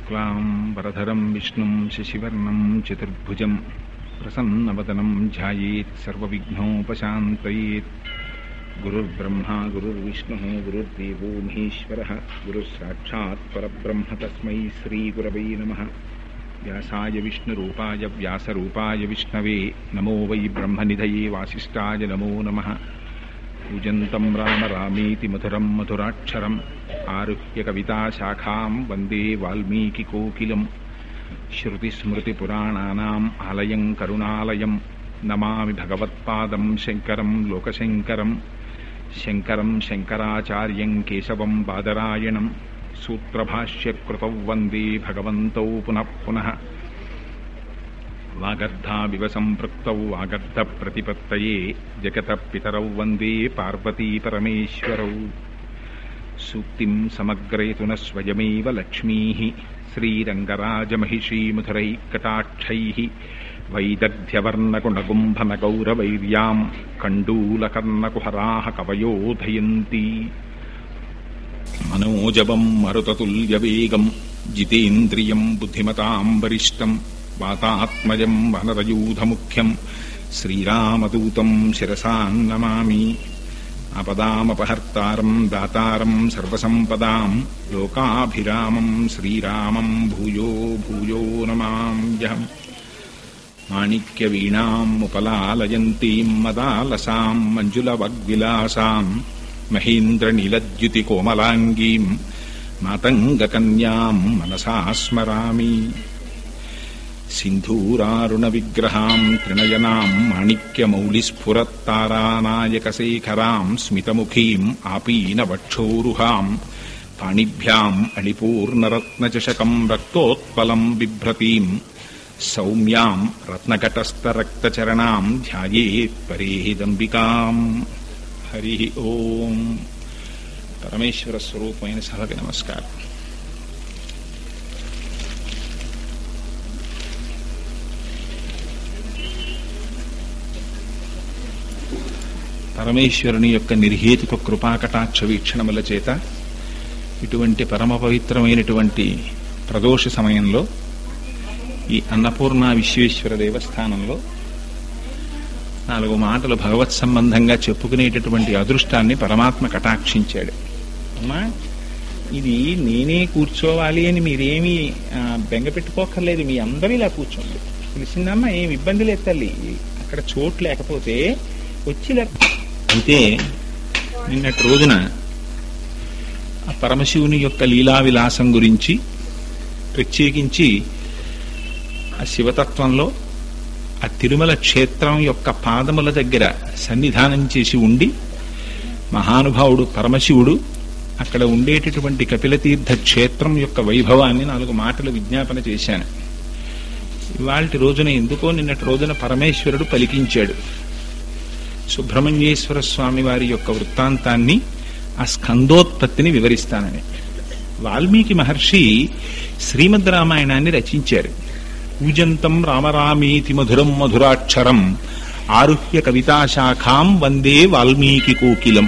శుక్లాంబరధరం విష్ణుం శశివర్ణం చతుర్భుజం ప్రసన్నవదనం ధ్యాయేత్ సర్వవిఘ్నోపశాంతయేత్. గురుర్బ్రహ్మా గురుర్విష్ణుః గురుర్దేవో మహేశ్వరః గురుస్సాక్షాత్ పరబ్రహ్మ తస్మై శ్రీగురవై నమః. వ్యాసాయ విష్ణురూపాయ వ్యాసరూపాయ విష్ణవే నమో వై బ్రహ్మనిధయే వాసిష్ఠాయ నమో నమః. పూజంతం రామ రామేతి మధురం మధురాక్షరం ఆరుహ్య కవితాశాఖాం వందే వాల్మీకికోకిలం. శ్రుతిస్మృతిపురాణానాం ఆలయం కరుణాలయం నమామి భగవత్పాదం శంకరం లోకశంకరం. శంకరం శంకరాచార్యం కేశవం బాదరాయణం సూత్రభాష్యకృతౌ వందే భగవంతౌ పునః పునః. వాగర్ధావివ సంపృక్తౌ వాగర్ధ ప్రతిపత్తయే జగతః పితరౌ వందే పార్వతీ పరమేశ్వరౌ. సూక్తిం సమగ్రేతు న స్వయమేవ లక్ష్మీః శ్రీరంగరాజమహిషీమధురైః కటాక్షైః వైదగ్ధ్యవర్ణకుణగుంభనగౌరవైర్యాం కండూలకర్ణకుహరాः కవయోధయంతి. మనోజవం మరుతతుల్యవేగం జితేంద్రియం బుద్ధిమతాం వరిష్టం వాతాత్మజం వనరయూధముఖ్యం శ్రీరామదూతం శిరసా నమామి. ఆపదామపహర్తారం దాతారం సర్వసంపదాం లోకాభిరామం శ్రీరామం భూయో భూయో నమామ్యహం. మాణిక్యవీణాం ఉపలాలయంతీం మదాలసాం మంజులవగ్విలాసాం మహేంద్రనీలద్యుతికోమలాంగీం మాతంగకన్యాం మనసా స్మరామి. సింధూరారుణవిగ్రహాం త్రినయనాం మాణిక్యమౌళిస్ఫురత్తారానాయకశేఖరాం స్మితముఖీం ఆపీనవక్షోరుహాం పాణిభ్యాం అళిపూర్ణరత్నచషకం రక్తోత్పలం బిభ్రతీం సౌమ్యాం రత్నఘటస్థరక్తచరణాం ధ్యాయేత్ పరేదంబికాం. హరి ఓం. పరమేశ్వర స్వరూపమైన సభకి నమస్కారం. పరమేశ్వరుని యొక్క నిర్హేతుక కృపాకటాక్ష వీక్షణముల చేత ఇటువంటి పరమ పవిత్రమైనటువంటి ప్రదోష సమయంలో ఈ అన్నపూర్ణ విశ్వేశ్వర దేవస్థానంలో 4 మాటలు భగవత్ సంబంధంగా చెప్పుకునేటటువంటి అదృష్టాన్ని పరమాత్మ కటాక్షించాడు. అమ్మా, ఇది నేనే కూర్చోవాలి అని మీరేమీ బెంగ పెట్టుకోకర్లేదు. మీ అందరూ ఇలా కూర్చోండి. తెలిసిందమ్మా, ఏమి ఇబ్బంది లేదు తల్లి. అక్కడ చోటు లేకపోతే వచ్చి అయితే నిన్నటి రోజున ఆ పరమశివుని యొక్క లీలా విలాసం గురించి ప్రత్యేకించి ఆ శివతత్వంలో ఆ తిరుమల క్షేత్రం యొక్క పాదముల దగ్గర సన్నిధానం చేసి ఉండి మహానుభావుడు పరమశివుడు అక్కడ ఉండేటటువంటి కపిలతీర్థ క్షేత్రం యొక్క వైభవాన్ని 4 మాటలు విజ్ఞాపన చేశాను. ఇవాల్టి రోజున ఎందుకో నిన్నటి రోజున పరమేశ్వరుడు పలికించాడు. సుబ్రహ్మణ్యేశ్వర స్వామి వారి యొక్క వృత్తాంతాన్ని, ఆ స్కందోత్పత్తిని వివరిస్తానని. వాల్మీకి మహర్షి శ్రీమద్ రామాయణాన్ని రచించారు. పూజంతం రామరామేతి మధురం మధురాక్షరం ఆరుహ్య కవితాశాఖాం వందే వాల్మీకి కోకిలం.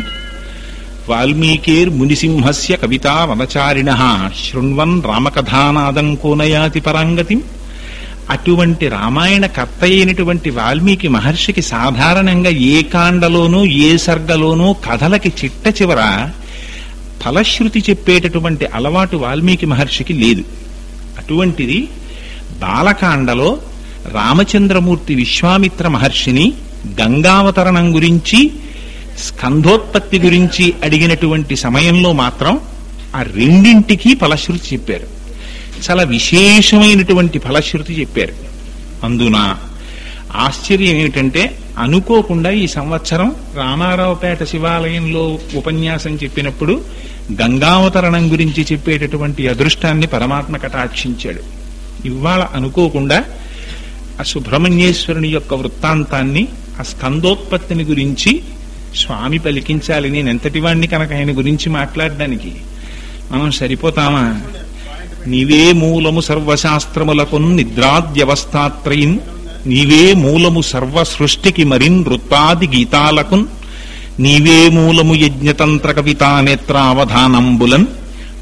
వాల్మీకేర్మునిసింహస్య కవితా వనచారిణః శృణ్వన్ రామకథానాదం కోనయాతి పరాంగతిం. అటువంటి రామాయణ కర్త అయినటువంటి వాల్మీకి మహర్షికి సాధారణంగా ఏ కాండలోనూ ఏ సర్గలోనూ కథలకి చిట్ట చివర ఫలశ్రుతి చెప్పేటటువంటి అలవాటు వాల్మీకి మహర్షికి లేదు. అటువంటిది బాలకాండలో రామచంద్రమూర్తి విశ్వామిత్ర మహర్షిని గంగావతరణం గురించి స్కంధోత్పత్తి గురించి అడిగినటువంటి సమయంలో మాత్రం ఆ రెండింటికి ఫలశ్రుతి చెప్పారు. చాలా విశేషమైనటువంటి ఫలశ్రుతి చెప్పారు. అందున ఆశ్చర్యం ఏమిటంటే, అనుకోకుండా ఈ సంవత్సరం రామారావుపేట శివాలయంలో ఉపన్యాసం చెప్పినప్పుడు గంగావతరణం గురించి చెప్పేటటువంటి అదృష్టాన్ని పరమాత్మ కటాక్షించాడు. ఇవాళ అనుకోకుండా ఆ సుబ్రహ్మణ్యేశ్వరుని యొక్క వృత్తాంతాన్ని, ఆ స్కందోత్పత్తిని గురించి స్వామి పలికించాలి. నేను ఎంతటి వాణ్ణి కనుక ఆయన గురించి మాట్లాడడానికి. మనం సరిపోతామా? నీవే మూలము సర్వశాస్త్రములకు నిద్రాద్యవస్థాత్రయిన్, నీవే మూలము సర్వ సృష్టికి మరిన్ వృత్తాది గీతాలకున్, నీవే మూలము యజ్ఞతంత్ర కవితా నేత్రావధానంబులన్,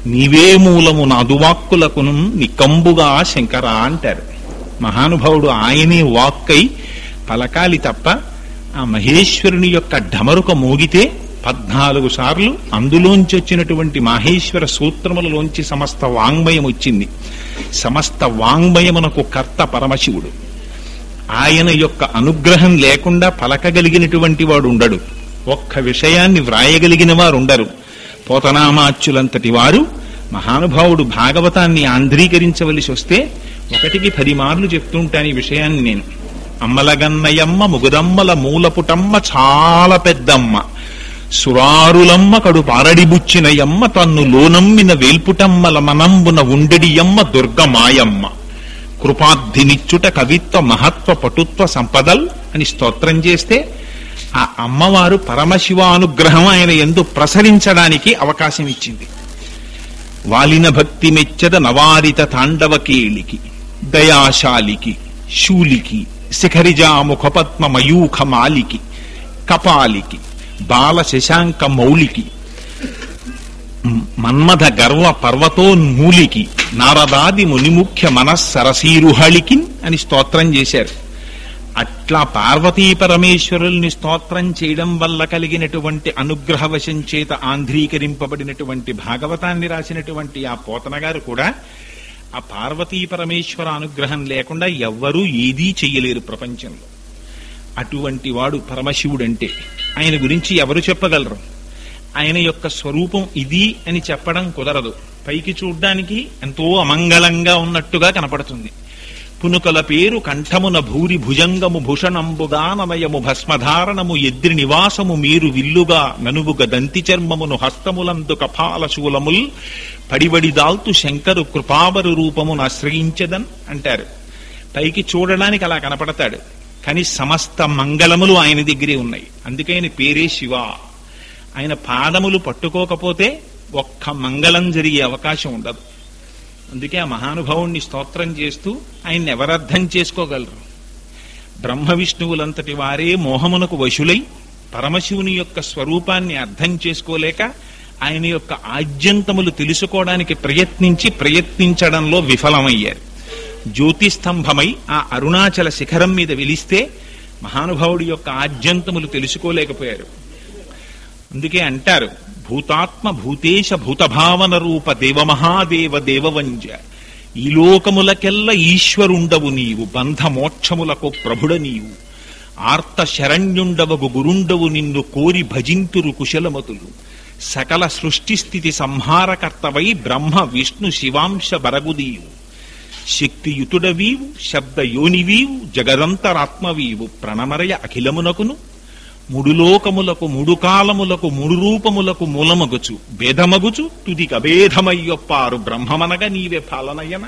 నీవే మూలము నాదువాక్కులకును నికంబుగా శంకర అంటారు. మహానుభావుడు ఆయనే వాక్కై పలకాలి తప్ప ఆ మహేశ్వరుని యొక్క ఢమరుక మోగితే 14 సార్లు అందులోంచి వచ్చినటువంటి మాహేశ్వర సూత్రములలోంచి సమస్త వాంగ్మయం వచ్చింది. సమస్త వాంగ్మయమునకు కర్త పరమశివుడు. ఆయన యొక్క అనుగ్రహం లేకుండా పలకగలిగినటువంటి వాడు ఉండడు. ఒక్క విషయాన్ని వ్రాయగలిగిన వారు ఉండరు. పోతనామాచ్యులంతటి వారు మహానుభావుడు భాగవతాన్ని ఆంధ్రీకరించవలసి వస్తే 1కి 10 మార్లు చెప్తుంటాను ఈ విషయాన్ని నేను. అమ్మలగన్నయమ్మ ముగుదమ్మల మూలపుటమ్మ చాలా పెద్దమ్మ, సురారులమ్మ కడు పారడిబుచ్చినయమ్మ, తన్ను లోనమ్మిన వేల్పుటమ్మల మనంబున ఉండెడియమ్మ దుర్గమాయమ్మ, కృపార్థినిచ్చుట కవిత్వ మహత్వ పటుత్వ సంపదల్ అని స్తోత్రం చేస్తే ఆ అమ్మవారు పరమశివానుగ్రహం ఆయన యందు ప్రసరించడానికి అవకాశం ఇచ్చింది. వాలిన భక్తి మెచ్చద నవారిత తాండవకేళికి, దయాశాలికి, శూలికి, శిఖరిజాముఖ పద్మ మయూఖ మాలికి, కపాలికి, బాల శశాంక మౌలికి, మన్మథ గర్వ పర్వతోన్మూలికి, నారదాది మునిముఖ్య మనస్సరసీరుహళికి అని స్తోత్రం చేశారు. అట్లా పార్వతీ పరమేశ్వరుల్ని స్తోత్రం చేయడం వల్ల కలిగినటువంటి అనుగ్రహవశం చేత ఆంధ్రీకరింపబడినటువంటి భాగవతాన్ని రాసినటువంటి ఆ పోతన గారు కూడా ఆ పార్వతీ పరమేశ్వర అనుగ్రహం లేకుండా ఎవ్వరూ ఏదీ చెయ్యలేరు ప్రపంచంలో. అటువంటి వాడు పరమశివుడంటే ఆయన గురించి ఎవరు చెప్పగలరు? ఆయన యొక్క స్వరూపం ఇది అని చెప్పడం కుదరదు. పైకి చూడ్డానికి ఎంతో అమంగళంగా ఉన్నట్టుగా కనపడుతుంది. పునుకల పేరు కంఠమున భూరి భుజంగము భూషణంబుగా నమయము భస్మధారణము ఎద్రి నివాసము మీరు విల్లుగా ననువుగ దంతి చర్మమును హస్తములందు కపాల శూలముల్ పడివడి దాల్తు శంకరు కృపావరు రూపమును ఆశ్రయించదన్ అంటారు. పైకి చూడడానికి అలా కనపడతాడు, కానీ సమస్త మంగళములు ఆయన దగ్గరే ఉన్నాయి. అందుకే ఆయన పేరే శివ. ఆయన పాదములు పట్టుకోకపోతే ఒక్క మంగళం జరిగే అవకాశం ఉండదు. అందుకే ఆ మహానుభావుణ్ణి స్తోత్రం చేస్తూ ఆయన్ని ఎవరర్థం చేసుకోగలరు? బ్రహ్మ విష్ణువులంతటి వారే మోహమునకు వశులై పరమశివుని యొక్క స్వరూపాన్ని అర్థం చేసుకోలేక ఆయన యొక్క ఆద్యంతములు తెలుసుకోవడానికి ప్రయత్నించడంలో విఫలమయ్యారు. జ్యోతిస్తంభమై ఆ అరుణాచల శిఖరం మీద వెలిస్తే మహానుభావుడి యొక్క ఆద్యంతములు తెలుసుకోలేకపోయారు. అందుకే అంటారు, భూతాత్మ భూతేశ భూతభావన రూప దేవమహాదేవ దేవవంజ, ఈ లోకములకెల్ల ఈశ్వరుండవు నీవు, బంధ మోక్షములకు ప్రభుడ నీవు, ఆర్త శరణ్యుండవగు గురుండవు నిన్ను కోరి భజింతురు కుశలమతులు, సకల సృష్టి స్థితి సంహారకర్తవై బ్రహ్మ విష్ణు శివాంశ బరగుదీవు, శక్తియుతుడవీవు శబ్దయోనివీవు జగదంతరాత్మవీవు, ప్రణమరయ అఖిలమునకును మూడు లోకములకు మూడు కాలములకు మూడు రూపములకు మూలమగుచు భేదమగుచు తుదికభేదమయ్యొప్పారు బ్రహ్మమనగా నీవే పాలనయ్యన.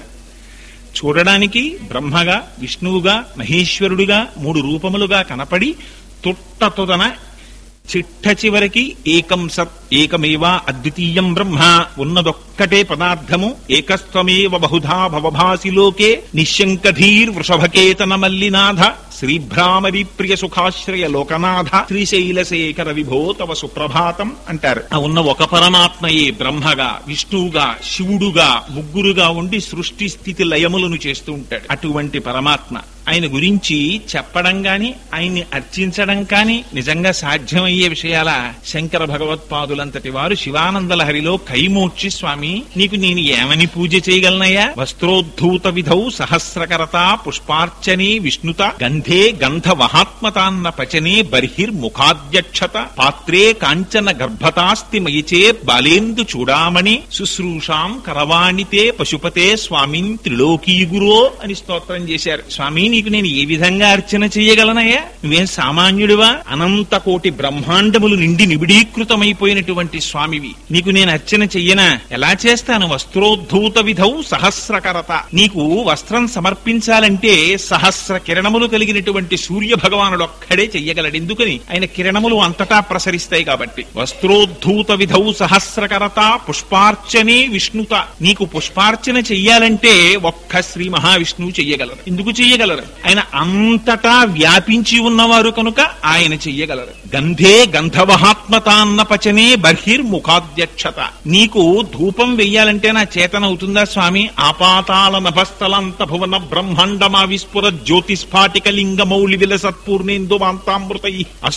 చూడడానికి బ్రహ్మగా విష్ణువుగా మహేశ్వరుడిగా మూడు రూపములుగా కనపడి తుట్టతుదన చిట్ట చివరికి ఏకం సత్ ఏకమేవా అద్వితీయం బ్రహ్మ, ఉన్నదొక్కటే పదార్థము, ఏకస్త్వమేవ బహుధా భవభాసి లోకే, నిశ్శంకధీర్ వృషభకేతన మల్లినాథ, శ్రీభ్రామరి ప్రియ సుఖాశ్రయ లోకనాథ, శ్రీశైలశేఖర విభో తవ సుప్రభాతం అంటారు. ఆ ఉన్న ఒక పరమాత్మయే బ్రహ్మగా విష్ణువుగా శివుడుగా ముగ్గురుగా ఉండి సృష్టి స్థితి లయములను చేస్తూ ఉంటాడు. అటువంటి పరమాత్మ ఆయన గురించి చెప్పడం గాని ఆయన్ని అర్చించడం కాని నిజంగా సాధ్యమయ్యే విషయాల శంకర భగవత్పాదులంతటి వారు శివానందలహరిలో కైమోక్షి స్వామి నీకు నేను ఏమని పూజ చేయగలనయ్యా? వస్త్రోద్ధూత విధౌ సహస్రకరత పుష్పార్చనే విష్ణుత, గంధే గంధ వహాత్మతాన్న పచనే బర్హిర్ముఖాద్యక్షత, పాత్రే కాంచన గర్భతాస్తి మయిచే బాలేందు చూడామణి, శుశ్రూషాం కరవాణితే పశుపతే స్వామిన్ త్రిలోకీ గురో అని స్తోత్రం చేశారు. స్వామి నీకు నేను ఏ విధంగా అర్చన చెయ్యగలనయ్యా? నువ్వేం సామాన్యుడివా? అనంత కోటి బ్రహ్మాండములు నిండి నిబిడీకృతమైపోయినటువంటి స్వామివి, నీకు నేను అర్చన చెయ్యనా? ఎలా చేస్తాను? వస్త్రోద్ధూత విధౌ సహస్రకరత, నీకు వస్త్రం సమర్పించాలంటే సహస్ర కిరణములు కలిగినటువంటి సూర్య భగవానుడు ఒక్కడే చెయ్యగలడు. ఎందుకని? ఆయన కిరణములు అంతటా ప్రసరిస్తాయి కాబట్టి. వస్త్రోద్ధూత విధౌ సహస్రకరత పుష్పార్చనే విష్ణుత, నీకు పుష్పార్చన చెయ్యాలంటే ఒక్క శ్రీ మహావిష్ణువు చెయ్యగలరు. ఎందుకు చెయ్యగలరు? ఆయన అంతటా వ్యాపించి ఉన్నవారు కనుక ఆయన చెయ్యగలరు. గంధే గంధవహాత్మతాన్న పచనే బహిర్ముఖాధ్యక్షత. నీకు ధూపం వెయ్యాలంటే నా చేతనవుతుందా స్వామి? ఆపాతాల నభస్థలంత భువన బ్రహ్మాండమా విస్ఫుర జ్యోతిస్ఫాటిక లింగ మౌళి విలసత్పూర్ణేందు మాంతామృతై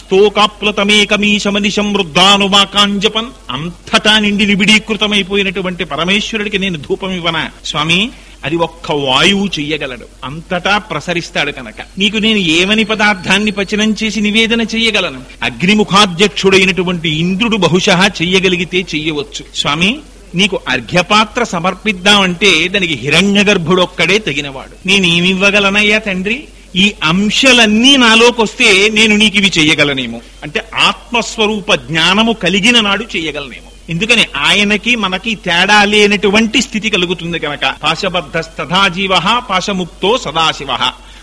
అస్తోకాప్లతమేకమీశమనిశం వృద్ధానువాకాంజపన్. అంతటా నిండి నిబిడీకృతమైపోయినటువంటి పరమేశ్వరుడికి నేను ధూపం ఇవ్వనా స్వామి? అది ఒక్క వాయువు చెయ్యగలడు, అంతటా ప్రసరిస్తాడు కనుక నీకు నేను ఏమని పదార్థాన్ని పచనం చేసి నివేదన చెయ్యగలను? అగ్నిముఖాధ్యక్షుడైనటువంటి ఇంద్రుడు బహుశా చెయ్యగలిగితే చెయ్యవచ్చు స్వామి. నీకు అర్ఘ్యపాత్ర సమర్పిద్దామంటే దానికి హిరణ్యగర్భుడొక్కడే తగినవాడు. నేనేమివ్వగలనయ్యా తండ్రి? ఈ అంశాలన్నీ నాలోకొస్తే నేను నీకు ఇవి చెయ్యగలనేమో. అంటే ఆత్మస్వరూప జ్ఞానము కలిగిన నాడు చెయ్యగలనేమో. ఎందుకని ఆయనకి మనకి తేడా లేనటువంటి స్థితి కలుగుతుంది కనుక. పాశబద్ధస్తథాజీవ పాశముక్తో సదాశివ.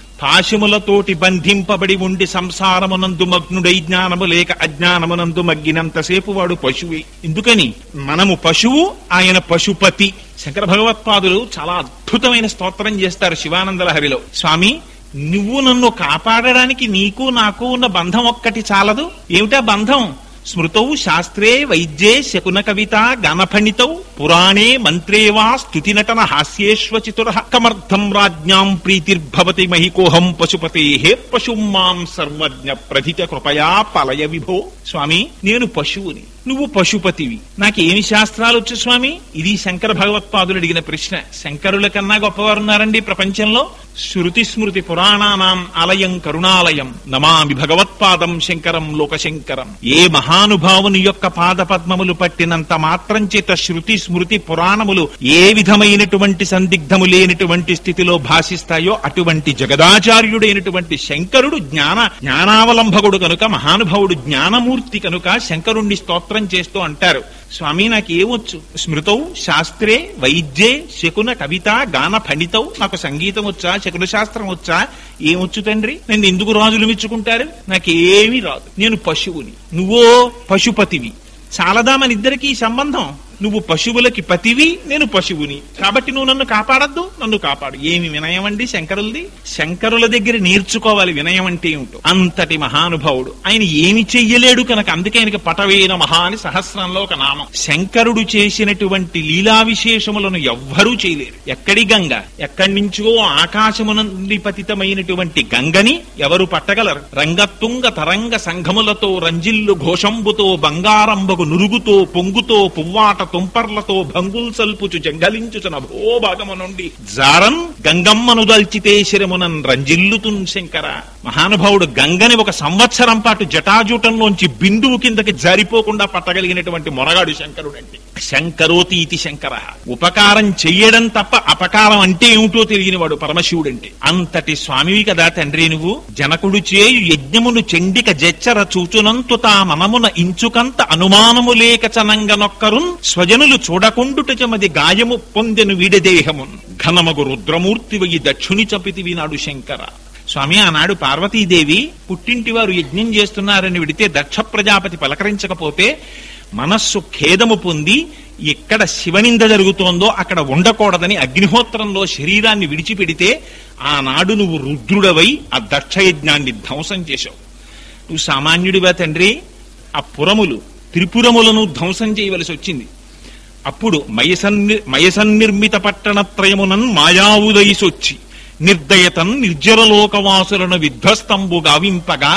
పాశములతోటి బంధింపబడి ఉండి సంసారమునందు మగ్నుడై జ్ఞానము లేక అజ్ఞానమునందు మగ్గినంతసేపు వాడు పశువే. ఎందుకని మనము పశువు, ఆయన పశుపతి. శంకర భగవత్పాదులు చాలా అద్భుతమైన స్తోత్రం చేస్తారు శివానందలహరిలో. స్వామి, నువ్వు నన్ను కాపాడడానికి నీకు నాకు ఉన్న బంధం ఒక్కటి చాలదు. ఏమిటా బంధం? స్మృతౌ శాస్త్రే వైద్యే శకున కవిత గానఫణితౌ పురాణే మంత్రే వా స్తుతినటన హాస్యేష్వచితుర కమర్థం రాజ్ఞాం ప్రీతిర్భవతి మహికోహం పశుపతేః పశుం మాం సర్వజ్ఞ ప్రథిత కృపయా పలయ విభో. స్వామి, నేను పశువుని, నువ్వు పశుపతివి. నాకేమి శాస్త్రాలు వచ్చు స్వామి? ఇది శంకర భగవత్పాదులు అడిగిన ప్రశ్న. శంకరుల కన్నా గొప్పవారున్నారండి ప్రపంచంలో. శృతి స్మృతి పురాణానాం ఆలయం కరుణాలయం నమామి భగవత్పాదం శంకరం లోకశంకరం. ఏ మహానుభావుని యొక్క పాద పద్మములు పట్టినంత మాత్రం చేత శృతి స్మృతి పురాణములు ఏ విధమైనటువంటి సందిగ్ధము లేనటువంటి స్థితిలో భాషిస్తాయో అటువంటి జగదాచార్యుడైనటువంటి శంకరుడు జ్ఞానావలంబకుడు కనుక, మహానుభావుడు జ్ఞానమూర్తి కనుక శంకరుణ్ణి స్తోత్రం చేస్తూ అంటారు. స్వామి, నాకేమొచ్చు? స్మృతౌ శాస్త్రే వైద్యే శకున కవిత గాన ఫణితౌ. నాకు సంగీతం వచ్చా, శకున శాస్త్రం వచ్చా? ఏమొచ్చు తండ్రి? నేను ఎందుకు రాజులు మెచ్చుకుంటారు? నాకేమీ రాదు. నేను పశువుని, నువ్వో పశుపతివి. చాలదా మన ఇద్దరికి సంబంధం? నువ్వు పశువులకి పతివి, నేను పశువుని. కాబట్టి నువ్వు నన్ను కాపాడద్దు, నన్ను కాపాడు. ఏమి వినయం అండి శంకరులది! శంకరుల దగ్గర నేర్చుకోవాలి వినయం అంటే ఏమిటో. అంతటి మహానుభావుడు ఆయన ఏమి చెయ్యలేడు కనుక అందుకే ఆయనకి పటవేన మహా అని సహస్రంలో ఒక నామం. శంకరుడు చేసినటువంటి లీలా విశేషములను ఎవ్వరూ చేయలేరు. ఎక్కడి గంగ? ఎక్కడి నుంచో ఆకాశము నుండి పతితమైనటువంటి గంగని ఎవరు పట్టగలరు? రంగతుంగ తరంగ సంఘములతో రంజిల్లు ఘోషంబుతో బంగారంబగు నురుగుతో పొంగుతో పువ్వాట తుంపర్లతో భంగుల్ సల్పుచు జంగలించుచున భోభాగము నుండి జారన్ గంగమ్మను దల్చితే శిరమునన్ రంజిల్లుతున్ శంకర. మహానుభావుడు గంగని ఒక సంవత్సరం పాటు జటాజూటంలోంచి బిందువు కిందకి జారిపోకుండా పట్టగలిగినటువంటి మొనగాడు శంకరుడంటే. శంకరోతి ఇతి శంకర. ఉపకారం చెయ్యడం తప్ప అపకారం అంటే ఏమిటో తెలియని వాడు పరమశివుడంటే. అంతటి స్వామివి కదా తండ్రి నువ్వు. జనకుడు చేయు యజ్ఞమును చెండిక జెచ్చర చూచునంతు తా మనమున ఇంచుకంత అనుమానము లేక చనంగనొక్కరున్ స్వజనులు చూడకుండుటమది గాయము పొందెను వీడదేహమున్ ఘనమగు రుద్రమూర్తి వయి దక్షుని చపితివి నాడు శంకర. స్వామి, ఆనాడు పార్వతీదేవి పుట్టింటి వారు యజ్ఞం చేస్తున్నారని విడితే దక్ష ప్రజాపతి పలకరించకపోతే మనస్సు ఖేదము పొంది ఎక్కడ శివనింద జరుగుతోందో అక్కడ ఉండకూడదని అగ్నిహోత్రంలో శరీరాన్ని విడిచిపెడితే ఆనాడు నువ్వు రుద్రుడవై ఆ దక్షయజ్ఞాన్ని ధ్వంసం చేశావు. నువ్వు సామాన్యుడివా తండ్రి? ఆ పురములు త్రిపురములను ధ్వంసం చేయవలసి వచ్చింది. అప్పుడు మయసన్నిర్మిత పట్టణత్రయమునన్ మాయావుదయిసొచ్చి నిర్దయతన్ నిర్జరలోకవాసులను విధ్వస్తంబు గావింపగా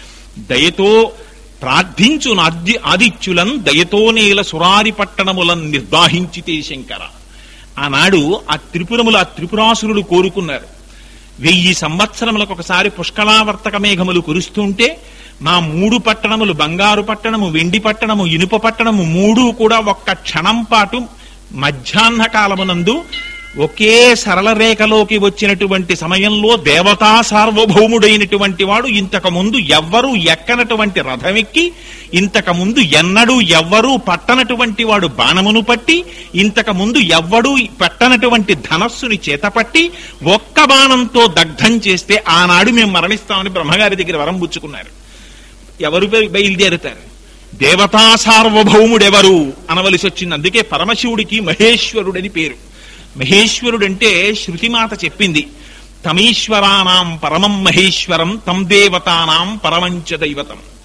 దయతో ప్రార్థించు ఆదిత్యులన్ దయతో నేల సురారి పట్టణములను నిర్దాహించితే శంకర. ఆనాడు ఆ త్రిపురములు, ఆ త్రిపురాసురులు కోరుకున్నారు. 1000 సంవత్సరములకు ఒకసారి పుష్కళావర్తక మేఘములు కురుస్తుంటే మా 3 పట్టణములు, బంగారు పట్టణము, వెండి పట్టణము, ఇనుప పట్టణము 3 కూడా ఒక్క క్షణం పాటు మధ్యాహ్న కాలమునందు ఒకే సరళ రేఖలోకి వచ్చినటువంటి సమయంలో దేవతా సార్వభౌముడైనటువంటి వాడు ఇంతకు ముందు ఎవ్వరూ ఎక్కనటువంటి రథమెక్కి, ఇంతకు ముందు ఎన్నడూ ఎవ్వరూ పట్టనటువంటి వాడు బాణమును పట్టి, ఇంతకు ముందు ఎవ్వడూ పట్టనటువంటి ధనస్సుని చేతపట్టి ఒక్క బాణంతో దగ్ధం చేస్తే ఆనాడు మేము మరణిస్తామని బ్రహ్మగారి దగ్గర వరం పుచ్చుకున్నారు. ఎవరు బయలుదేరుతారు? దేవతా సార్వభౌముడెవరు అనవలసి వచ్చింది. అందుకే పరమశివుడికి మహేశ్వరుడని పేరు. మహేశ్వరుడంటే శృతిమాత చెప్పింది, తమీశ్వరానాం పరమం మహేశ్వరం తం దేవతానాం పరమంచ దైవతం.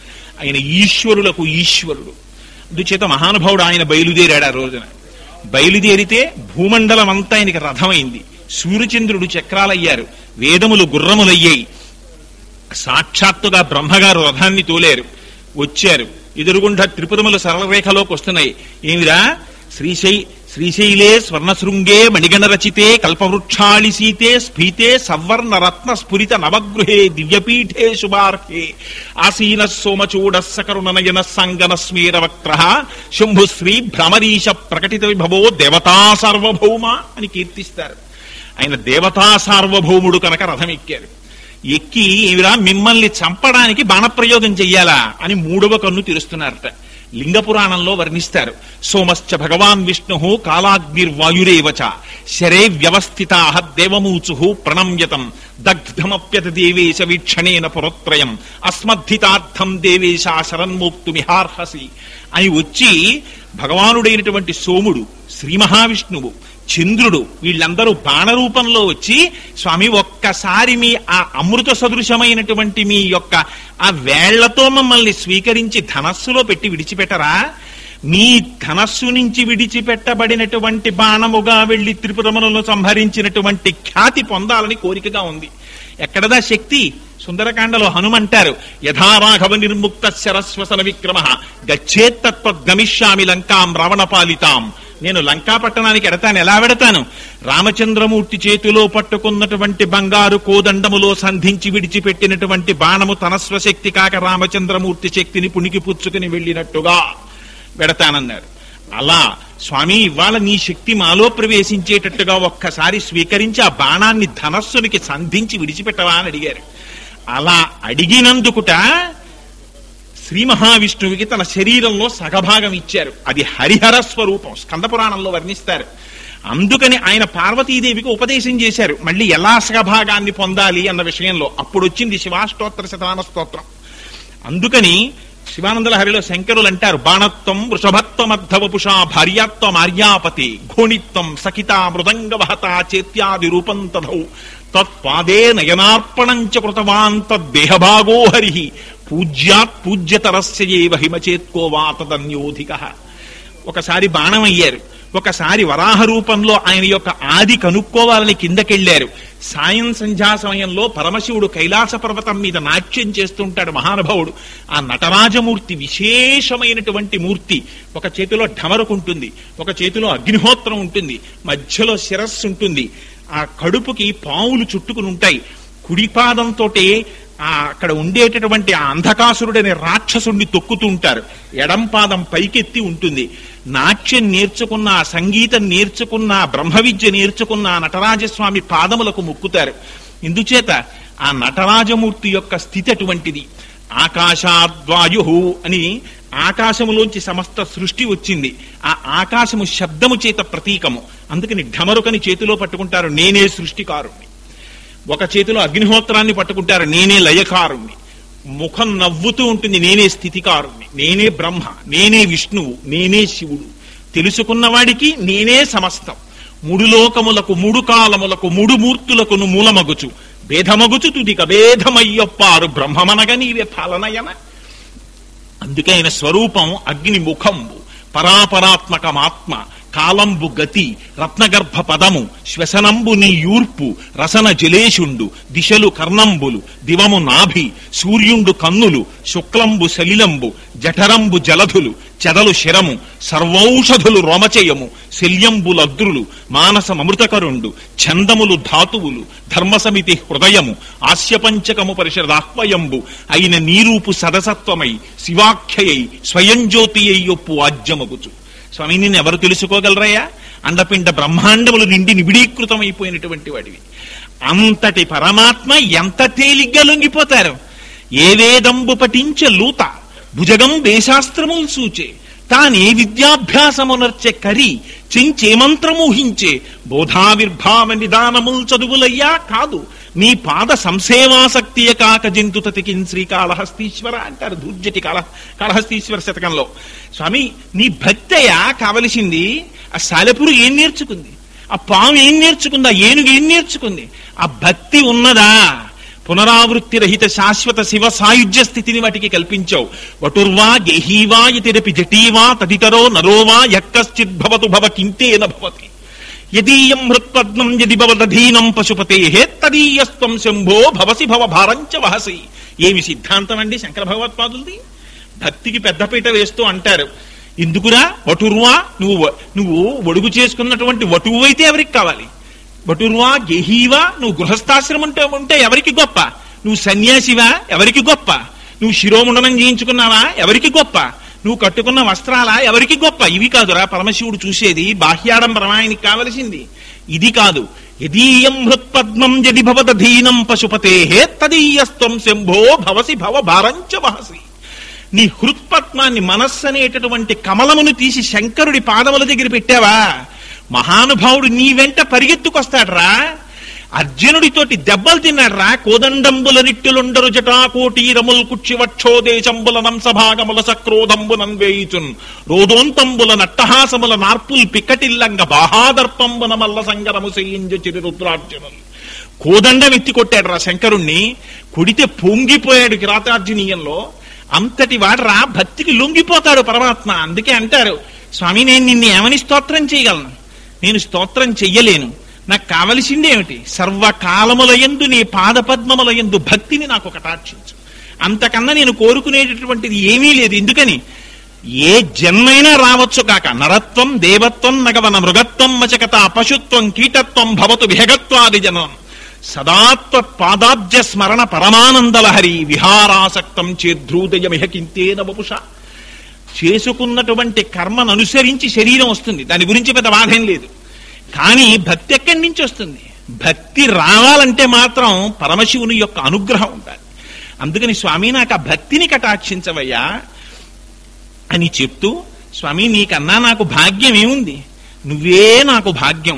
ఆయన ఈశ్వరులకు ఈశ్వరుడు. అందుచేత మహానుభావుడు ఆయన బయలుదేరాడు. ఆ రోజున బయలుదేరితే భూమండలం అంతా ఆయనకి రథమైంది. సూర్యచంద్రుడు చక్రాలయ్యారు, వేదములు గుర్రములయ్యాయి. సాక్షాత్తుగా బ్రహ్మగారు రథాన్ని తోలారు. వచ్చారు, ఎదురుగుండా త్రిపురములు సరళరేఖలోకి వస్తున్నాయి. ఏమిరా, శ్రీశైలే స్వర్ణశృంగే మణిగణ రచితే కల్పవృక్షాళి సీతే స్ఫీతే సవర్ణ రత్న స్ఫురిత నవగృహే దివ్యపీఠే శుభార్హే ఆసీన సోమచూడ సకరుణనయన సంగన స్మీర వక్త్ర శంభుశ్రీ భ్రమరీశ ప్రకటిత విభవో దేవతా సార్వభౌమ అని కీర్తిస్తారు. ఆయన దేవతా సార్వభౌముడు కనుక రథం ఎక్కారు. ఎక్కి ఏమిరా, మిమ్మల్ని చంపడానికి బాణప్రయోగం చెయ్యాలా అని 3వ కన్ను తెరుస్తున్నారట. లింగపురాణంలో వర్ణిస్తారు. సోమశ్చ భగవాన్ విష్ణు కాలాగ్నిర్వాయురేవచ శరే వ్యవస్థితా దేవమూచు ప్రణమ్యతం దగ్ధమప్యత దేవేశ వీక్షణేన పురత్రయం అస్మద్ధితార్థం దేవేశ శరన్మోక్తుమిహార్హసి అని వచ్చి భగవానుడైనటువంటి సోముడు, శ్రీ మహావిష్ణువు, చంద్రుడు వీళ్ళందరూ బాణరూపంలో వచ్చి, స్వామి ఒక్కసారి మీ ఆ అమృత సదృశమైనటువంటి మీ యొక్క ఆ వేళ్లతో మమ్మల్ని స్వీకరించి ధనస్సులో పెట్టి విడిచిపెట్టరా? మీ ధనస్సు నుంచి విడిచిపెట్టబడినటువంటి బాణముగా వెళ్లి త్రిపురములను సంహరించినటువంటి ఖ్యాతి పొందాలని కోరికగా ఉంది. ఎక్కడదా శక్తి? సుందరకాండలో హనుమంటారు, యథా రాఘవ నిర్ముక్త శరస్వసన విక్రమ గచ్చేత్తద్గమిష్యామి లంకాం రావణపాలితాం. నేను లంకా పట్టణానికి ఎడతాను. ఎలా వెడతాను? రామచంద్రమూర్తి చేతిలో పట్టుకున్నటువంటి బంగారు కోదండములో సంధించి విడిచిపెట్టినటువంటి బాణము తన స్వశక్తి కాక రామచంద్రమూర్తి శక్తిని పుణికి పుచ్చుకుని వెళ్ళినట్టుగా వెడతానన్నారు. అలా స్వామి ఇవాళ నీ శక్తి మాలో ప్రవేశించేటట్టుగా ఒక్కసారి స్వీకరించి ఆ బాణాన్ని ధనస్సునికి సంధించి విడిచిపెట్టవా అని అడిగారు. అలా అడిగినందుకుట శ్రీ మహావిష్ణువుకి తన శరీరంలో సగభాగం ఇచ్చారు. అది హరిహర స్వరూపం, స్కంద పురాణంలో వర్ణిస్తారు. అందుకని ఆయన పార్వతీదేవికి ఉపదేశం చేశారు మళ్ళీ ఎలా సగభాగాన్ని పొందాలి అన్న విషయంలో. అప్పుడు వచ్చింది శివాష్టోత్తర శతనామ స్తోత్రం. అందుకని శివానందలహరిలో శంకరులు అంటారు, బాణత్వం వృషభత్వమర్ధవపుషా భార్యాత్వం ఆర్యాపతి ఘోణిత్వం సఖితా మృదంగవహత చేత్యాది రూపం తథౌ తత్పాదే నయనార్పణంచ కృతవాన్ తద్దేహభాగో హరి పూజ్యాత్ పూజ్యతరస్యేవ హిమచేత్కోవా తదన్యోధిక. ఒకసారి బాణం అయ్యారు, ఒకసారి వరాహ రూపంలో ఆయన యొక్క ఆది కనుక్కోవాలని కిందకెళ్లారు. సాయం సంధ్యా సమయంలో పరమశివుడు కైలాస పర్వతం మీద నాట్యం చేస్తుంటాడు మహానుభావుడు. ఆ నటరాజమూర్తి విశేషమైనటువంటి మూర్తి. ఒక చేతిలో ఢమరుకుంటుంది, ఒక చేతిలో అగ్నిహోత్రం ఉంటుంది, మధ్యలో శిరస్సు ఉంటుంది. ఆ కడుపుకి పావులు చుట్టుకుని ఉంటాయి. కుడిపాదంతో అక్కడ ఉండేటటువంటి ఆ అంధకాసురుడనే రాక్షసుడిని తొక్కుతూ ఉంటారు. ఎడంపాదం పైకెత్తి ఉంటుంది. నాట్యం నేర్చుకున్న, సంగీతం నేర్చుకున్న, బ్రహ్మ విద్య నేర్చుకున్న నటరాజస్వామి పాదములకు మొక్కుతారు. ఇందుచేత ఆ నటరాజమూర్తి యొక్క స్థితి అటువంటిది. ఆకాశాద్వాయు అని ఆకాశములోంచి సమస్త సృష్టి వచ్చింది. ఆ ఆకాశము శబ్దము చేత ప్రతీకము. అందుకని ఢమరుకని చేతిలో పట్టుకుంటారు, నేనే సృష్టికారుణ్ణి. ఒక చేతిలో అగ్నిహోత్రాన్ని పట్టుకుంటారు, నేనే లయకారుణ్ణి. ముఖం నవ్వుతూ ఉంటుంది, నేనే స్థితికారుణ్ణి, నేనే బ్రహ్మ, నేనే విష్ణువు, నేనే శివుడు. తెలుసుకున్నవాడికి నేనే సమస్తం. 3 లోకములకు 3 కాలములకు 3 మూర్తులకును మూలమగుచు భేదమగుచు తుదిక భేదమయ్యొప్పారు బ్రహ్మమనగ నీవే ఫలనయన. అందుకే ఆయన స్వరూపం అగ్ని ముఖంబు, పరాపరాత్మకమాత్మ, కాలంబు గతి, రత్నగర్భ పదము, శ్వసనంబు నీ యూర్పు, రసన జలేషుండు, దిశలు కర్ణంబులు, దివము నాభి, సూర్యుండు కన్నులు, శుక్లంబు సలిలంబు, జఠరంబు జలధులు, చెదలు శిరము, సర్వౌషధులు రోమచయము, శల్యంబులద్రులు, మానసమృతకరుండు, ఛందములు ధాతువులు, ధర్మసమితి హృదయము, ఆస్యపంచకము పరిషదాహ్వయంబు అయిన నీరూపు సదసత్వమై శివాఖ్యయై స్వయం జ్యోతి అయ్యొప్పు ఆజ్యమగుచు. స్వామి నిన్ను ఎవరు తెలుసుకోగలరయ్యా? అండపిండ బ్రహ్మాండములు నిండి నిబిడీకృతమైపోయినటువంటి వాడివి. అంతటి పరమాత్మ ఎంత తేలిగ్గా లొంగిపోతారు. ఏ వేదంబు పఠించ లూత భుజగం దేశాస్త్రములు సూచే తానే విద్యాభ్యాసమునర్చె కరి చెంచే మంత్రమూహించే బోధావిర్భావ నిదానముల్ చదువులయ్యా కాదు నీ పాద సంసేవాసక్తియ కాక జంతుతతికిన్ శ్రీకాళహస్తీశ్వర అంటారు ధూర్జటి కాళహస్తీశ్వర శతకంలో. స్వామి నీ భక్తయా కావలసింది. ఆ సాలెపురు ఏం నేర్చుకుంది? ఆ పాము ఏం నేర్చుకుంది? ఆ ఏనుగు ఏం నేర్చుకుంది? ఆ భక్తి ఉన్నదా? పునరావృత్తి రహిత శాశ్వత శివ సాయుధ్య స్థితిని వాటికి కల్పించావు. వటుర్వా గేహీవా యతిరపి జటీవా తదితరో నరోవా యక్కశ్చిద్భవతు భవ కింతేన భవతి యదీయం హృత్పద్మం యది భవదధీనం పశుపతేః తదీయస్త్వం శంభో భవసి భవ భారంచ వహసి. ఏమి సిద్ధాంతం అండి శంకర భగవత్పాదులది! భక్తికి పెద్దపీట వేస్తూ అంటారు, ఎందుకురా వటుర్వా, నువ్వు ఒడుగు చేసుకున్నటువంటి వటువు అయితే ఎవరికి కావాలి? వటుర్వా గేహీవా, నువ్వు గృహస్థాశ్రమం ఉంటే ఎవరికి గొప్ప? నువ్వు సన్యాసివా, ఎవరికి గొప్ప? నువ్వు శిరోముండనం చేయించుకున్నావా, ఎవరికి గొప్ప? నువ్వు కట్టుకున్న వస్త్రాలా, ఎవరికి గొప్ప? ఇవి కాదురా పరమశివుడు చూసేది, బాహ్యాడంబరం ఆయనకి కావలసింది ఇది కాదు. యదీయం హృత్పద్మం యది భవదధీనం పశుపతేః తదీయస్త్వం శంభో భవసి భవ భారంచ వహసి. నీ హృత్పద్మాన్ని, మనస్సు అనేటటువంటి కమలమును తీసి శంకరుడి పాదముల దగ్గర పెట్టావా, మహానుభావుడు నీ వెంట పరిగెత్తుకొస్తాడ్రా. అర్జునుడితోటి దెబ్బలు తిన్నాడ్రా. కోదండంబుల నిట్టులుండరు జటాకోటీరముల్ కుక్షివక్షోదేశంబుల నంసభాగముల సక్రోధంబునం వేయిచున్ రోదోంతంబుల నట్టహాసముల నార్పుల్ పిక్కటిల్లంగ బాహాదర్పంబున మల్ల సంగరము చేయించు చిరి రుద్రార్జునులు. కోదండం ఎత్తి కొట్టాడ్రా శంకరుణ్ణి. కొడితే పొంగిపోయాడు కిరాతార్జునీయంలో. అంతటి వాడ్రా, భక్తికి లొంగిపోతాడు పరమాత్మ. అందుకే అంటారు, స్వామి నేను నిన్ను ఏమని స్తోత్రం చేయగలను? నేను స్తోత్రం చెయ్యలేను. నాకు కావలసిందేమిటి? సర్వకాలములయందు నీ పాదపద్మములయందు భక్తిని నాకు కటాక్షించు. అంతకన్నా నేను కోరుకునేటటువంటిది ఏమీ లేదు. ఎందుకని? ఏ జన్మైనా రావచ్చు కాక. నరత్వం, దేవత్వం, నగవన మృగత్వం, మచకత పశుత్వం, కీటత్వం భవతు విహగత్వాది జనం సదాత్వ పాదాబ్జ స్మరణ పరమానందలహరి విహారాసక్తం చేద్రూదయమిహ కింతేన వపుష. చేసుకున్నటువంటి కర్మను అనుసరించి శరీరం వస్తుంది, దాని గురించి పెద్ద బాధేం లేదు. కానీ భక్తి ఎక్కడి నుంచి వస్తుంది? భక్తి రావాలంటే మాత్రం పరమశివుని యొక్క అనుగ్రహం ఉండాలి. అందుకని స్వామి నాకు ఆ భక్తిని కటాక్షించవయ్యా అని చెప్తూ, స్వామి నీకన్నా నాకు భాగ్యం ఏముంది? నువ్వే నాకు భాగ్యం.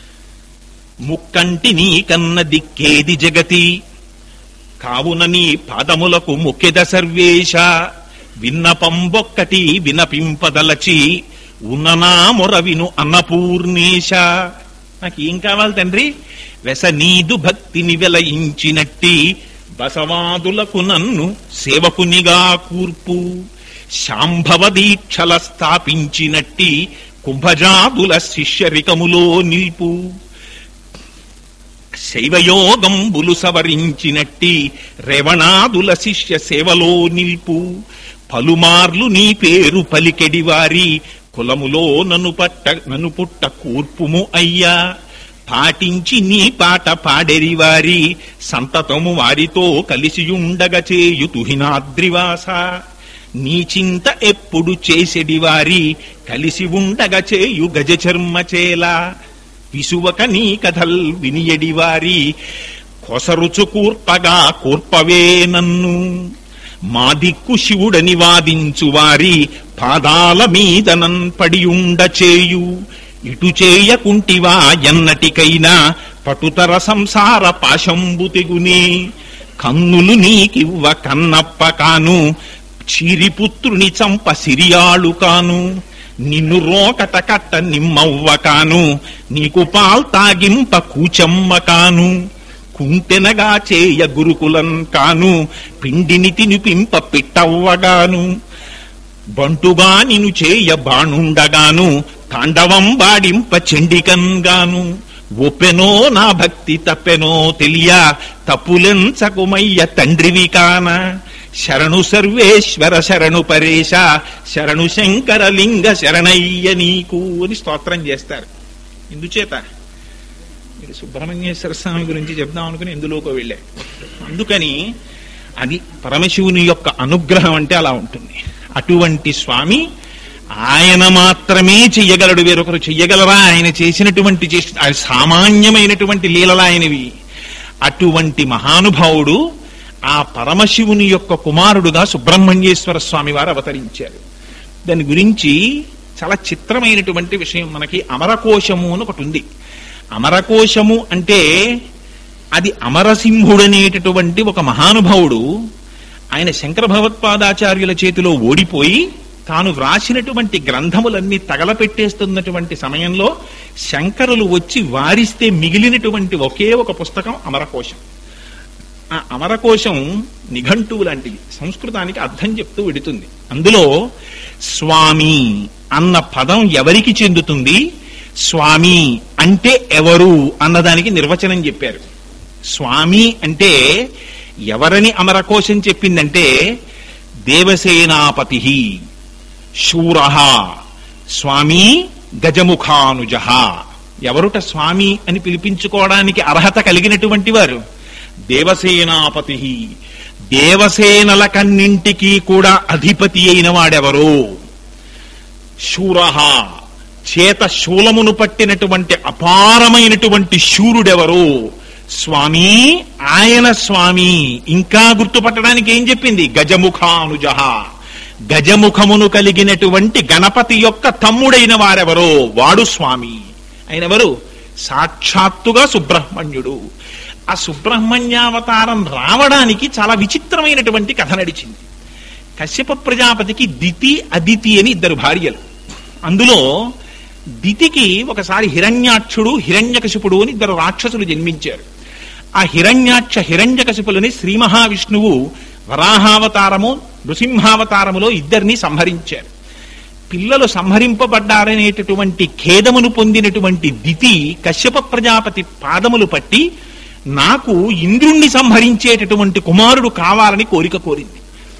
ముక్కంటి నీ కన్న దిక్కేది జగతి కావున నీ పాదములకు మొక్కెద సర్వేశ. విన్నపంబొక్కటి వినపింపదలచి ఉన్ననా మొరవిను అన్నపూర్ణేశ. నాకేం కావాలి తండ్రి? వెస నీదు భక్తిని వెలయించినట్టి బసవాదులకు నన్ను సేవకునిగా కూర్పు. శాంభవ దీక్షల స్థాపించినట్టి కుంభజాదుల శిష్యరికములో నిల్పు. శైవయోగంబులు సవరించినట్టి రేవణాదుల శిష్య సేవలో నిల్పు. పలుమార్లు నీ పేరు పలికెడి వారి కులములో నన్ను పుట్ట కూర్పుము అయ్యా. పాటించి నీ పాట పాడెరి వారి సంతతము వారితో కలిసియుండగ చేయు తుహినాద్రివాస. నీ చింత ఎప్పుడు చేసెడి వారి కలిసి ఉండగ చేయు గజచర్మచేల. విసువక నీ కథల్ వినియడి వారి కొసరుచు కూర్పగా కూర్పవే నన్ను. మా దిక్కు శివుడని వాదించు వారి పాదాల మీదనన్ పడియుండ చేయు. ఇటు చేయకుంటివా ఎన్నటికైనా పటుతర సంసార పాశంబు తెగునే. కన్నులు నీకివ్వ కన్నప్ప కాను, చీరిపుత్రుని చంప సిరియాళు కాను. నిన్ను రోకట కట్ట నిమ్మవ్వ కాను, నీకు పాల్ తాగింప కూచమ్మ కాను. కుంటెనగా చేయ గురుకులం కాను, పిండిని తినిపింప పిట్టవ్వగాను. బంటుగా నిను చేయ బాణుండగాను, తాండవం బాడింప చెండికంగాను. ఒప్పెనో నా భక్తి తప్పెనో తెలియ, తప్పులెంచకుమయ్య తండ్రివి కాన. శరణు సర్వేశ్వర శరణు పరేశ, శరణు శంకరలింగ శరణయ్య నీకు అని స్తోత్రం చేస్తారు. ఇందుచేత మీరు సుబ్రహ్మణ్యేశ్వర స్వామి గురించి చెప్దాం అనుకుని ఎందులోకో వెళ్ళా. అందుకని అది పరమశివుని యొక్క అనుగ్రహం అంటే అలా ఉంటుంది. అటువంటి స్వామి ఆయన మాత్రమే చెయ్యగలడు, వేరొకరు చెయ్యగలరా? ఆయన చేసినటువంటి సామాన్యమైనటువంటి లీలలు ఆయనవి. అటువంటి మహానుభావుడు ఆ పరమశివుని యొక్క కుమారుడుగా సుబ్రహ్మణ్యేశ్వర స్వామి వారు అవతరించారు. దాని గురించి చాలా చిత్రమైనటువంటి విషయం. మనకి అమరకోశము అని ఒకటి ఉంది. అమరకోశము అంటే అది అమరసింహుడనేటటువంటి ఒక మహానుభావుడు. ఆయన శంకర భగవత్పాదాచార్యుల చేతిలో ఓడిపోయి తాను వ్రాసినటువంటి గ్రంథములన్నీ తగలపెట్టేస్తున్నటువంటి సమయంలో శంకరులు వచ్చి వారిస్తే మిగిలినటువంటి ఒకే ఒక పుస్తకం అమరకోశం. ఆ అమరకోశం నిఘంటువు లాంటిది, సంస్కృతానికి అర్థం చెప్తూ వెడుతుంది. అందులో స్వామి అన్న పదం ఎవరికి చెందుతుంది, స్వామి అంటే ఎవరు అన్నదానికి నిర్వచనం చెప్పారు. స్వామి అంటే ఎవరని అమరకోశం చెప్పిందంటే దేవసేనాపతి శూర స్వామి గజముఖానుజ. ఎవరుట స్వామి అని పిలిపించుకోవడానికి అర్హత కలిగినటువంటి వారు? దేవసేనాపతి, దేవసేనల కన్నింటికి కూడా అధిపతి అయిన వాడెవరో. శూర, చేత శూలమును పట్టినటువంటి అపారమైనటువంటి శూరుడెవరో. స్వామి, ఆయన స్వామి. ఇంకా గుర్తుపట్టడానికి ఏం చెప్పింది? గజముఖానుజ, గజముఖమును కలిగినటువంటి గణపతి యొక్క తమ్ముడైన వారెవరో వాడు స్వామి. ఆయనెవరు? సాక్షాత్తుగా సుబ్రహ్మణ్యుడు. ఆ సుబ్రహ్మణ్యావతారం రావడానికి చాలా విచిత్రమైనటువంటి కథ నడిచింది. కశ్యప ప్రజాపతికి దితి అదితి అని ఇద్దరు భార్యలు. అందులో దితికి ఒకసారి హిరణ్యాక్షుడు హిరణ్యకశిపుడు అని ఇద్దరు రాక్షసులు జన్మించారు. ఆ హిరణ్యాక్ష హిరణ్యకశిపులని శ్రీ మహావిష్ణువు వరాహావతారము నృసింహావతారములో ఇద్దరిని సంహరించారు. పిల్లలు సంహరింపబడ్డారనేటటువంటి ఖేదమును పొందినటువంటి దితి కశ్యప ప్రజాపతి పాదములు పట్టి నాకు ఇంద్రుణ్ణి సంహరించేటటువంటి కుమారుడు కావాలని కోరిక కోరింది.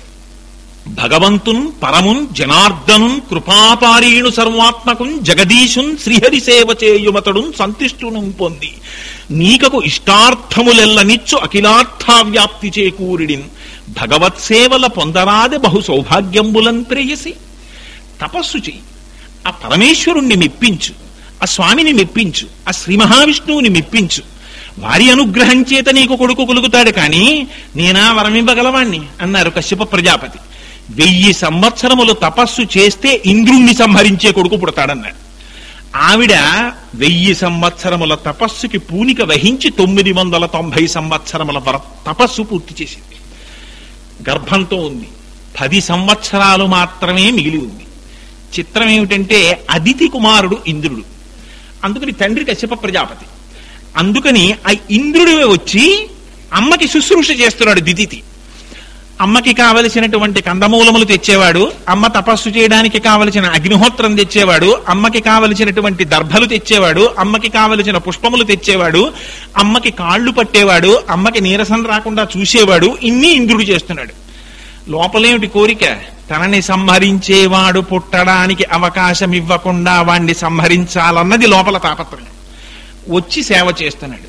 భగవంతున్ పరమున్ జనార్దనున్ కృపాపారీణు సర్వాత్మకున్ జగదీశున్ శ్రీహరి సేవ చేయుమతడున్ సంతిష్టును పొంది నీకకు ఇష్టార్థములెల్లనిచ్చు అఖిలార్థవ్యాప్తి చేకూరిడిన్ భగవత్సేవల పొందరాది బహు సౌభాగ్యంబులన్ ప్రేయసి. తపస్సు చెయ్యి, ఆ పరమేశ్వరుణ్ణి మెప్పించు, ఆ స్వామిని మెప్పించు, ఆ శ్రీ మహావిష్ణువుని మెప్పించు. వారి అనుగ్రహం చేత నీకు కొడుకు కొలుగుతాడు, కానీ నేనా వరమివ్వగలవాణ్ణి అన్నారు కశ్యప ప్రజాపతి. 1000 సంవత్సరములు తపస్సు చేస్తే ఇంద్రుణ్ణి సంహరించే కొడుకు పుడతాడన్నారు. ఆవిడ 1000 సంవత్సరముల తపస్సుకి పూనిక వహించి 990 సంవత్సరముల తపస్సు పూర్తి చేసింది. గర్భంతో ఉంది. 10 సంవత్సరాలు మాత్రమే మిగిలి ఉంది. చిత్రం ఏమిటంటే అదితి కుమారుడు ఇంద్రుడు, అందుకని తండ్రి కశ్యప ప్రజాపతి. అందుకని ఆ ఇంద్రుడు వచ్చి అమ్మకి శుశ్రూష చేస్తున్నాడు. దితితి అమ్మకి కావలసినటువంటి కందమూలములు తెచ్చేవాడు, అమ్మ తపస్సు చేయడానికి కావలసిన అగ్నిహోత్రం తెచ్చేవాడు, అమ్మకి కావలసినటువంటి దర్భలు తెచ్చేవాడు, అమ్మకి కావలసిన పుష్పములు తెచ్చేవాడు, అమ్మకి కాళ్ళు పట్టేవాడు, అమ్మకి నీరసం రాకుండా చూసేవాడు. ఇన్ని ఇంద్రుడు చేస్తున్నాడు. లోపలేమిటి కోరిక? తనని సంహరించేవాడు పుట్టడానికి అవకాశం ఇవ్వకుండా వాణ్ణి సంహరించాలన్నది లోపల తాపత్రయం. వచ్చి సేవ చేస్తున్నాడు.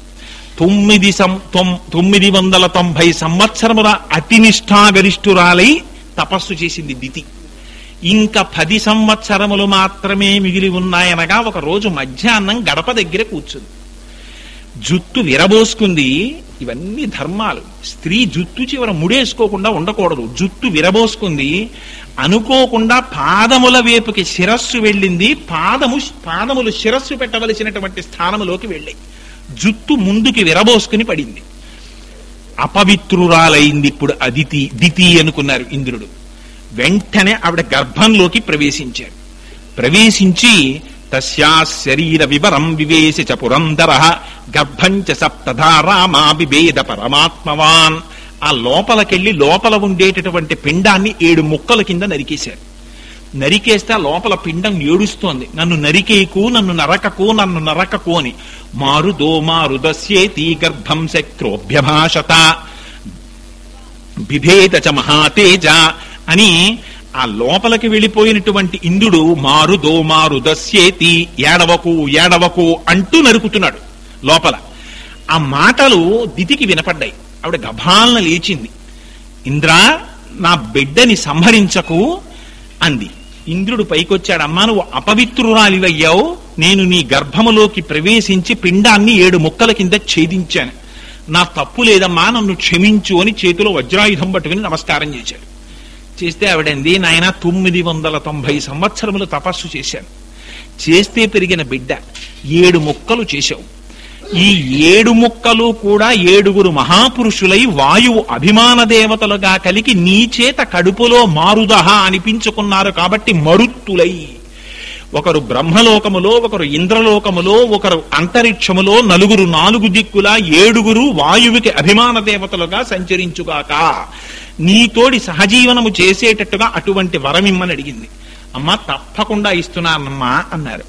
990 సంవత్సరముల అతినిష్టాగరిష్ఠురాలై తపస్సు చేసింది దితి. ఇంకా 10 సంవత్సరములు మాత్రమే మిగిలి ఉన్నాయనగా ఒక రోజు మధ్యాహ్నం గడప దగ్గర కూర్చుంది. జుత్తు విరబోసుకుంది. ఇవన్నీ ధర్మాలు. స్త్రీ జుత్తు చివర ముడేసుకోకుండా ఉండకూడదు. జుత్తు విరబోసుకుంది. అనుకోకుండా పాదముల వైపుకి శిరస్సు వెళ్ళింది. పాదములు శిరస్సు పెట్టవలసినటువంటి స్థానములోకి వెళ్ళాయి. జుత్తు ముందుకి విరబోసుకుని పడింది. అపవిత్రురాలైంది. ఇప్పుడు అదితి దితి అనుకున్నారు ఇంద్రుడు. వెంటనే ఆవిడ గర్భంలోకి ప్రవేశించారు. ప్రవేశించి తస్యా శరీర వివరం వివేశ చ పురంధర గర్భంచ సప్తధా రామా బిభేద పరమాత్మవాన్. ఆ లోపలికెళ్లి లోపల ఉండేటటువంటి పిండాన్ని 7 ముక్కల కింద నరికేశారు. నరికేస్తే ఆ లోపల పిండం ఏడుస్తోంది, నన్ను నరికేకు, నన్ను నరకకు, నన్ను నరకకు అని. మారుదో మారుదస్యేతి గర్భం శక్రోభ్యభాషత బిభేద చ మహాతేజ అని ఆ లోపలికి వెళ్ళిపోయినటువంటి ఇంద్రుడు మారుదో మారుదస్యేతి ఏడవకు ఏడవకు అంటూ నరుకుతున్నాడు లోపల. ఆ మాటలు దితికి వినపడ్డాయి. ఆవిడ గభాలన లేచింది. ఇంద్రా, నా బిడ్డని సంహరించకు అంది. ఇంద్రుడు పైకొచ్చాడు. అమ్మా, నువ్వు అపవిత్రురాలివయ్యావు. నేను నీ గర్భములోకి ప్రవేశించి పిండాన్ని 7 ముక్కల కింద ఛేదించాను. నా తప్పు లేదమ్మా, నన్ను క్షమించు అని చేతిలో వజ్రాయుధం పట్టుకుని నమస్కారం చేశాడు. చేస్తే ఆవిడంది, నాయన 990 సంవత్సరములు తపస్సు చేశాను. చేస్తే పెరిగిన బిడ్డ 7 ముక్కలు చేశావు. ఈ 7 ముక్కలు కూడా 7 మహాపురుషులై వాయువు అభిమాన దేవతలుగా కలిగి నీ చేత కడుపులో మారుదహ అనిపించుకున్నారు. కాబట్టి మరుత్తులై ఒకరు బ్రహ్మలోకములో, ఒకరు ఇంద్రలోకములో, ఒకరు అంతరిక్షములో, నలుగురు 4 దిక్కులా, 7 వాయువుకి అభిమాన దేవతలుగా సంచరించుగాక, నీతోడి సహజీవనము చేసేటట్టుగా అటువంటి వరమిమ్మని అడిగింది. అమ్మ తప్పకుండా ఇస్తున్నానమ్మా అన్నారు.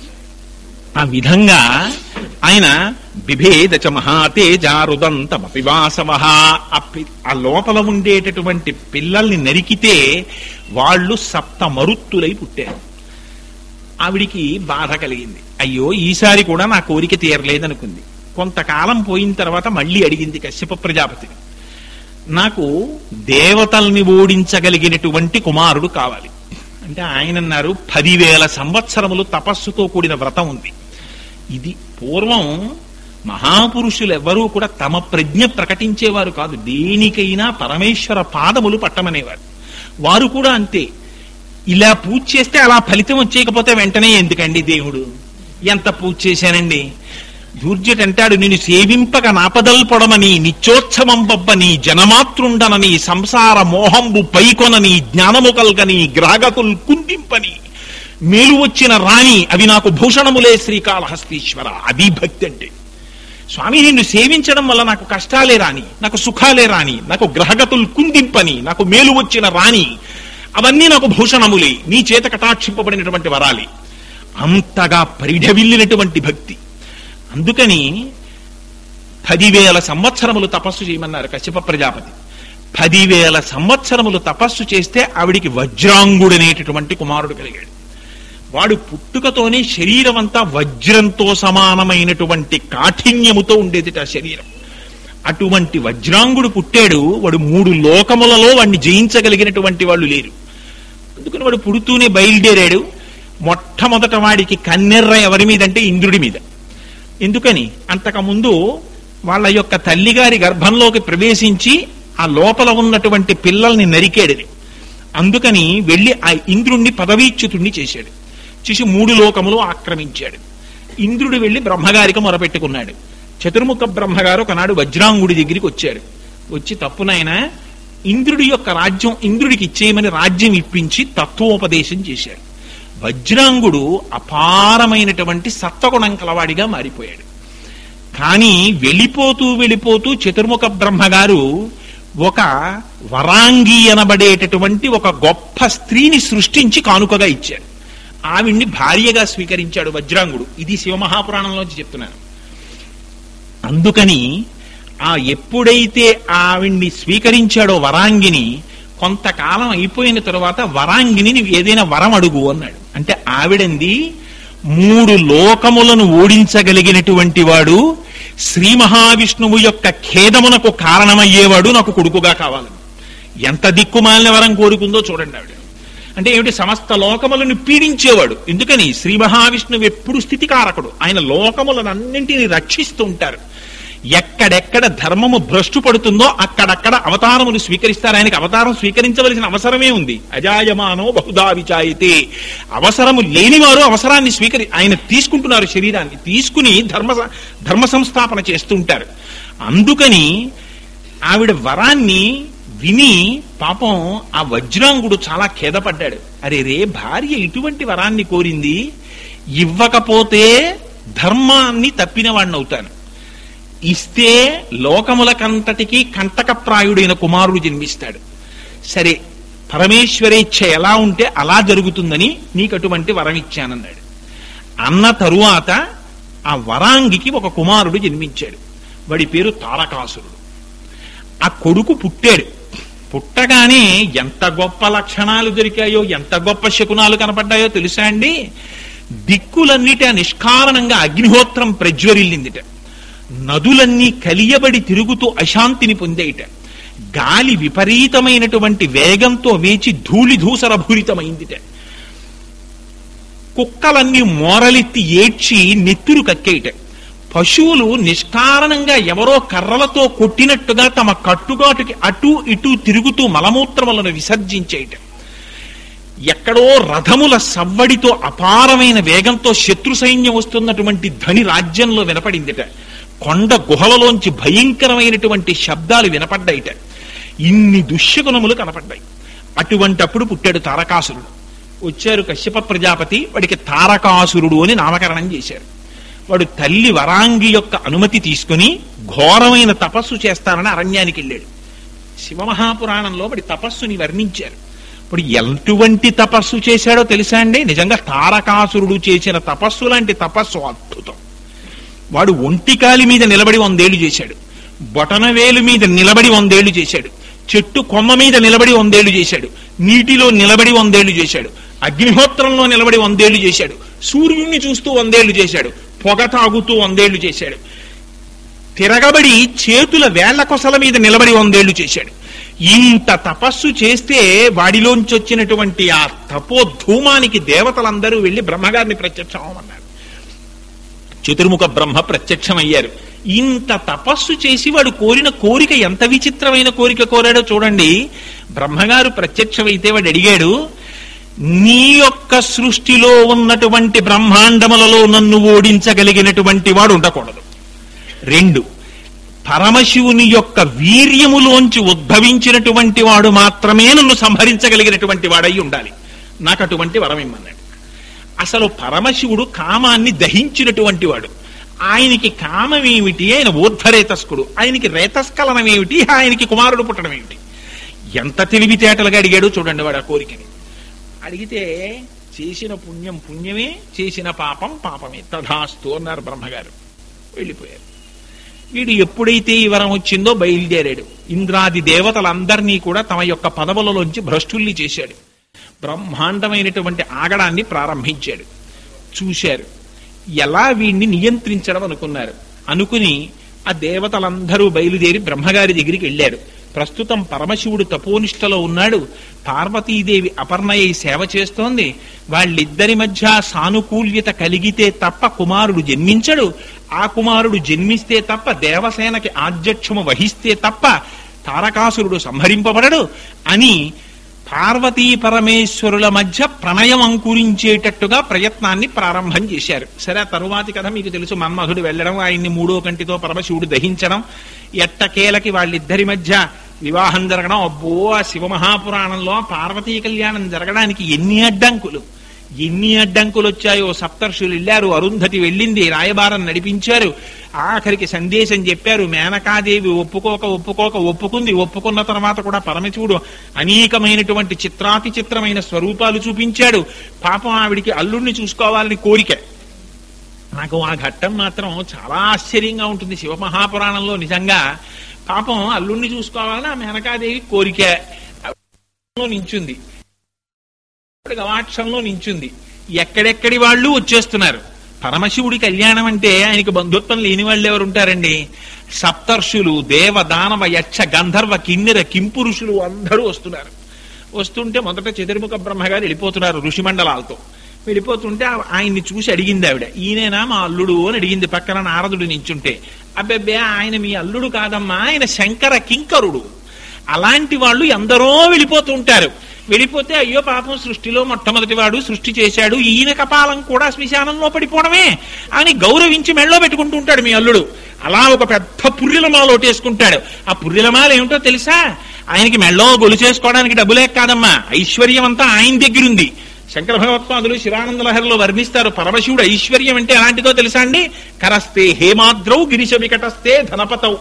ఆ విధంగా ఆయన బిభేదచ మహాతేజారుదంతమపివాసవ, ఆ లోపల ఉండేటటువంటి పిల్లల్ని నరికితే వాళ్ళు 7 మరుత్తులై పుట్టారు. ఆవిడికి బాధ కలిగింది. అయ్యో ఈసారి కూడా నా కోరిక తీరలేదనుకుంది. కొంతకాలం పోయిన తర్వాత మళ్ళీ అడిగింది కశ్యప ప్రజాపతిని, నాకు దేవతల్ని ఓడించగలిగినటువంటి కుమారుడు కావాలి అంటే ఆయన అన్నారు, 10,000 సంవత్సరములు తపస్సుతో కూడిన వ్రతం ఉంది. ఇది పూర్వం మహాపురుషులు ఎవ్వరూ కూడా తమ ప్రజ్ఞ ప్రకటించేవారు కాదు, దేనికైనా పరమేశ్వర పాదములు పట్టమనేవారు. వారు కూడా అంతే, ఇలా పూజ చేస్తే అలా ఫలితం వచ్చేయకపోతే వెంటనే ఎందుకండి దేవుడు, ఎంత పూజ చేశానండి. దూర్జట్ అంటాడు, నేను సేవింపక నాపదల్పొడమని నిత్యోత్సవం బొబ్బని జనమాతృండనని సంసార మోహంబు పైకొనని జ్ఞానము కల్గని గ్రాగతుల్ కుందింపని మేలు వచ్చిన రాణి అవి నాకు భూషణములే శ్రీకాళహస్తీశ్వర. అది భక్తి అంటే. స్వామి నిన్ను సేవించడం వల్ల నాకు కష్టాలే రాని, నాకు సుఖాలే రాని, నాకు గ్రహగతులు కుందింపని, నాకు మేలు వచ్చిన రాణి, అవన్నీ నాకు భూషణములే, నీ చేత కటాక్షింపబడినటువంటి వరాలి. అంతగా పరిఢవిల్లినటువంటి భక్తి. అందుకని 10,000 సంవత్సరములు తపస్సు చేయమన్నారు కశ్యప ప్రజాపతి. 10,000 సంవత్సరములు తపస్సు చేస్తే ఆవిడికి వజ్రాంగుడనేటటువంటి కుమారుడు కలిగాడు. వాడు పుట్టుకతోనే శరీరం అంతా వజ్రంతో సమానమైనటువంటి కాఠిన్యముతో ఉండేది ఆ శరీరం. అటువంటి వజ్రాంగుడు పుట్టాడు. వాడు 3 లోకములలో వాడిని జయించగలిగినటువంటి వాళ్ళు లేరు. అందుకని వాడు పుడుతూనే బయలుదేరాడు. మొట్టమొదట వాడికి కన్నెర్ర ఎవరి మీదంటే ఇంద్రుడి మీద. ఎందుకని, అంతకుముందు వాళ్ళ యొక్క తల్లిగారి గర్భంలోకి ప్రవేశించి ఆ లోపల ఉన్నటువంటి పిల్లల్ని నరికేడని. అందుకని వెళ్లి ఆ ఇంద్రుణ్ణి పదవీచ్యుతుణ్ణి చేశాడు. చేసి 3 లోకములు ఆక్రమించాడు. ఇంద్రుడు వెళ్లి బ్రహ్మగారికి మొరపెట్టుకున్నాడు. చతుర్ముఖ బ్రహ్మగారు ఒకనాడు వజ్రాంగుడి దగ్గరికి వచ్చాడు. వచ్చి, తప్పునైనా ఇంద్రుడి యొక్క రాజ్యం ఇంద్రుడికి ఇచ్చేయమని రాజ్యం ఇప్పించి తత్వోపదేశం చేశాడు. వజ్రాంగుడు అపారమైనటువంటి సత్వగుణం కలవాడిగా మారిపోయాడు. కానీ వెళ్ళిపోతూ చతుర్ముఖ బ్రహ్మగారు ఒక వరాంగి అనబడేటటువంటి ఒక గొప్ప స్త్రీని సృష్టించి కానుకగా ఇచ్చాడు. ఆవిడ్ని భార్యగా స్వీకరించాడు వజ్రాంగుడు. ఇది శివమహాపురాణంలోంచి చెప్తున్నాను. అందుకని ఎప్పుడైతే ఆవిడ్ని స్వీకరించాడో వరాంగిని, కొంతకాలం అయిపోయిన తరువాత వరాంగిని ఏదైనా వరం అడుగు అన్నాడు. అంటే ఆవిడంది, 3 లోకములను ఓడించగలిగినటువంటి వాడు, శ్రీ మహావిష్ణువు యొక్క ఖేదమునకు కారణమయ్యేవాడు నాకు కొడుకుగా కావాలని. ఎంత దిక్కుమాలిన వరం కోరుకుందో చూడండి ఆవిడ. అంటే ఏమిటి, సమస్త లోకములను పీడించేవాడు. ఎందుకని, శ్రీ మహావిష్ణువు ఎప్పుడు స్థితికారకుడు. ఆయన లోకములనన్నింటినీ రక్షిస్తూ ఉంటారు. ఎక్కడెక్కడ ధర్మము భ్రష్టు పడుతుందో అక్కడక్కడ అవతారములు స్వీకరిస్తారు. ఆయనకి అవతారం స్వీకరించవలసిన అవసరమే ఉంది. అజాయమానో బహుదా విచాయితే. అవసరము లేనివారు అవసరాన్ని ఆయన తీసుకుంటున్నారు. శరీరాన్ని తీసుకుని ధర్మ సంస్థాపన చేస్తుంటారు. అందుకని ఆవిడ వరాన్ని విని పాపం ఆ వజ్రాంగుడు చాలా ఖేదపడ్డాడు. అరే రే, భార్య ఇటువంటి వరాన్ని కోరింది, ఇవ్వకపోతే ధర్మాన్ని తప్పిన వాడినవుతాను, ఇస్తే లోకములకంతటికీ కంటకప్రాయుడైన కుమారుడు జన్మిస్తాడు. సరే, పరమేశ్వరేచ్ఛ ఎలా ఉంటే అలా జరుగుతుందని నీకు అటువంటి వరం ఇచ్చానన్నాడు. అన్న తరువాత ఆ వరాంగికి ఒక కుమారుడు జన్మించాడు. వాడి పేరు తారకాసురుడు. ఆ కొడుకు పుట్టాడు. పుట్టగానే ఎంత గొప్ప లక్షణాలు దొరికాయో, ఎంత గొప్ప శకునాలు కనపడ్డాయో తెలుసా అండి. దిక్కులన్నిట నిష్కారణంగా అగ్నిహోత్రం ప్రజ్వరిల్లిందిట. నదులన్నీ కలియబడి తిరుగుతూ అశాంతిని పొందేట. గాలి విపరీతమైనటువంటి వేగంతో వేచి ధూళిధూసరభూరితమైందిట. కుక్కలన్నీ మోరలెత్తి ఏడ్చి నెత్తురు కక్కేయట. పశువులు నిష్కారణంగా ఎవరో కర్రలతో కొట్టినట్టుగా తమ కట్టుగాటుకి అటూ ఇటూ తిరుగుతూ మలమూత్రములను విసర్జించేయట. ఎక్కడో రథముల సవ్వడితో అపారమైన వేగంతో శత్రు సైన్యం వస్తున్నటువంటి ధని రాజ్యంలో వినపడిందిట. కొండ గుహలలోంచి భయంకరమైనటువంటి శబ్దాలు వినపడ్డాయిట. ఇన్ని దుశ్శకునములు కనపడ్డాయి. అటువంటప్పుడు పుట్టాడు తారకాసురుడు. వచ్చారు కశ్యప ప్రజాపతి, వాడికి తారకాసురుడు అని నామకరణం చేశారు. వాడు తల్లి వరాంగి యొక్క అనుమతి తీసుకుని ఘోరమైన తపస్సు చేస్తానని అరణ్యానికి వెళ్ళాడు. శివమహాపురాణంలో వాడి తపస్సుని వర్ణించారు. ఇప్పుడు ఎటువంటి తపస్సు చేశాడో తెలుసా అండి? నిజంగా తారకాసురుడు చేసిన తపస్సు లాంటి తపస్సు అద్భుతం. వాడు ఒంటికాలి మీద నిలబడి 100 ఏళ్లు చేశాడు, బొటనవేలు మీద నిలబడి 100 ఏళ్లు చేశాడు, చెట్టు కొమ్మ మీద నిలబడి 100 ఏళ్లు చేశాడు, నీటిలో నిలబడి 100 ఏళ్లు చేశాడు, అగ్నిహోత్రంలో నిలబడి 100 ఏళ్లు చేశాడు, సూర్యుణ్ణి చూస్తూ 100 ఏళ్లు చేశాడు, పొగ తాగుతూ 100 ఏళ్లు చేశాడు, తిరగబడి చేతుల వేళ్ల కొసల మీద నిలబడి 100 ఏళ్లు చేశాడు. ఇంత తపస్సు చేస్తే వాడిలోంచి వచ్చినటువంటి ఆ తపోధూమానికి దేవతలందరూ వెళ్లి బ్రహ్మగారిని ప్రత్యక్షమన్నారు. చతుర్ముఖ బ్రహ్మ ప్రత్యక్షమయ్యారు. ఇంత తపస్సు చేసి వాడు కోరిన కోరిక ఎంత విచిత్రమైన కోరిక కోరాడో చూడండి. బ్రహ్మగారు ప్రత్యక్షమైతే వాడు అడిగాడు, నీ యొక్క సృష్టిలో ఉన్నటువంటి బ్రహ్మాండములలో నన్ను ఓడించగలిగినటువంటి వాడు ఉండకూడదు. 2, పరమశివుని యొక్క వీర్యములోంచి ఉద్భవించినటువంటి వాడు మాత్రమే నన్ను సంహరించగలిగినటువంటి వాడై ఉండాలి. నాకు అటువంటి వరం ఇమ్మన్నాడు. అసలు పరమశివుడు కామాన్ని దహించినటువంటి వాడు. ఆయనకి కామమేమిటి? ఆయన ఊర్ధ్వరేతస్కుడు. ఆయనకి రేతస్కలనం ఏమిటి? ఆయనకి కుమారుడు పుట్టడం ఏమిటి? ఎంత తెలివితేటలుగా అడిగాడో చూడండి వాడు ఆ కోరికని. అడిగితే చేసిన పుణ్యం పుణ్యమే, చేసిన పాపం పాపమే, తథాస్తు అన్నారు బ్రహ్మగారు. వెళ్ళిపోయారు. వీడు ఎప్పుడైతే ఈ వరం వచ్చిందో బయలుదేరాడు. ఇంద్రాది దేవతలందరినీ కూడా తమ యొక్క పదవులలోంచి భ్రష్టుల్ని చేశాడు. బ్రహ్మాండమైనటువంటి ఆగడాన్ని ప్రారంభించాడు. చూశారు, ఎలా వీడిని నియంత్రించడం అనుకున్నారు. అనుకుని ఆ దేవతలందరూ బయలుదేరి బ్రహ్మగారి దగ్గరికి వెళ్ళారు. ప్రస్తుతం పరమశివుడు తపోనిష్టలో ఉన్నాడు. పార్వతీదేవి అపర్ణయ్య సేవ చేస్తోంది. వాళ్ళిద్దరి మధ్య సానుకూల్యత కలిగితే తప్ప కుమారుడు జన్మించడు. ఆ కుమారుడు జన్మిస్తే తప్ప దేవసేనకి ఆధ్యక్షము వహిస్తే తప్ప తారకాసురుడు సంహరింపబడడు అని పార్వతీ పరమేశ్వరుల మధ్య ప్రణయం అంకురించేటట్టుగా ప్రయత్నాన్ని ప్రారంభం చేశారు. సరే, ఆ తరువాతి కథ మీకు తెలుసు. మన్మధుడు వెళ్ళడం, ఆయన్ని 3వ కంటితో పరమశివుడు దహించడం, ఎట్టకేలకి వాళ్ళిద్దరి మధ్య వివాహం జరగడం. అబ్బో, ఆ శివమహాపురాణంలో పార్వతీ కళ్యాణం జరగడానికి ఎన్ని అడ్డంకులు వచ్చాయో. సప్తర్షులు వెళ్ళారు, అరుంధతి వెళ్ళింది, రాయబారం నడిపించారు, ఆఖరికి సందేశం చెప్పారు. మేనకాదేవి ఒప్పుకుంది. ఒప్పుకున్న తర్వాత కూడా పరమశివుడు అనేకమైనటువంటి చిత్రాతి చిత్రమైన స్వరూపాలు చూపించాడు. పాపం ఆవిడికి అల్లుడిని చూసుకోవాలని కోరిక. నాకు ఆ ఘట్టం మాత్రం చాలా ఆశ్చర్యంగా ఉంటుంది శివమహాపురాణంలో. నిజంగా పాపం అల్లుడిని చూసుకోవాలని ఆ మేనకాదేవి కోరిక నించుంది, గవాక్షంలో నించుంది. ఎక్కడెక్కడి వాళ్ళు వచ్చేస్తున్నారు. పరమశివుడి కళ్యాణం అంటే ఆయనకి బంధుత్వం లేని వాళ్ళు ఎవరు ఉంటారండి? సప్తర్షులు, దేవ, దానవ, యక్ష, గంధర్వ, కిన్నెర, కింపురుషులు అందరూ వస్తున్నారు. వస్తుంటే మొదట చతుర్ముఖ బ్రహ్మగారు వెళ్ళిపోతున్నారు ఋషిమండలాలతో. వెళ్ళిపోతుంటే ఆయన్ని చూసి అడిగింది ఆవిడ, ఈయనేనా మా అల్లుడు అని అడిగింది. పక్కన నారదుడు నించుంటే, అబ్బెబ్బే ఆయన మీ అల్లుడు కాదమ్మా, ఆయన శంకర కింకరుడు. అలాంటి వాళ్ళు ఎందరో వెళ్ళిపోతూ ఉంటారు. వెళ్ళిపోతే అయ్యో పాపం, సృష్టిలో మొట్టమొదటి వాడు సృష్టి చేశాడు, ఈయన కపాలం కూడా శ్మశానంలో పడిపోవడమే అని గౌరవించి మెళ్ళో పెట్టుకుంటూ ఉంటాడు మీ అల్లుడు. అలా ఒక పెద్ద పుర్రెలమాల ఒకటేసుకుంటాడు. ఆ పుర్రెలమాల ఏమిటో తెలుసా? ఆయనకి మెళ్ళో గొలు చేసుకోవడానికి డబ్బులే కాదమ్మా, ఐశ్వర్యం అంతా ఆయన దగ్గరుంది. శంకర భగవత్పాదులు శివానంద లహరిలో వర్ణిస్తారు పరమశివుడు ఐశ్వర్యం అంటే ఎలాంటిదో తెలుసా అండి? కరస్తే హేమాద్రౌ గిరిశ వికటస్తే ధనపతౌ.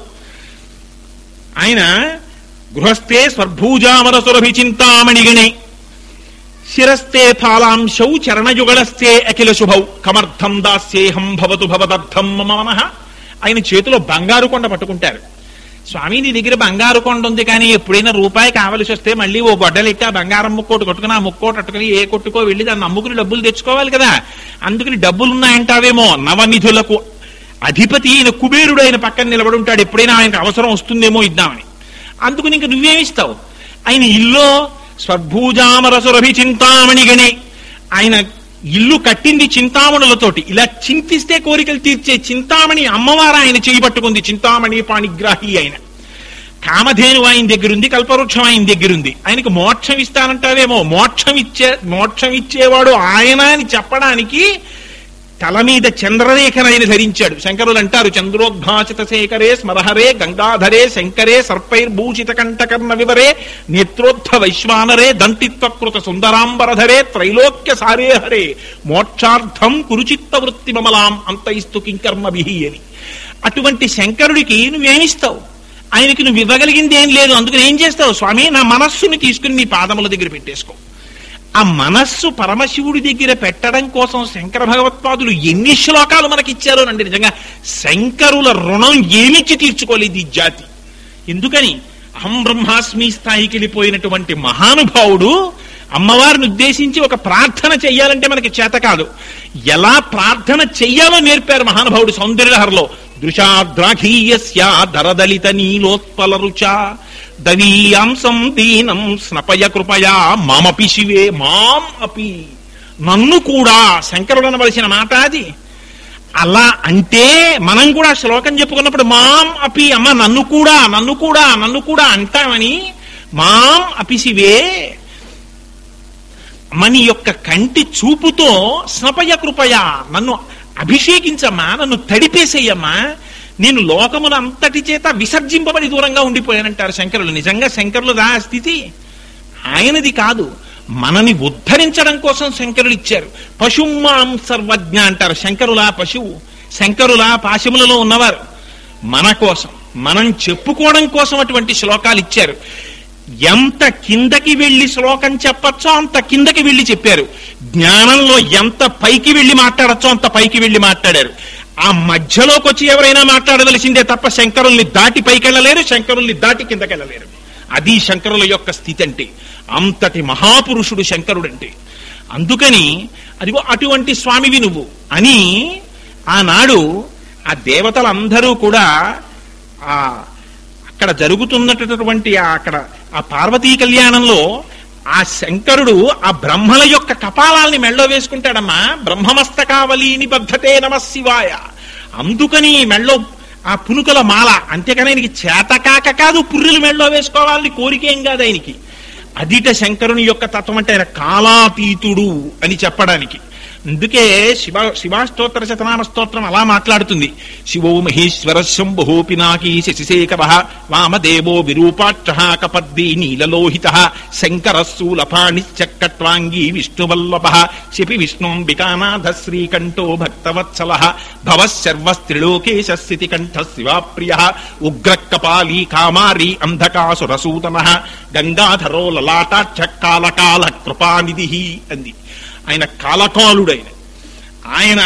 ఆయన గృహస్థే స్వర్భూజామరసురభి చింతామణిగణే శిరస్తే ఫాలాంశౌ చరణయుగళస్తే అఖిల శుభౌ కమర్థం దాస్యేహం భవతు భవదర్థం మమ మనః. ఆయన చేతిలో బంగారు కొండ పట్టుకుంటారు. స్వామి, నీ దగ్గర బంగారు కొండ ఉంది, కానీ ఎప్పుడైనా రూపాయి కావలసి వస్తే మళ్ళీ ఓ గొడ్డలిట్టి ఆ బంగారం ముక్కోటి కొట్టుకుని ఆ ముక్కోటి అట్టుకుని ఏ కొట్టుకో వెళ్ళి దాన్ని అమ్ముకుని డబ్బులు తెచ్చుకోవాలి కదా. అందుకని డబ్బులున్నాయంటావేమో. నవనిధులకు అధిపతి అయిన కుబేరుడు ఆయన పక్కన నిలబడి ఉంటాడు. ఎప్పుడైనా ఆయనకు అవసరం వస్తుందేమో ఇద్దామని. అందుకని ఇంక నువ్వేమిస్తావు? ఆయన ఇల్లు స్వర్భూజామరసురభి చింతామణిగణే. ఆయన ఇల్లు కట్టింది చింతామణులతోటి. ఇలా చింతిస్తే కోరికలు తీర్చే చింతామణి అమ్మవారు ఆయన చేయబట్టుకుంది. చింతామణి పాణిగ్రాహి ఆయన. కామధేను ఆయన దగ్గరుంది, కల్పవృక్షం ఆయన దగ్గరుంది. ఆయనకు మోక్షం ఇస్తానంటావేమో. మోక్షం ఇచ్చేవాడు ఆయన అని చెప్పడానికి తల మీద చంద్రరేఖనైన ధరించాడు. శంకరులు అంటారు, చంద్రోద్భాసిత శేఖరే స్మరహరే గంగాధరే శంకరే సర్పైర్భూషిత కంఠకర్ణ వివరే నేత్రోద్ధ వైశ్వానరే దంతిత్వకృత సుందరాంబరధరే త్రైలోక్య సారే హరే మోక్షార్థం కురుచిత్త వృత్తి మమలాం అంతయిస్తు కింకర్మభిః అని. అటువంటి శంకరుడికి నువ్వేమిస్తావు? ఆయనకి నువ్వు ఇవ్వగలిగింది ఏం లేదు. అందుకని ఏం చేస్తావు? స్వామి, నా మనస్సుని తీసుకుని నీ పాదముల దగ్గర పెట్టేసుకో. ఆ మనస్సు పరమశివుడి దగ్గర పెట్టడం కోసం శంకర భగవత్పాదులు ఎన్ని శ్లోకాలు మనకిచ్చారో నండి. నిజంగా శంకరుల రుణం ఏమిచ్చి తీర్చుకోలేదు ఈ జాతి. ఎందుకని? అహం బ్రహ్మాస్మి స్థాయికి వెళ్ళిపోయినటువంటి మహానుభావుడు అమ్మవారిని ఉద్దేశించి ఒక ప్రార్థన చెయ్యాలంటే మనకి చేత కాదు. ఎలా ప్రార్థన చెయ్యాలో నేర్పారు మహానుభావుడు సౌందర్యలహరిలో. దృశాద్రాఘీయస్య దరదలిత నీలోత్పల రుచా దవీయాంసం దీనం స్నపయ కృపయా మామపి శివే మాం అపి. నన్ను కూడా, శంకరుడు అనవలసిన మాట అది. అలా అంటే మనం కూడా శ్లోకం చెప్పుకున్నప్పుడు మాం అపి, అమ్మ నన్ను కూడా నన్ను కూడా నన్ను కూడా అంటామని. మాం అపి శివే, మని యొక్క కంటి చూపుతో స్నపయ కృపయా నన్ను అభిషేకించమ్మా, నన్ను తడిపేసేయమ్మా. నేను లోకముల అంతటి చేత విసర్జింపబడి దూరంగా ఉండిపోయానంటారు శంకరులు. నిజంగా శంకరులు రా స్థితి ఆయనది కాదు, మనని ఉద్ధరించడం కోసం శంకరులు ఇచ్చారు. పశుమాం సర్వజ్ఞ అంటారు. శంకరులా పశువు, శంకరులా పాశములలో ఉన్నవారు. మన కోసం, మనం చెప్పుకోవడం కోసం అటువంటి శ్లోకాలు ఇచ్చారు. ఎంత కిందకి వెళ్లి శ్లోకం చెప్పచ్చో అంత కిందకి వెళ్లి చెప్పారు. జ్ఞానంలో ఎంత పైకి వెళ్లి మాట్లాడచ్చో అంత పైకి వెళ్లి మాట్లాడారు. ఆ మధ్యలోకి వచ్చి ఎవరైనా మాట్లాడవలసిందే తప్ప శంకరుల్ని దాటి పైకెళ్ళలేరు, శంకరుల్ని దాటి కిందకెళ్ళలేరు. అది శంకరుల యొక్క స్థితి అంటే. అంతటి మహాపురుషుడు శంకరుడంటే. అందుకని అదిగో అటువంటి స్వామివి నువ్వు అని ఆనాడు ఆ దేవతలందరూ కూడా అక్కడ జరుగుతున్నటువంటి అక్కడ ఆ పార్వతీ కళ్యాణంలో ఆ శంకరుడు ఆ బ్రహ్మల యొక్క కపాలాల్ని మెళ్ళో వేసుకుంటాడమ్మా. బ్రహ్మమస్తకావలి నిబద్ధతే నమః శివాయ. అందుకని మెళ్ళో ఆ పునుకల మాల. అంతేకాని ఆయనకి చేతకాక కాదు పుర్రెలు మెళ్ళో వేసుకోవాలని కోరికేం కాదు ఆయనకి. అదిట శంకరుని యొక్క తత్వం అంటే ఆయన కాలాతీతుడు అని చెప్పడానికి. అందుకే శివాష్టోత్తర శతనామ స్తోత్రం అలా మాట్లాడుతుంది. శివో మహేశ్వర శంభో పినాకీ శశిశేఖర వామదేవో విరూపాక్ష కపద్ది నీలలోహిత శంకర శూలపాణిశ్చక్కట్వాంగీ విష్ణువల్లభ శపి విష్ణుంబికానాథ శ్రీకంఠో భక్తవత్సల భవశర్వస్త్రిలోకేశ స్థితికంఠ శివాప్రియ ఉగ్రకపాలీ కామారీ అంధకాసురసూతన గంగాధరో లలాటాక్ష కాలకాల కృపానిధి అంది. ఆయన కాలకాలుడైన ఆయన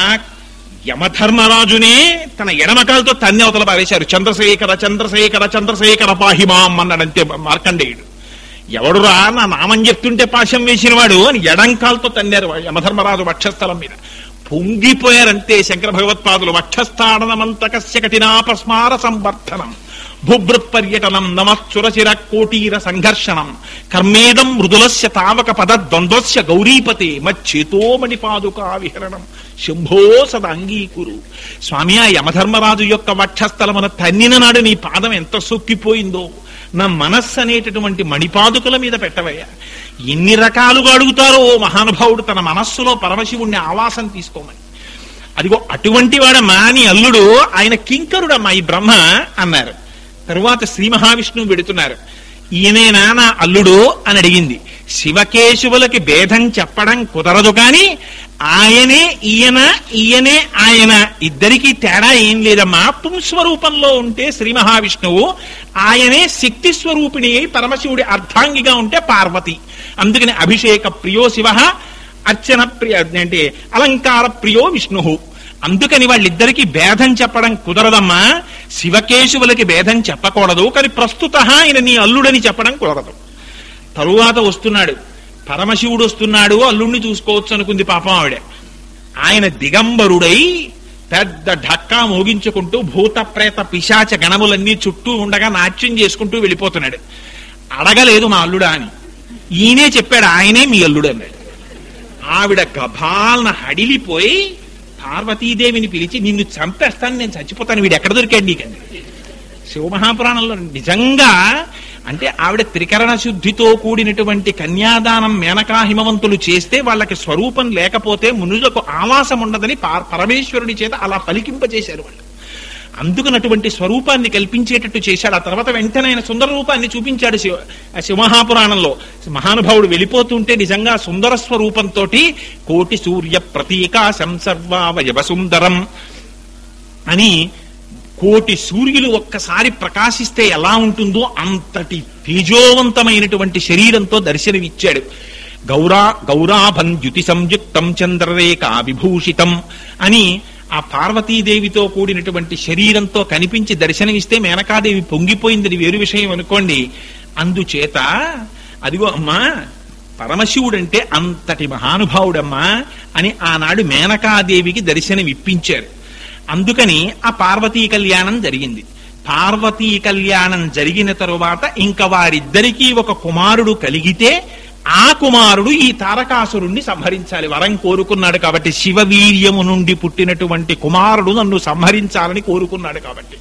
యమధర్మరాజునే తన ఎడమకాలతో తన్ని అవతల పారేశారు. చంద్రశేఖర చంద్రశేఖర చంద్రశేఖర పాహిమాం అన్నాడంతే మార్కండేయుడు. ఎవడురా నా నామం చెప్తుంటే పాశం వేసినవాడు అని ఎడంకాలతో తన్నారు యమధర్మరాజు వక్షస్థలం మీద. పొంగిపోయారంతే శంకర భగవత్పాదులు. వక్షస్థాడనమంతకస్య కఠినాపస్మార సంవర్ధనం భూభృత్పర్యటనం నమశ్చురచిర కోటీర సంఘర్షణం కర్మేదం మృదులస్య తావక పద ద్వంద్వస్య గౌరీపతే మచ్చేతోమణి పాదుకా విహరణం శంభో సదాంగీకురు. స్వామి, ఆ యమధర్మరాజు యొక్క వక్షస్థలమున తన్నిన నాడు నీ పాదం ఎంత సొక్కిపోయిందో నా మనస్సు అనేటటువంటి మణిపాదుకల మీద పెట్టవయ్యా. ఎన్ని రకాలుగా అడుగుతారో ఓ మహానుభావుడు తన మనస్సులో పరమశివుణ్ణి ఆవాసం తీసుకోమని. అదిగో అటువంటి వాడమ్మా నీ అల్లుడు. ఆయన కింకరుడమ్మా ఈ బ్రహ్మ అన్నారు. తరువాత శ్రీ మహావిష్ణువు పెడుతున్నారు. ఈయనేనా నా అల్లుడు అని అడిగింది. శివకేశవులకి భేదం చెప్పడం కుదరదు కానీ ఆయనే ఈయన, ఈయనే ఆయన, ఇద్దరికీ తేడా ఏం లేదమ్మా. పుంస్వరూపంలో ఉంటే శ్రీ మహావిష్ణువు, ఆయనే శక్తి స్వరూపిణి అయి పరమశివుడి అర్ధాంగిగా ఉంటే పార్వతి. అందుకని అభిషేక ప్రియో శివ, అర్చన ప్రియ అంటే అలంకార ప్రియో విష్ణు. అందుకని వాళ్ళిద్దరికీ భేదం చెప్పడం కుదరదమ్మా. శివకేశవులకి భేదం చెప్పకూడదు కానీ ప్రస్తుత ఆయన నీ అల్లుడని చెప్పడం కుదరదు. తరువాత వస్తున్నాడు పరమశివుడు, వస్తున్నాడు, అల్లుడిని చూసుకోవచ్చు అనుకుంది పాపం ఆవిడ. ఆయన దిగంబరుడై పెద్ద ఢక్కా మోగించుకుంటూ భూత ప్రేత పిశాచ గణములన్నీ చుట్టూ ఉండగా నాట్యం చేసుకుంటూ వెళ్ళిపోతున్నాడు. అడగలేదు మా అల్లుడా అని. ఈయనే చెప్పాడు ఆయనే మీ అల్లుడు అన్నాడు. ఆవిడ గభాలన హడిలిపోయి పార్వతీదేవిని పిలిచి నిన్ను చంపేస్తాను, నేను చచ్చిపోతాను, వీడు ఎక్కడ దొరికాడు నీకండి. శివమహాపురాణంలో నిజంగా అంటే ఆవిడ త్రికరణ శుద్ధితో కూడినటువంటి కన్యాదానం మేనకా హిమవంతులు చేస్తే వాళ్ళకి స్వరూపం లేకపోతే మునులకు ఆవాసం ఉండదని పరమేశ్వరుని చేత అలా పలికింపజేశారు వాళ్ళు. అందుకనటువంటి స్వరూపాన్ని కల్పించేటట్టు చేశాడు. ఆ తర్వాత వెంటనే ఆయన సుందర రూపాన్ని చూపించాడు శివమహాపురాణంలో. మహానుభావుడు వెళ్ళిపోతుంటే నిజంగా సుందర స్వరూపంతో కోటి సూర్య ప్రతీకాశం సర్వావయవ సుందరం అని కోటి సూర్యులు ఒక్కసారి ప్రకాశిస్తే ఎలా ఉంటుందో అంతటి తేజోవంతమైనటువంటి శరీరంతో దర్శనమిచ్చాడు. గౌరాభం ద్యుతి సంయుక్తం చంద్రరేఖ విభూషితం అని ఆ పార్వతీదేవితో కూడినటువంటి శరీరంతో కనిపించి దర్శనమిస్తే మేనకాదేవి పొంగిపోయిందని వేరు విషయం అనుకోండి. అందుచేత అదిగో అమ్మా పరమశివుడంటే అంతటి మహానుభావుడమ్మా అని ఆనాడు మేనకాదేవికి దర్శనం ఇప్పించారు. అందుకని ఆ పార్వతీ కళ్యాణం జరిగింది. పార్వతీ కళ్యాణం జరిగిన తరువాత ఇంకా వారిద్దరికీ ఒక కుమారుడు కలిగితే ఆ కుమారుడు ఈ తారకాసురుణ్ణి సంహరించాలి. వరం కోరుకున్నాడు కాబట్టి, శివవీర్యము నుండి పుట్టినటువంటి కుమారుడు నన్ను సంహరించాలని కోరుకున్నాడు కాబట్టి,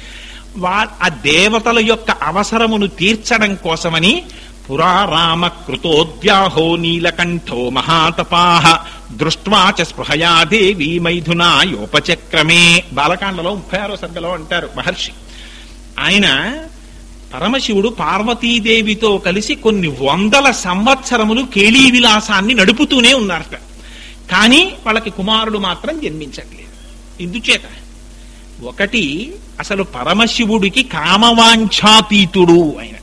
ఆ దేవతల యొక్క అవసరమును తీర్చడం కోసమని పురారామ కృతోద్యాహో నీలకంఠో మహాతపాహ దృష్ట్వా చ స్పృహయా దేవి మైథునాయోపచక్రమే. బాలకాండలో 36వ సర్గలో అంటారు మహర్షి. ఆయన పరమశివుడు పార్వతీదేవితో కలిసి కొన్ని వందల సంవత్సరములు కేళీ విలాసాన్ని నడుపుతూనే ఉన్నారట. కానీ వాళ్ళకి కుమారుడు మాత్రం జన్మించట్లేదు. ఇందుచేత ఒకటి, అసలు పరమశివుడికి కామవాంఛాతీతుడు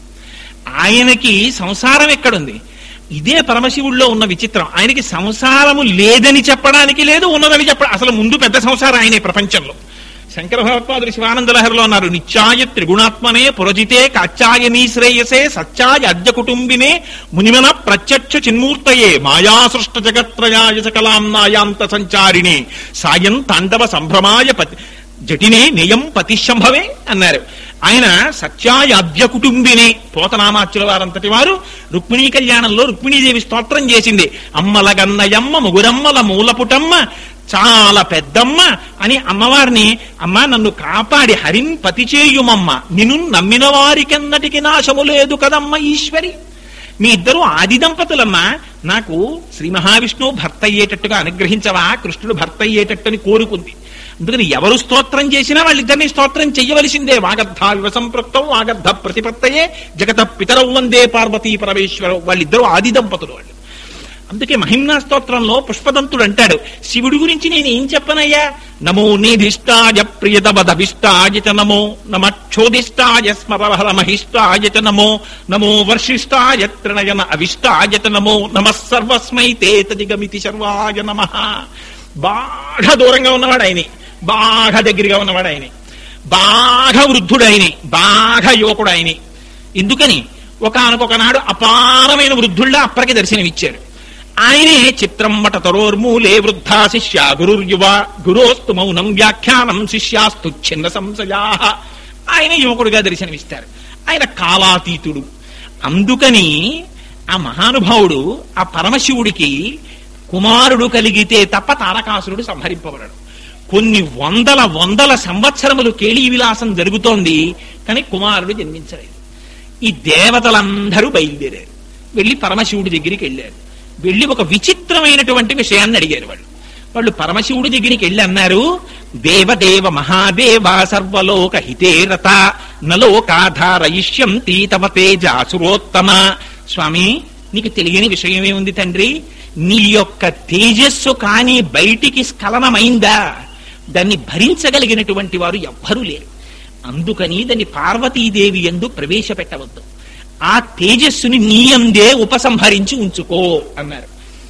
ఆయనకి సంసారం ఎక్కడుంది? ఇదే పరమశివుడిలో ఉన్న విచిత్రం. ఆయనకి సంసారము లేదని చెప్పడానికి లేదు, ఉన్నదని చెప్పడం. అసలు ముందు పెద్ద సంసారం ఆయనే ప్రపంచంలో. శంకర భగవత్పాదులు శివానందలహరిలో అన్నారు, నిత్యాయ త్రిగుణాత్మనే పురజితే కాచాయనీ శ్రేయసే సత్యాయ అద్య కుటుంబినే మునిమన ప్రత్యక్ష చిన్మూర్తయే మాయాసృష్ట జగత్రయాయ సకలాంనాయాంత సంచారిణే సాయం తాండవ సంభ్రమాయ జటినే నియం పతిశంభవే అన్నారు. ఆయన సత్యాయ అద్య కుటుంబినే. పోతనామాచ్యుల వారంతటి వారు రుక్మిణీ కళ్యాణంలో రుక్మిణీదేవి స్తోత్రం చేసింది. అమ్మల గన్నయమ్మ ముగురమ్మల మూలపుటమ్మ చాలా పెద్దమ్మ అని అమ్మవారిని, అమ్మ నన్ను కాపాడి హరిం పతి చేయుమమ్మ, నిన్ను నమ్మిన వారికెన్నటికి నాశము లేదు కదమ్మ ఈశ్వరి. మీ ఇద్దరు ఆది దంపతులమ్మా, నాకు శ్రీ మహావిష్ణువు భర్త అయ్యేటట్టుగా అనుగ్రహించవా, కృష్ణుడు భర్త అయ్యేటట్టుని కోరుకుంది. అందుకని ఎవరు స్తోత్రం చేసినా వాళ్ళిద్దరినీ స్తోత్రం చెయ్యవలసిందే. వాగర్ధ వివసంపృక్తం వాగర్ధ ప్రతిపత్తయే జగత పితరౌ వందే పార్వతీ పరమేశ్వరవు. వాళ్ళిద్దరూ ఆది దంపతులు వాళ్ళు. అందుకే మహిమ్నా స్తోత్రంలో పుష్పదంతుడు అంటాడు, శివుడి గురించి నేను ఏం చెప్పనయ్యా? నమో నీధిష్టాయ ప్రియతమదభిష్టాయ చ నమో నమక్షోధిష్టాయ స్మరహరమహిష్టాయ చ నమో నమో వర్షిష్టాయ త్రినయన అవిష్టాయ చ నమో నమః సర్వస్మై తే తదిగమితి సర్వాయ నమః. బాగా దూరంగా ఉన్నవాడు ఆయనే, బాగా దగ్గరగా ఉన్నవాడు ఆయనే, బాగా వృద్ధుడు ఆయనే, బాగా యువకుడు ఆయనే. ఎందుకని ఒకనొకనాడు అపారమైన వృద్ధుల్లా అప్పటికి దర్శనమిచ్చారు. ఆయనే చిత్రం వట తరోర్మూలే వృద్ధా శిష్యా గురుర్యువ గురోస్తు మౌనం వ్యాఖ్యానం శిష్యాస్తు ఛిన్న సంశయా. ఆయన యువకుడుగా దర్శనమిస్తారు. ఆయన కాలాతీతుడు. అందుకని ఆ మహానుభావుడు ఆ పరమశివుడికి కుమారుడు కలిగితే తప్ప తారకాసురుడు సంహరింపబడడు. కొన్ని వందల సంవత్సరములు కేళీ విలాసం జరుగుతోంది, కానీ కుమారుడు జన్మించలేదు. ఈ దేవతలందరూ బయలుదేరారు, వెళ్ళి పరమశివుడి దగ్గరికి వెళ్ళారు. వెళ్ళి ఒక విచిత్రమైనటువంటి విషయాన్ని అడిగారు. వాళ్ళు పరమశివుడి దగ్గరికి వెళ్ళి అన్నారు, దేవదేవ మహాదేవ సర్వలోక హితేరత నలోకాధారయిష్యంతి తవ తేజాసురోత్తమ. స్వామి, నీకు తెలియని విషయం ఏముంది తండ్రి? నీ యొక్క తేజస్సు కానీ బయటికి స్ఖలనమైందా, దాన్ని భరించగలిగినటువంటి వారు ఎవ్వరూ లేరు. అందుకని దాన్ని పార్వతీదేవి యందు ప్రవేశపెట్టవద్దు. ఆ తేజస్సుని నీయందే ఉపసంహరించి ఉంచుకో అన్నారు.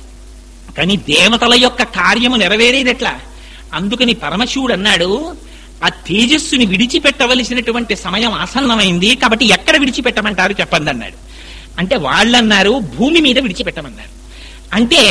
కానీ దేవతల యొక్క కార్యము నెరవేరేది ఎట్లా? అందుకని పరమశివుడు అన్నాడు, ఆ తేజస్సుని విడిచిపెట్టవలసినటువంటి సమయం ఆసన్నమైంది, కాబట్టి ఎక్కడ విడిచిపెట్టమంటారు చెప్పండి అన్నాడు. అంటే వాళ్ళన్నారు, భూమి మీద విడిచిపెట్టమన్నారు. అంటే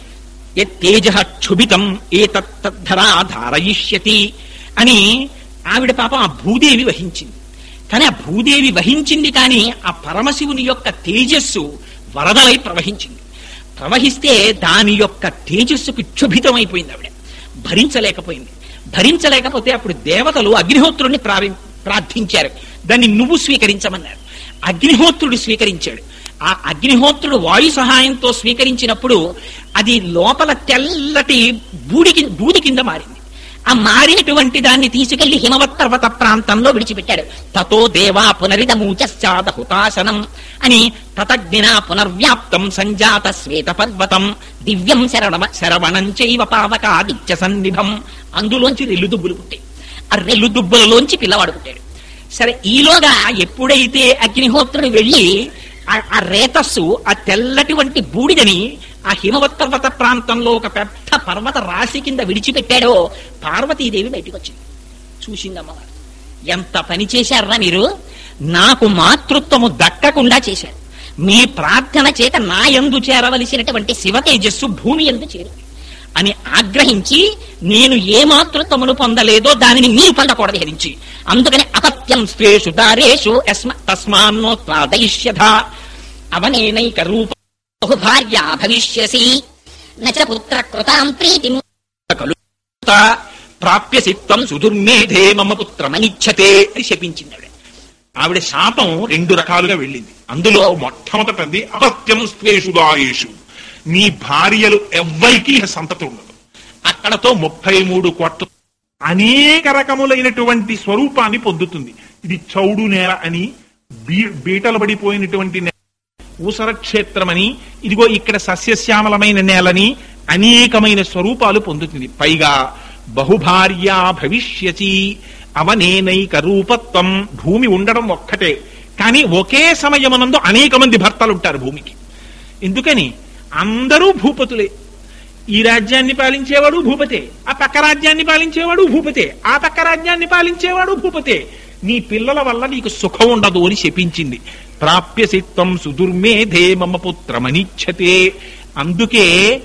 ఏ తేజ క్షుభితం ఏ తద్ధరా ధారయిష్యతి అని ఆవిడ పాపం ఆ భూదేవి వహించింది. కానీ ఆ భూదేవి వహించింది, కానీ ఆ పరమశివుని యొక్క తేజస్సు వరదలై ప్రవహించింది. ప్రవహిస్తే దాని యొక్క తేజస్సుకి క్షుభితమైపోయింది. ఆవిడ భరించలేకపోయింది. భరించలేకపోతే అప్పుడు దేవతలు అగ్నిహోత్రుణ్ణి ప్రార్థించారు, దాన్ని నువ్వు స్వీకరించమన్నారు. అగ్నిహోత్రుడు స్వీకరించాడు. ఆ అగ్నిహోత్రుడు వాయు సహాయంతో స్వీకరించినప్పుడు అది లోపల తెల్లటి బూది కింద మారింది. ఆ మారినటువంటి దాన్ని తీసుకెళ్లి హిమవత్ పర్వత ప్రాంతంలో విడిచిపెట్టాడు. తతో దేవా పునరిదమూచాద హుతాశనం అని తతగ్నినా పునర్వ్యాప్తం సంజాత శ్వేత పర్వతం దివ్యం శరవణం చైవ పావకాదిత్య సన్నిభం. అందులోంచి రెల్లు దుబ్బులు పుట్టాయి. ఆ రెల్లు దుబ్బులలోంచి పిల్లవాడు పుట్టాడు. సరే, ఈలోగా ఎప్పుడైతే అగ్నిహోత్రుడు వెళ్ళి ఆ రేతస్సు, ఆ తెల్లటి వంటి బూడిదని ఆ హిమవత్ పర్వత ప్రాంతంలో ఒక పెద్ద పర్వత రాశి కింద విడిచిపెట్టాడో పార్వతీదేవి బయటకు వచ్చింది. చూసిందమ్మవారు, ఎంత పని చేశారా మీరు, నాకు మాతృత్వము దక్కకుండా చేశారు. మీ ప్రార్థన చేత నా యందు చేరవలసినటువంటి శివ తేజస్సు భూమి యందు చేరింది అని ఆగ్రహించి, నేను ఏ మాతృత్వమును పొందలేదో దానిని మీరు పొందకూడదు హరించి. అందుకని అపత్యం స్త్రీషు దారేషు తస్మాన్నో త్వాదయిష్యథ అవనేనైక రూప భార్య భవిష్యసి నచ పుత్ర కృతాం ప్రీతి ప్రాప్యసి త్వం సుదుర్మేధే మమ పుత్రమనిచ్చతే అని శపించింది. ఆవిడ శాపం 2 రకాలుగా వెళ్ళింది. అందులో మొట్టమొదటిది అపత్యం స్త్రీషు దాయేషు, నీ భార్యలు ఎవ్వరికీ సంతతి ఉండదు. అక్కడతో 33 కోట్ల అనేక రకములైనటువంటి స్వరూపాన్ని పొందుతుంది. ఇది చౌడు నేల అని, బీటలు పడిపోయినటువంటి నేల ఊసర క్షేత్రమని, ఇదిగో ఇక్కడ సస్యశ్యామలమైన నేలని, అనేకమైన స్వరూపాలు పొందుతుంది. పైగా బహుభార్యా భవిష్యచి అవనేనైక రూపత్వం. భూమి ఉండడం ఒక్కటే, కానీ ఒకే సమయమునందు అనేక మంది భర్తలు ఉంటారు భూమికి. ఎందుకని? అందరూ భూపతులే. ఈ రాజ్యాన్ని పాలించేవాడు భూపతే, ఆ పక్క రాజ్యాన్ని పాలించేవాడు భూపతే, ఆ పక్క రాజ్యాన్ని పాలించేవాడు భూపతే. నీ పిల్లల వల్ల నీకు సుఖం ఉండదు అని శపించింది. ప్రాప్యసిత్వం సుదుర్మేధే మమ పుత్రమనిచ్చతే. అందుకే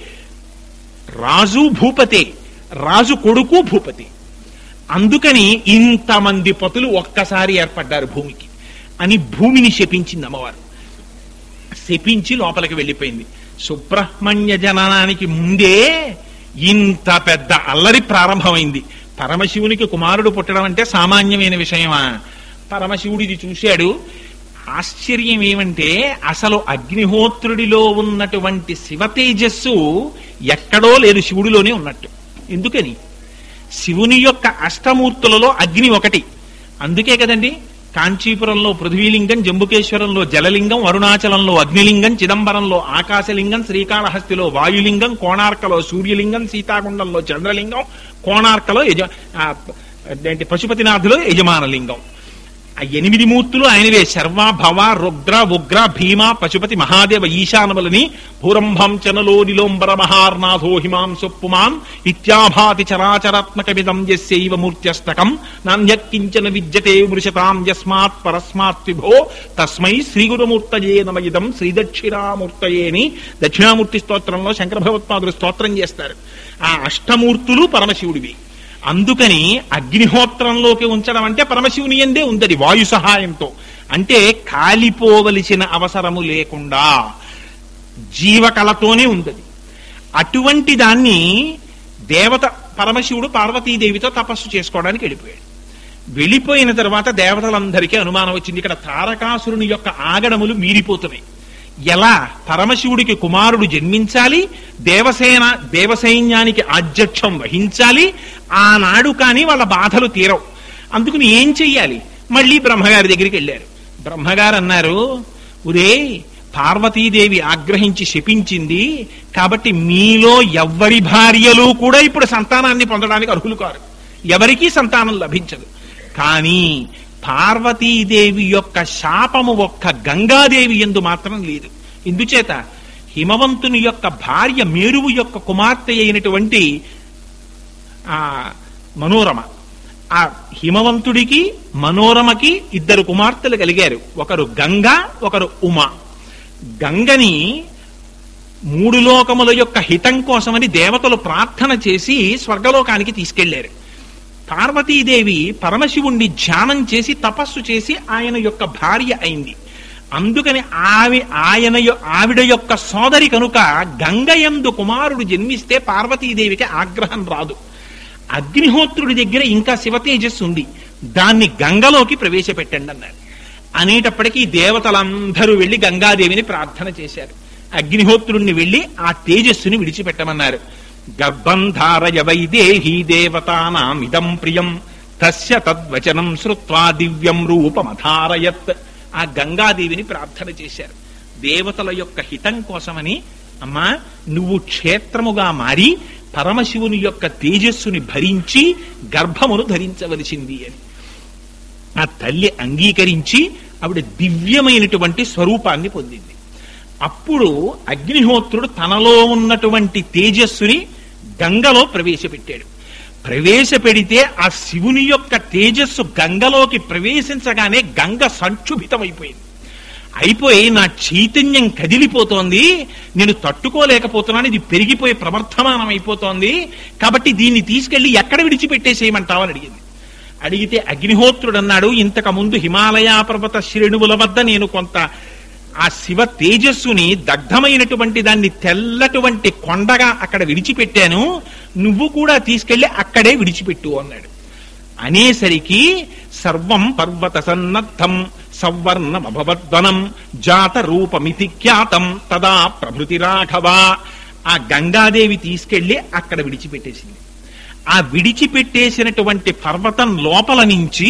రాజు భూపతే, రాజు కొడుకు భూపతి. అందుకని ఇంతమంది పతులు ఒక్కసారి ఏర్పడ్డారు భూమికి అని భూమిని శపించింది అమ్మవారు. శపించి లోపలికి వెళ్ళిపోయింది. సుబ్రహ్మణ్య జననానికి ముందే ఇంత పెద్ద అల్లరి ప్రారంభమైంది. పరమశివునికి కుమారుడు పుట్టడం అంటే సామాన్యమైన విషయమా? పరమశివుడిది చూశాడు. ఆశ్చర్యం ఏమంటే, అసలు అగ్నిహోత్రుడిలో ఉన్నటువంటి శివ తేజస్సు ఎక్కడో లేదు, శివుడిలోనే ఉన్నట్టు. ఎందుకని? శివుని యొక్క అష్టమూర్తులలో అగ్ని ఒకటి. అందుకే కదండి కాంచీపురంలో పృథ్వీలింగం, జంబుకేశ్వరంలో జలలింగం, అరుణాచలంలో అగ్నిలింగం, చిదంబరంలో ఆకాశలింగం, శ్రీకాళహస్తిలో వాయులింగం, కోణార్కలో సూర్యలింగం, సీతాకుండంలో చంద్రలింగం, కోణార్కలో పశుపతినాథులో యజమానలింగం. ఆ 8 మూర్తులు ఆయనవే. శర్వ, భవ, రుద్ర, ఉగ్ర, భీమ, పశుపతి, మహాదేవ, ఈశానములని భూరంభం చనలో నిలోంబర మహార్నాథో హిమాంసు పుమాన్ ఇత్యాభాతి చరాచరాత్మకమిదం యస్యైవ మూర్త్యష్టకం నాన్యక్కించన విద్యతే మృషతాం యస్మాత్ పరస్మాత్ విభో తస్మై శ్రీ గురుమూర్తయే నమ ఇదం శ్రీ దక్షిణామూర్తయే అని దక్షిణామూర్తి స్తోత్రంలో శంకర భగవత్పాదులు స్తోత్రం చేస్తారు. ఆ అష్టమూర్తులు పరమశివుడివి. అందుకని అగ్నిహోత్రంలోకి ఉంచడం అంటే పరమశివుని యందే ఉందది వాయు సహాయంతో. అంటే కాలిపోవలసిన అవసరము లేకుండా జీవకళతోనే ఉందది. అటువంటి దాన్ని దేవత పరమశివుడు పార్వతీదేవితో తపస్సు చేసుకోవడానికి వెళ్ళిపోయాడు. వెళ్ళిపోయిన తర్వాత దేవతలందరికీ అనుమానం వచ్చింది. ఇక్కడ తారకాసురుని యొక్క ఆగడములు మీరిపోతున్నాయి. ఎలా? పరమశివుడికి కుమారుడు జన్మించాలి, దేవసైన్యానికి ఆధ్యక్షం వహించాలి. ఆనాడు కానీ వాళ్ళ బాధలు తీరవు. అందుకని ఏం చెయ్యాలి? మళ్ళీ బ్రహ్మగారి దగ్గరికి వెళ్ళారు. బ్రహ్మగారు అన్నారు, ఒరే, పార్వతీదేవి ఆగ్రహించి శపించింది కాబట్టి మీలో ఎవ్వరి భార్యలు కూడా ఇప్పుడు సంతానాన్ని పొందడానికి అర్హులు కారు, ఎవరికీ సంతానం లభించదు. కానీ పార్వతీదేవి యొక్క శాపము ఒక్క గంగాదేవి యందు మాత్రం లేదు. ఇందుచేత హిమవంతుని యొక్క భార్య మేరువు యొక్క కుమార్తె అయినటువంటి ఆ మనోరమ, ఆ హిమవంతుడికి మనోరమకి 2 కుమార్తెలు కలిగారు. ఒకరు గంగ, ఒకరు ఉమ. గంగని 3 లోకముల యొక్క హితం కోసమని దేవతలు ప్రార్థన చేసి స్వర్గలోకానికి తీసుకెళ్లారు. పార్వతీదేవి పరమశివుణ్ణి ధ్యానం చేసి తపస్సు చేసి ఆయన యొక్క భార్య అయింది. అందుకని ఆవిడ యొక్క సోదరి కనుక గంగయందు కుమారుడు జన్మిస్తే పార్వతీదేవికి ఆగ్రహం రాదు. అగ్నిహోత్రుడి దగ్గర ఇంకా శివ తేజస్సు ఉంది, దాన్ని గంగలోకి ప్రవేశపెట్టండి అన్నారు. అనేటప్పటికీ దేవతలందరూ వెళ్లి గంగాదేవిని ప్రార్థన చేశారు. అగ్నిహోత్రుణ్ణి వెళ్లి ఆ తేజస్సుని విడిచిపెట్టమన్నారు. గర్భం ధారయ వైదేహీ దేవతానామిదం ప్రియం తస్య తద్వచనం శ్రుత్వా దివ్యం రూపమధారయత్. ఆ గంగాదేవిని ప్రార్థన చేశారు. దేవతల యొక్క హితం కోసమని, అమ్మా నువ్వు క్షేత్రముగా మారి పరమశివుని యొక్క తేజస్సుని భరించి గర్భమును ధరించవలసింది అని ఆ తల్లి అంగీకరించి ఆవిడ దివ్యమైనటువంటి స్వరూపాన్ని పొందింది. అప్పుడు అగ్నిహోత్రుడు తనలో ఉన్నటువంటి తేజస్సుని గంగలో ప్రవేశపెట్టాడు. ప్రవేశపెడితే ఆ శివుని యొక్క తేజస్సు గంగలోకి ప్రవేశించగానే గంగ సంక్షుభితమైపోయింది. అయిపోయి నా చైతన్యం కదిలిపోతోంది, నేను తట్టుకోలేకపోతున్నాను, ఇది పెరిగిపోయి ప్రవర్ధమానం అయిపోతోంది, కాబట్టి దీన్ని తీసుకెళ్లి ఎక్కడ విడిచిపెట్టేసేయమంటావని అడిగింది. అడిగితే అగ్నిహోత్రుడు అన్నాడు, ఇంతకు ముందు హిమాలయ పర్వత శ్రేణువుల వద్ద నేను కొంత ఆ శివ తేజస్సుని దగ్ధమైనటువంటి దాన్ని తెల్లటువంటి కొండగా అక్కడ విడిచిపెట్టాను, నువ్వు కూడా తీసుకెళ్లి అక్కడే విడిచిపెట్టు అన్నాడు. అనేసరికి సర్వం పర్వత సన్నద్ధం సవర్ణమభవద్వనం జాత రూపమితి ఖ్యాతం తదా ప్రభృతి రాఘవ. ఆ గంగాదేవి తీసుకెళ్లి అక్కడ విడిచిపెట్టేసింది. ఆ విడిచిపెట్టేసినటువంటి పర్వతం లోపల నుంచి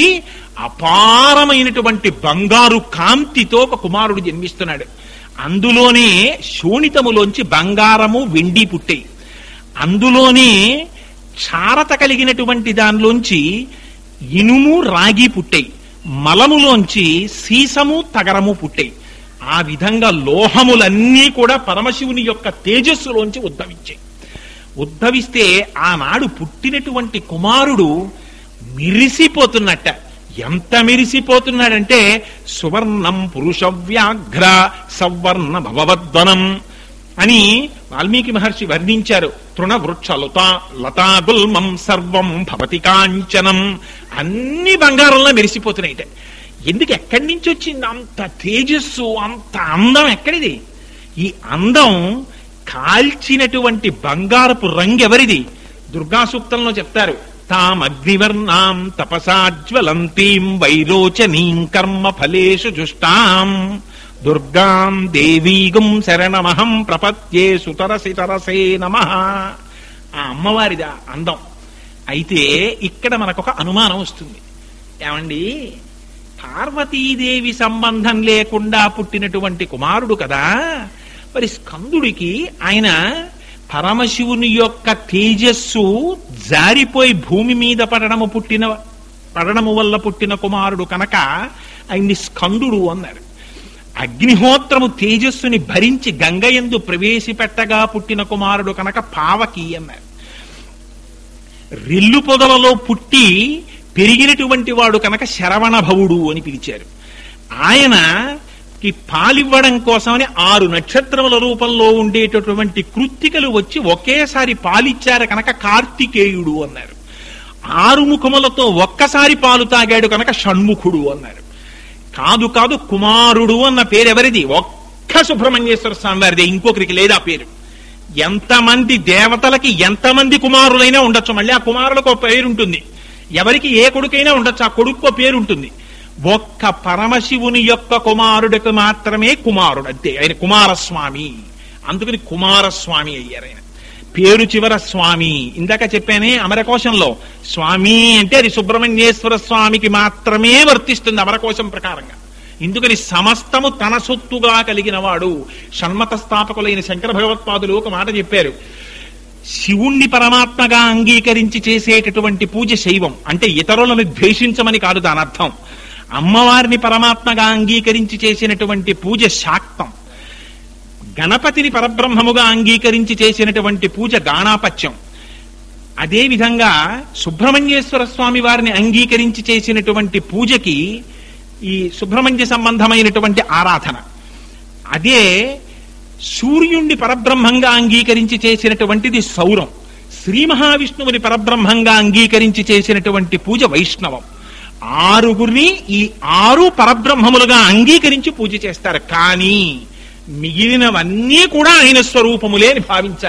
అపారమైనటువంటి బంగారు కాంతితో ఒక కుమారుడు జన్మిస్తున్నాడు. అందులోనే శోణితములోంచి బంగారము వెండి పుట్టాయి. అందులోనే క్షారత కలిగినటువంటి దానిలోంచి ఇనుము రాగి పుట్టాయి. మలములోంచి సీసము తగరము పుట్టాయి. ఆ విధంగా లోహములన్నీ కూడా పరమశివుని యొక్క తేజస్సులోంచి ఉద్భవించాయి. ఉద్భవిస్తే ఆనాడు పుట్టినటువంటి కుమారుడు మిరిసిపోతున్నట్ట. ఎంత మిరిసిపోతున్నాడంటే సువర్ణం పురుష వ్యాఘ్ర సవర్ణ భవద్వనం అని వాల్మీకి మహర్షి వర్ణించారు. తృణవృక్ష లతాగుల్మం సర్వం భవతి కాంచనం. అన్ని బంగారంలో మెరిసిపోతున్నాయిట. ఎందుకు, ఎక్కడి నుంచి వచ్చింది అంత తేజస్సు, అంత అందం? ఎక్కడిది ఈ అందం? కాల్చినటువంటి బంగారపు రంగు ఎవరిది? దుర్గా సూక్తంలో చెప్తారు, తాం అగ్నివర్ణాం తపసాజ్వలంతీం వైరోచనీం కర్మ ఫలేషు జుష్టాం దుర్గాం దేవీగుం శరణమహం ప్రపత్యే సుతరసి తరసే నమః. ఆ అమ్మవారిదా అందం. అయితే ఇక్కడ మనకొక అనుమానం వస్తుంది. ఏమండి, పార్వతీదేవి సంబంధం లేకుండా పుట్టినటువంటి కుమారుడు కదా, మరి స్కందుడికి ఆయన పరమశివుని యొక్క తేజస్సు జారిపోయి భూమి మీద పడడము వల్ల పుట్టిన కుమారుడు కనుక ఆయన్ని స్కందుడు అన్నారు. అగ్నిహోత్రము తేజస్సుని భరించి గంగయందు ప్రవేశపెట్టగా పుట్టిన కుమారుడు కనుక పావకి అన్నారు. రెల్లు పొదలలో పుట్టి పెరిగినటువంటి వాడు కనుక శరవణభవుడు అని పిలిచారు. ఆయనకి పాలివ్వడం కోసమని 6 నక్షత్రముల రూపంలో ఉండేటటువంటి కృత్తికలు వచ్చి ఒకేసారి పాలిచ్చారు కనుక కార్తికేయుడు అన్నారు. 6 ముఖములతో ఒక్కసారి పాలు తాగాడు కనుక షణ్ముఖుడు అన్నారు. కాదు కాదు, కుమారుడు అన్న పేరు ఎవరిది? ఒక్క సుబ్రహ్మణ్యేశ్వర స్వామి వారిదే, ఇంకొకరికి లేదా పేరు. ఎంతమంది దేవతలకి ఎంతమంది కుమారులైనా ఉండొచ్చు, మళ్ళీ ఆ కుమారులకు ఒక పేరు ఉంటుంది. ఎవరికి ఏ కొడుకైనా ఉండొచ్చు, ఆ కొడుకు పేరు ఉంటుంది. ఒక్క పరమశివుని యొక్క కుమారుడికి మాత్రమే కుమారుడు, అంతే. ఆయన కుమారస్వామి, అందుకని కుమారస్వామి అయ్యారు. ఆయన పేరు చివర స్వామి. ఇందాక చెప్పానే అమరకోశంలో స్వామి అంటే అది సుబ్రహ్మణ్యేశ్వర స్వామికి మాత్రమే వర్తిస్తుంది అమరకోశం ప్రకారంగా. ఇందుకని సమస్తము తన సొత్తుగా కలిగిన వాడు. షణ్మత స్థాపకులైన శంకర భగవత్పాదులు ఒక మాట చెప్పారు, శివుణ్ణి పరమాత్మగా అంగీకరించి చేసేటటువంటి పూజ శైవం. అంటే ఇతరులను ద్వేషించమని కాదు దాని అర్థం. అమ్మవారిని పరమాత్మగా అంగీకరించి చేసినటువంటి పూజ శాక్తం. గణపతిని పరబ్రహ్మముగా అంగీకరించి చేసినటువంటి పూజ గాణాపత్యం. అదేవిధంగా సుబ్రహ్మణ్యేశ్వర స్వామి వారిని అంగీకరించి చేసినటువంటి పూజకి ఈ సుబ్రహ్మణ్య సంబంధమైనటువంటి ఆరాధన. అదే సూర్యుణ్ణి పరబ్రహ్మంగా అంగీకరించి చేసినటువంటిది సౌరం. శ్రీ మహావిష్ణువుని పరబ్రహ్మంగా అంగీకరించి చేసినటువంటి పూజ వైష్ణవం. 6గురిని ఈ 6 పరబ్రహ్మములుగా అంగీకరించి పూజ చేస్తారు. కానీ మిగిలినవన్నీ కూడా ఆయన స్వరూపములే అని భావించాలి.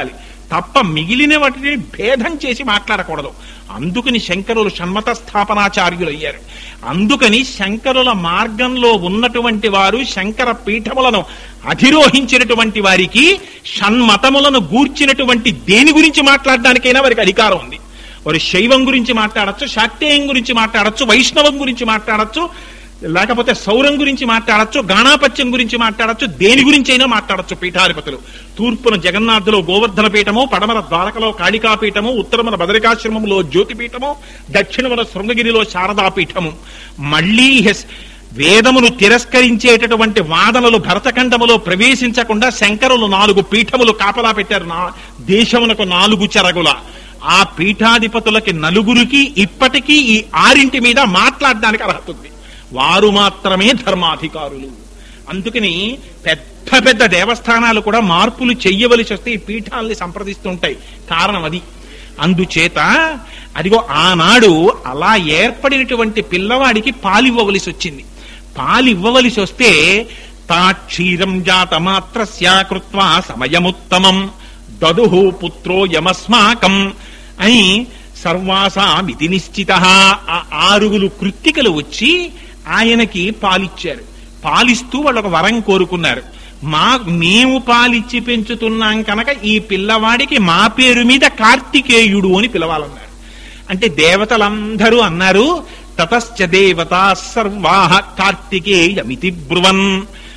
తప్ప మిగిలిన వాటిని భేదం చేసి మాట్లాడకూడదు. అందుకని శంకరులు షణ్మత స్థాపనాచార్యులు అయ్యారు. అందుకని శంకరుల మార్గంలో ఉన్నటువంటి వారు, శంకర పీఠములను అధిరోహించినటువంటి వారికి షణ్మతములను గూర్చినటువంటి దేని గురించి మాట్లాడడానికైనా వారికి అధికారం ఉంది. వారు శైవం గురించి మాట్లాడచ్చు, శాక్తేయం గురించి మాట్లాడచ్చు, వైష్ణవం గురించి మాట్లాడచ్చు, లేకపోతే సౌరం గురించి మాట్లాడచ్చు, గాణాపత్యం గురించి మాట్లాడచ్చు, దేని గురించి అయినా మాట్లాడచ్చు పీఠాధిపతులు. తూర్పున జగన్నాథులో గోవర్ధన పీఠము, పడమర ద్వారకలో కాళికాపీఠము, ఉత్తరమున బదరికాశ్రమంలో జ్యోతిపీఠము, దక్షిణమున శృంగగిరిలో శారదాపీఠము. మళ్లీ వేదమును తిరస్కరించేటటువంటి వాదనలు భరతఖండములో ప్రవేశించకుండా శంకరులు 4 పీఠములు కాపలా పెట్టారు. దేశమునకు 4 చెరగుల. ఆ పీఠాధిపతులకి నలుగురికి ఇప్పటికీ ఈ 6 మీద మాట్లాడడానికి అర్హత ఉంది. వారు మాత్రమే ధర్మాధికారులు. అందుకని పెద్ద పెద్ద దేవస్థానాలు కూడా మార్పులు చెయ్యవలసి వస్తే ఈ పీఠాలని సంప్రదిస్తుంటాయి. కారణం అది. అందుచేత అదిగో ఆనాడు అలా ఏర్పడినటువంటి పిల్లవాడికి పాలివ్వవలసి వచ్చింది. పాలివ్వవలసి వస్తే తా క్షీరం జాతమాత్రస్య కృత్వా సమయముత్తమం దదుహు పుత్రో యమస్మాకం అని సర్వాసామితి నిశ్చిత. ఆ 6 కృత్తికలు వచ్చి ఆయనకి పాలిచ్చారు. పాలిస్తూ వాళ్ళొక వరం కోరుకున్నారు. మేము పాలిచ్చి పెంచుతున్నాం కనుక ఈ పిల్లవాడికి మా పేరు మీద కార్తికేయుడు అని పిలవాలన్నారు. అంటే దేవతలందరూ అన్నారు, తతశ్చ దేవతా సర్వాః కార్తికేయమితి బ్రువన్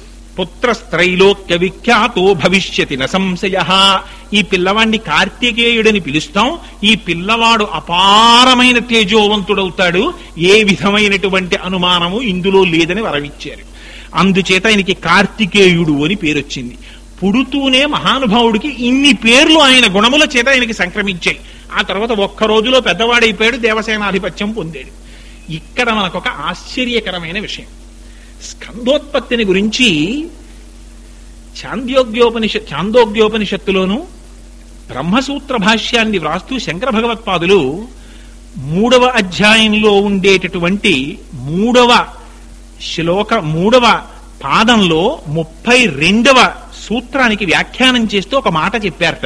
పుత్రస్త్రైలోక్య విఖ్యాతో భవిష్యతి న సంశయః. ఈ పిల్లవాడిని కార్తికేయుడని పిలుస్తాం. ఈ పిల్లవాడు అపారమైన తేజోవంతుడవుతాడు. ఏ విధమైనటువంటి అనుమానము ఇందులో లేదని వరమిచ్చారు. అందుచేత ఆయనకి కార్తికేయుడు అని పేరొచ్చింది. పుడుతూనే మహానుభావుడికి ఇన్ని పేర్లు ఆయన గుణముల చేత ఆయనకి సంక్రమించాయి. ఆ తర్వాత ఒక్క రోజులో పెద్దవాడైపోయాడు, దేవసేనాధిపత్యం పొందాడు. ఇక్కడ మనకొక ఆశ్చర్యకరమైన విషయం. స్కందోత్పత్తిని గురించి ఛాందోగ్యోపనిషత్తులోను బ్రహ్మసూత్ర భాష్యాన్ని వ్రాస్తూ శంకర భగవత్పాదులు 3వ అధ్యాయంలో ఉండేటటువంటి 3వ పాదంలో 32వ సూత్రానికి వ్యాఖ్యానం చేస్తూ ఒక మాట చెప్పారట.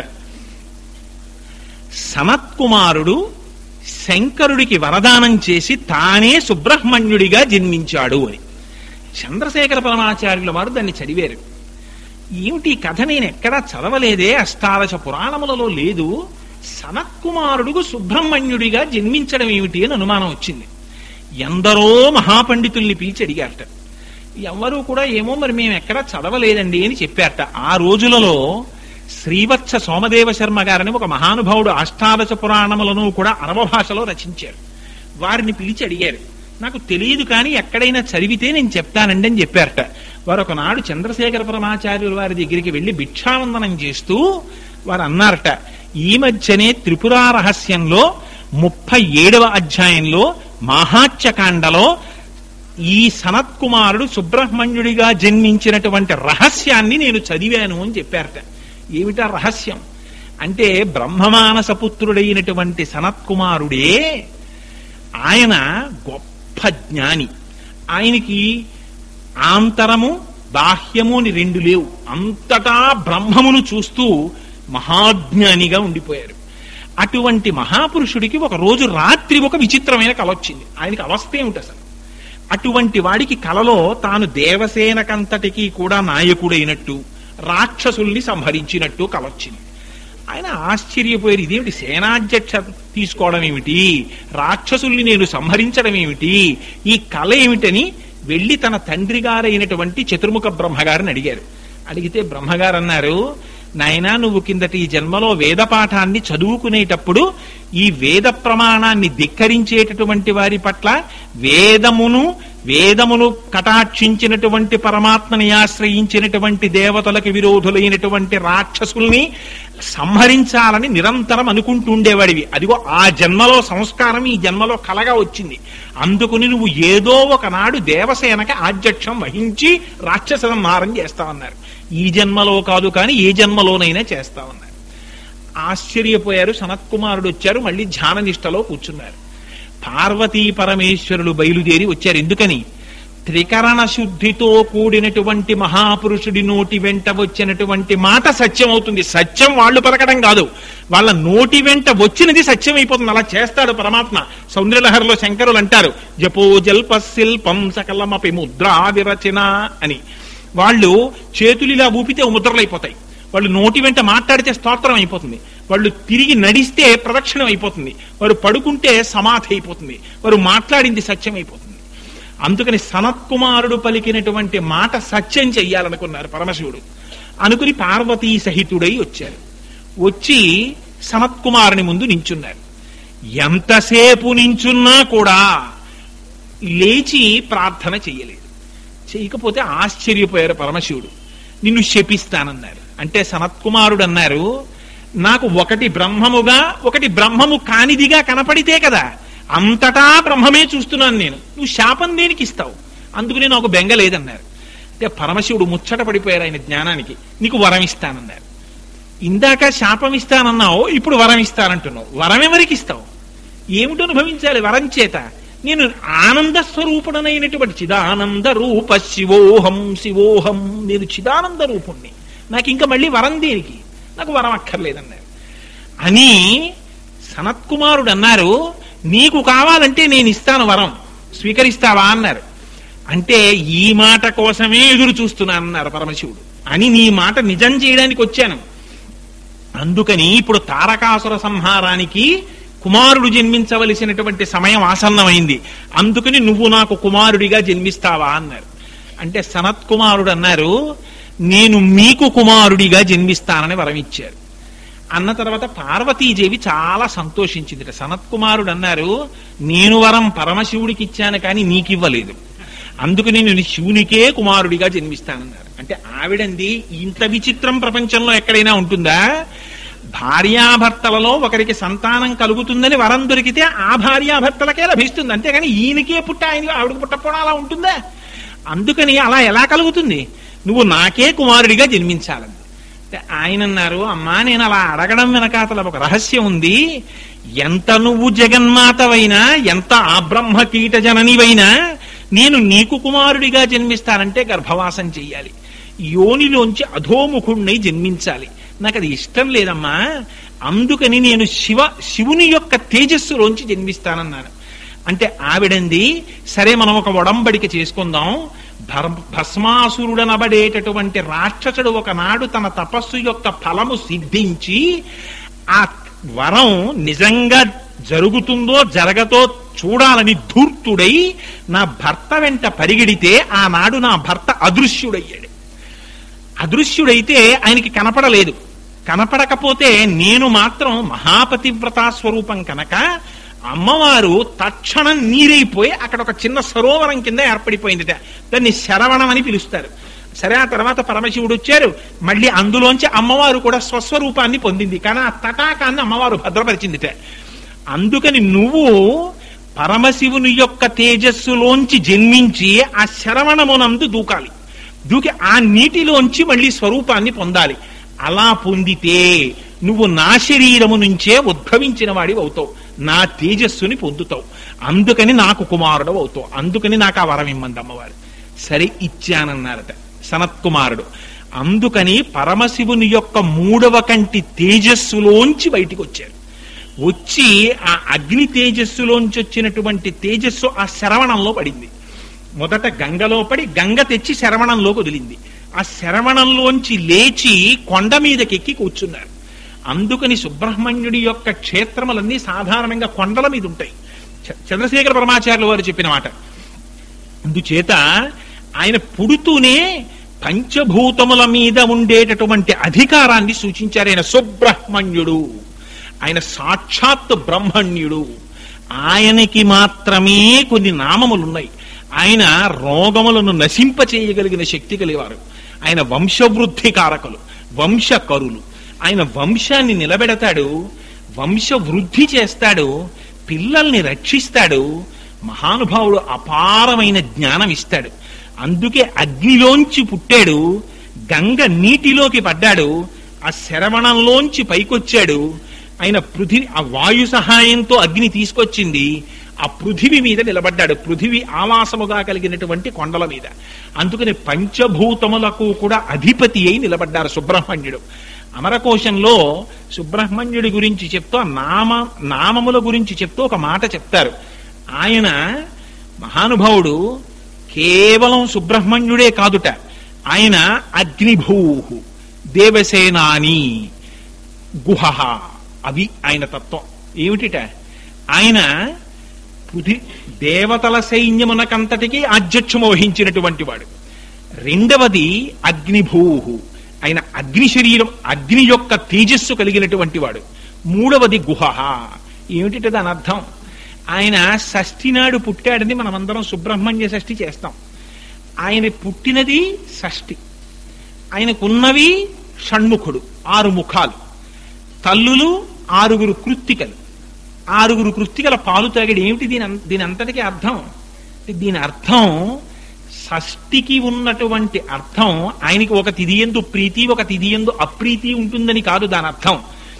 సనత్కుమారుడు శంకరుడికి వరదానం చేసి తానే సుబ్రహ్మణ్యుడిగా జన్మించాడు అని. చంద్రశేఖర పరమాచార్యుల వారు దాన్ని చదివారు. ఏమిటి కథ, నేను ఎక్కడా చదవలేదే, అష్టాదశ పురాణములలో లేదు, సనత్కుమారుడు సుబ్రహ్మణ్యుడిగా జన్మించడం ఏమిటి అని అనుమానం వచ్చింది. ఎందరో మహాపండితుల్ని పిలిచి అడిగారట. ఎవరూ కూడా ఏమో మరి మేము ఎక్కడా చదవలేదండి అని చెప్పారట. ఆ రోజులలో శ్రీవత్స సోమదేవ శర్మ గారని ఒక మహానుభావుడు అష్టాదశ పురాణములను కూడా అరవ భాషలో రచించారు. వారిని పిలిచి అడిగారు, నాకు తెలియదు కానీ ఎక్కడైనా చదివితే నేను చెప్తానండి అని చెప్పారట. వారు ఒకనాడు చంద్రశేఖర పరమాచార్యుల వారి దగ్గరికి వెళ్లి భిక్షావందనం చేస్తూ వారు అన్నారట, ఈ మధ్యనే త్రిపురా రహస్యంలో 37వ అధ్యాయంలో మాహాత్యకాండలో ఈ సనత్కుమారుడు సుబ్రహ్మణ్యుడిగా జన్మించినటువంటి రహస్యాన్ని నేను చదివాను అని చెప్పారట. ఏమిటా రహస్యం అంటే, బ్రహ్మమానస పుత్రుడైనటువంటి సనత్కుమారుడే ఆయన గొప్ప జ్ఞాని. ఆయనకి ఆంతరము బాహ్యము అని 2 లేవు. అంతటా బ్రహ్మమును చూస్తూ మహాజ్ఞానిగా ఉండిపోయారు. అటువంటి మహాపురుషుడికి ఒక రోజు రాత్రి ఒక విచిత్రమైన కల వచ్చింది. ఆయనకి అవస్థ ఏమిటి అసలు? అటువంటి వాడికి కలలో తాను దేవసేనకంతటికి కూడా నాయకుడైనట్టు, రాక్షసుల్ని సంహరించినట్టు కల వచ్చింది. ఆయన ఆశ్చర్యపోయారు, ఇదేమిటి, సేనాధ్యక్ష తీసుకోవడం ఏమిటి, రాక్షసుల్ని నేను సంహరించడం ఏమిటి, ఈ కళ ఏమిటని వెళ్లి తన తండ్రి గారైనటువంటి చతుర్ముఖ బ్రహ్మగారిని అడిగారు. అడిగితే బ్రహ్మగారు అన్నారు, నాయనా, నువ్వు కిందటి ఈ జన్మలో వేద పాఠాన్ని చదువుకునేటప్పుడు ఈ వేద ప్రమాణాన్ని ధిక్కరించేటటువంటి వారి పట్ల వేదమును కటాక్షించినటువంటి పరమాత్మని ఆశ్రయించినటువంటి దేవతలకు విరోధులైనటువంటి రాక్షసుల్ని సంహరించాలని నిరంతరం అనుకుంటూ ఉండేవాడివి. అదిగో ఆ జన్మలో సంస్కారం ఈ జన్మలో కలగా వచ్చింది. అందుకుని నువ్వు ఏదో ఒకనాడు దేవసేనకి ఆధ్యక్షం వహించి రాక్షస సంహారం చేస్తావన్నారు. ఈ జన్మలో కాదు కానీ ఏ జన్మలోనైనా చేస్తామన్నారు. ఆశ్చర్యపోయారు. సనత్కుమారుడు వచ్చారు, మళ్ళీ ధ్యాన నిష్టలో కూర్చున్నారు. పార్వతీ పరమేశ్వరులు బయలుదేరి వచ్చారు. ఎందుకని? త్రికరణ శుద్ధితో కూడినటువంటి మహాపురుషుడి నోటి వెంట వచ్చినటువంటి మాట సత్యం అవుతుంది. సత్యం వాళ్ళు పలకడం కాదు, వాళ్ళ నోటి వెంట వచ్చినది సత్యం అయిపోతుంది. అలా చేస్తాడు పరమాత్మ. సౌందర్యలహరిలో శంకరులు అంటారు, జపో జల్ప శిల్పం సకలమపి ముద్రా విరచన అని. వాళ్ళు చేతులు ఇలా ఊపితే ముద్రలైపోతాయి, వాళ్ళు నోటి వెంట మాట్లాడితే స్తోత్రం అయిపోతుంది, వాళ్ళు తిరిగి నడిస్తే ప్రదక్షిణం అయిపోతుంది, వారు పడుకుంటే సమాధి అయిపోతుంది, వారు మాట్లాడింది సత్యం అయిపోతుంది. అందుకని సనత్కుమారుడు పలికినటువంటి మాట సత్యం చెయ్యాలనుకున్నారు పరమశివుడు. అనుకుని పార్వతీ సహితుడై వచ్చారు. వచ్చి సనత్కుమారుని ముందు నించున్నారు. ఎంతసేపు నించున్నా కూడా లేచి ప్రార్థన చెయ్యలేదు. చేయకపోతే ఆశ్చర్యపోయారు పరమశివుడు. నిన్ను శపిస్తానన్నారు. అంటే సనత్కుమారుడు అన్నారు, నాకు ఒకటి బ్రహ్మముగా ఒకటి బ్రహ్మము కానిదిగా కనపడితే కదా, అంతటా బ్రహ్మమే చూస్తున్నాను నేను, నువ్వు శాపం దేనికి ఇస్తావు? అందుకని నాకు బెంగ లేదన్నారు. అంటే పరమశివుడు ముచ్చట పడిపోయారు ఆయన జ్ఞానానికి. నీకు వరం ఇస్తానన్నారు. ఇందాక శాపం ఇస్తానన్నావు, ఇప్పుడు వరం ఇస్తానంటున్నావు. వరం ఎవరికి ఇస్తావు? ఏమిటో అనుభవించాలి వరం చేత? నేను ఆనంద స్వరూపుడనైనటువంటి చిదానంద రూప శివోహం శివోహం, నేను చిదానంద రూపుణ్ణి, నాకు ఇంకా మళ్ళీ వరం దేనికి? నాకు వరం అక్కర్లేదన్నారు. అని సనత్కుమారుడు అన్నారు, నీకు కావాలంటే నేను ఇస్తాను వరం, స్వీకరిస్తావా అన్నారు. అంటే ఈ మాట కోసమే ఎదురు చూస్తున్నానన్నారు పరమశివుడు. అని నీ మాట నిజం చేయడానికి వచ్చాను. అందుకని ఇప్పుడు తారకాసుర సంహారానికి కుమారుడు జన్మించవలసినటువంటి సమయం ఆసన్నమైంది, అందుకని నువ్వు నాకు కుమారుడిగా జన్మిస్తావా అన్నారు. అంటే సనత్కుమారుడు అన్నారు, నేను మీకు కుమారుడిగా జన్మిస్తానని వరం ఇచ్చారు. అన్న తర్వాత పార్వతీదేవి చాలా సంతోషించింది. సనత్కుమారుడు అన్నారు, నేను వరం పరమశివుడికి ఇచ్చాను కానీ నీకివ్వలేదు, అందుకని నేను శివునికే కుమారుడిగా జన్మిస్తానన్నారు. అంటే ఆవిడంది ఇంత విచిత్రం ప్రపంచంలో ఎక్కడైనా ఉంటుందా? భార్యాభర్తలలో ఒకరికి సంతానం కలుగుతుందని వరం దొరికితే ఆ భార్యాభర్తలకే లభిస్తుంది, అంతేగాని ఈయనకే ఆయన ఆవిడకి పుట్టకపోవడం అలా ఉంటుందా? అందుకని అలా ఎలా కలుగుతుంది? నువ్వు నాకే కుమారుడిగా జన్మించాలని. ఆయన అన్నారు, అమ్మా నేను అలా అడగడం వెనకాతల ఒక రహస్యం ఉంది. ఎంత నువ్వు జగన్మాతవైనా, ఎంత ఆ బ్రహ్మ కీట జననివైనా, నేను నీకు కుమారుడిగా జన్మిస్తానంటే గర్భవాసం చెయ్యాలి, యోనిలోంచి అధోముఖుణ్ణి జన్మించాలి. నాకు అది ఇష్టం లేదమ్మా, అందుకని నేను శివుని యొక్క తేజస్సులోంచి జన్మిస్తానన్నాను. అంటే ఆవిడంది, సరే మనం ఒక ఒడంబడిక చేసుకుందాం. భస్మాసురుడనబడేటటువంటి రాక్షసుడు ఒకనాడు తన తపస్సు యొక్క ఫలము సిద్ధించి ఆ వరం నిజంగా జరుగుతుందో జరగతో చూడాలని ధూర్తుడై నా భర్త వెంట పరిగెడితే ఆనాడు నా భర్త అదృశ్యుడయ్యాడు. అదృశ్యుడైతే ఆయనకి కనపడలేదు. కనపడకపోతే నేను మాత్రం మహాపతివ్రతా స్వరూపం కనుక అమ్మవారు తక్షణం నీరైపోయి అక్కడ ఒక చిన్న సరోవరం కింద ఏర్పడిపోయింది. దాన్ని శరవణం అని పిలుస్తారు. సరే, ఆ తర్వాత పరమశివుడు వచ్చారు, మళ్ళీ అందులోంచి అమ్మవారు కూడా స్వస్వరూపాన్ని పొందింది. కానీ ఆ తటాకాన్ని అమ్మవారు భద్రపరిచిందిట. అందుకని నువ్వు పరమశివుని యొక్క తేజస్సులోంచి జన్మించి ఆ శరవణమునందు దూకాలి. దూకి ఆ నీటిలోంచి మళ్ళీ స్వరూపాన్ని పొందాలి. అలా పొందితే నువ్వు నా శరీరము నుంచే ఉద్భవించిన వాడివి అవుతావు, నా తేజస్సుని పొందుతావు, అందుకని నాకు కుమారుడు అవుతావు, అందుకని నాకు ఆ వరం ఇమ్మంది అమ్మవారు. సరే ఇచ్చానన్నారట సనత్కుమారుడు. అందుకని పరమశివుని యొక్క 3వ కంటి తేజస్సులోంచి బయటికి వచ్చారు. వచ్చి ఆ అగ్ని తేజస్సులోంచి వచ్చినటువంటి తేజస్సు ఆ శరవణంలో పడింది. మొదట గంగలో పడి గంగ తెచ్చి శరవణంలోకి వదిలింది. ఆ శరవణంలోంచి లేచి కొండ మీదకెక్కి కూర్చున్నారు. అందుకని సుబ్రహ్మణ్యుడి యొక్క క్షేత్రములన్నీ సాధారణంగా కొండల మీద ఉంటాయి. చంద్రశేఖర పరమాచార్యుల వారు చెప్పిన మాట. అందుచేత ఆయన పుడుతూనే పంచభూతముల మీద ఉండేటటువంటి అధికారాన్ని సూచించారు. ఆయన సుబ్రహ్మణ్యుడు, ఆయన సాక్షాత్ బ్రహ్మణ్యుడు. ఆయనకి మాత్రమే కొన్ని నామములున్నాయి. ఆయన రోగములను నశింపచేయగలిగిన శక్తి కలివారు. ఆయన వంశవృద్ధి కారకులు, వంశకరులు. ఆయన వంశాన్ని నిలబెడతాడు, వంశవృద్ధి చేస్తాడు, పిల్లల్ని రక్షిస్తాడు. మహానుభావుడు అపారమైన జ్ఞానం ఇస్తాడు. అందుకే అగ్నిలోంచి పుట్టాడు, గంగ నీటిలోకి పడ్డాడు, ఆ శరవణంలోంచి పైకొచ్చాడు. ఆయన పృథివీ ఆ వాయు సహాయంతో అగ్ని తీసుకొచ్చింది. ఆ పృథివి మీద నిలబడ్డాడు, పృథివి ఆవాసముగా కలిగినటువంటి కొండల మీద. అందుకని పంచభూతములకు కూడా అధిపతి అయి నిలబడ్డారు సుబ్రహ్మణ్యుడు. అమరకోశంలో సుబ్రహ్మణ్యుడి గురించి చెప్తూ నామముల గురించి చెప్తూ ఒక మాట చెప్తారు. ఆయన మహానుభావుడు కేవలం సుబ్రహ్మణ్యుడే కాదుట, ఆయన అగ్నిభూహు, దేవసేనాని, గుహ, అవి ఆయన తత్వం. ఏమిటిట? ఆయన దేవతల సైన్యమునకంతటికి ఆధ్యక్షము వహించినటువంటి వాడు. రెండవది అగ్నిభూహు, ఆయన అగ్ని శరీరం, అగ్ని యొక్క తేజస్సు కలిగినటువంటి వాడు. మూడవది గుహ. ఏమిటి దాని అర్థం? ఆయన షష్ఠి నాడు పుట్టాడని మనమందరం సుబ్రహ్మణ్య షష్ఠి చేస్తాం. ఆయన పుట్టినది షష్ఠి, ఆయనకున్నవి షణ్ముఖుడు, 6 ముఖాలు, తల్లులు 6 కృత్తికలు, 6 కృత్తికల పాలు తాగడు. ఏమిటి దీని అంతటికీ అర్థం? దీని అర్థం షష్ఠికి ఉన్నటువంటి అర్థం ఆయనకి ఒక తిథియందు ప్రీతి, ఒక తిథియందు అప్రీతి ఉంటుందని కాదు దాని అర్థం.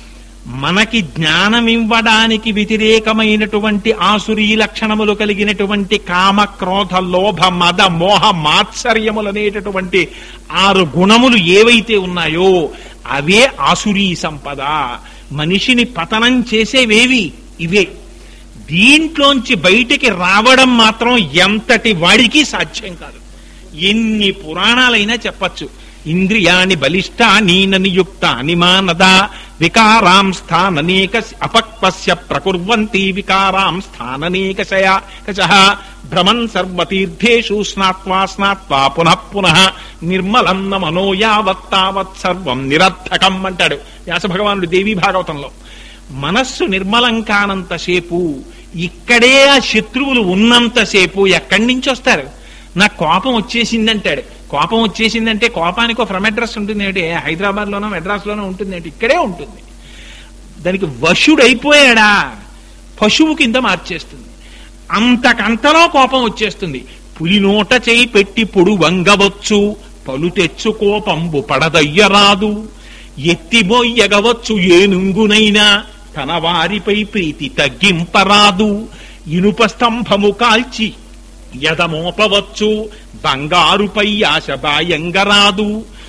మనకి జ్ఞానం ఇవ్వడానికి వ్యతిరేకమైనటువంటి ఆసురీ లక్షణములు కలిగినటువంటి కామ, క్రోధ, లోభ, మద, మోహ, మాత్సర్యములనేటటువంటి 6 గుణములు ఏవైతే ఉన్నాయో అవే ఆసురీ సంపద. మనిషిని పతనం చేసేవేవి ఇవే. దీంట్లోంచి బయటికి రావడం మాత్రం ఎంతటి వాడికి సాధ్యం కాదు. ఎన్ని పురాణాలైనా చెప్పచ్చు. ఇంద్రియాణి బలిష్టాని నియుక్తాని మానద వికారాం స్థాననేక అపక్వస్య ప్రకుర్వంతి వికారాం స్థాననేకశః భ్రమన్ సర్వతీర్థేషు స్నాత్వా స్నాత్వా పునః పునః నిర్మలం న మనో యావత్ తావత్ సర్వం నిరర్థకం అంటాడు వ్యాస భగవానుడు దేవీ భాగవతంలో. మనస్సు నిర్మలం కానంతసేపు, ఇక్కడే ఆ శత్రువులు ఉన్నంతసేపు ఎక్కడి నుంచి వస్తారు? నాకు కోపం వచ్చేసిందంటాడు. కోపం వచ్చేసిందంటే కోపానికి ఒక ఫ్రమ్ అడ్రస్ ఉంటుంది ఏంటి? హైదరాబాద్ లోనో మెడ్రాస్ లోనో ఉంటుంది ఏంటి? ఇక్కడే ఉంటుంది. దానికి వశుడైపోయాడా పశువు కింద మార్చేస్తుంది. అంతకంతలో కోపం వచ్చేస్తుంది. పులి నోట చేయి పెట్టి పొడు వంగవచ్చు, పలు తెచ్చు కోపంబు పడదయ్యరాదు, ఎత్తిబోయ్యగవచ్చు ఏనుంగునైనా తన వారిపై ప్రీతి తగ్గింపరాదు, ఇనుప స్తంభము కాల్చి యదమోపవచ్చు, బంగారుపై ఆశ బాయంగరాదు,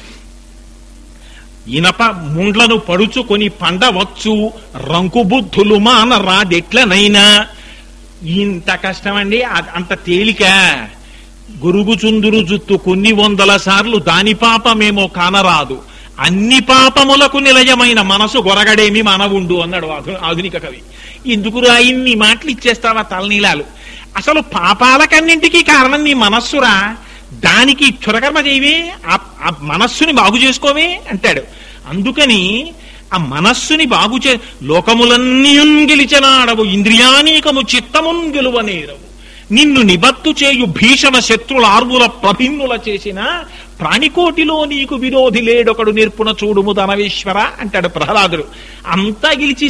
ఇనప ముండ్లను పడుచుకొని పండవచ్చు, రంకుబుద్ధులు మానరాదెట్లనైనా. ఇంత కష్టమండి, అంత తేలిక? గొరుగుచుందురు జుత్తు కొన్ని 100 సార్లు దాని పాపమేమో కానరాదు, అన్ని పాపములకు నిలయమైన మనసు గొరగడేమి మనవుండు అన్నాడు ఆధునిక కవి. ఎందుకురా ఇన్ని మాటలు ఇచ్చేస్తావా తలనీలాలు? అసలు పాపాలకన్నింటికీ కారణం నీ మనస్సురా. దానికి క్షురకర్మ చేయవే, ఆ మనస్సుని బాగు చేసుకోవే అంటాడు. అందుకని ఆ మనస్సుని బాగు లోకములన్నీ గెలిచనాడవు, ఇంద్రియానీకము చిత్తమున్ గెలువనేరవు, నిన్ను నిబత్తు చేయు భీషణ శత్రుల ఆర్వుల ప్రభిన్నుల చేసిన ప్రాణికోటిలో నీకు విరోధి లేడొకడు నేర్పున చూడుము ధనవేశ్వర అంటాడు ప్రహ్లాదుడు. అంతా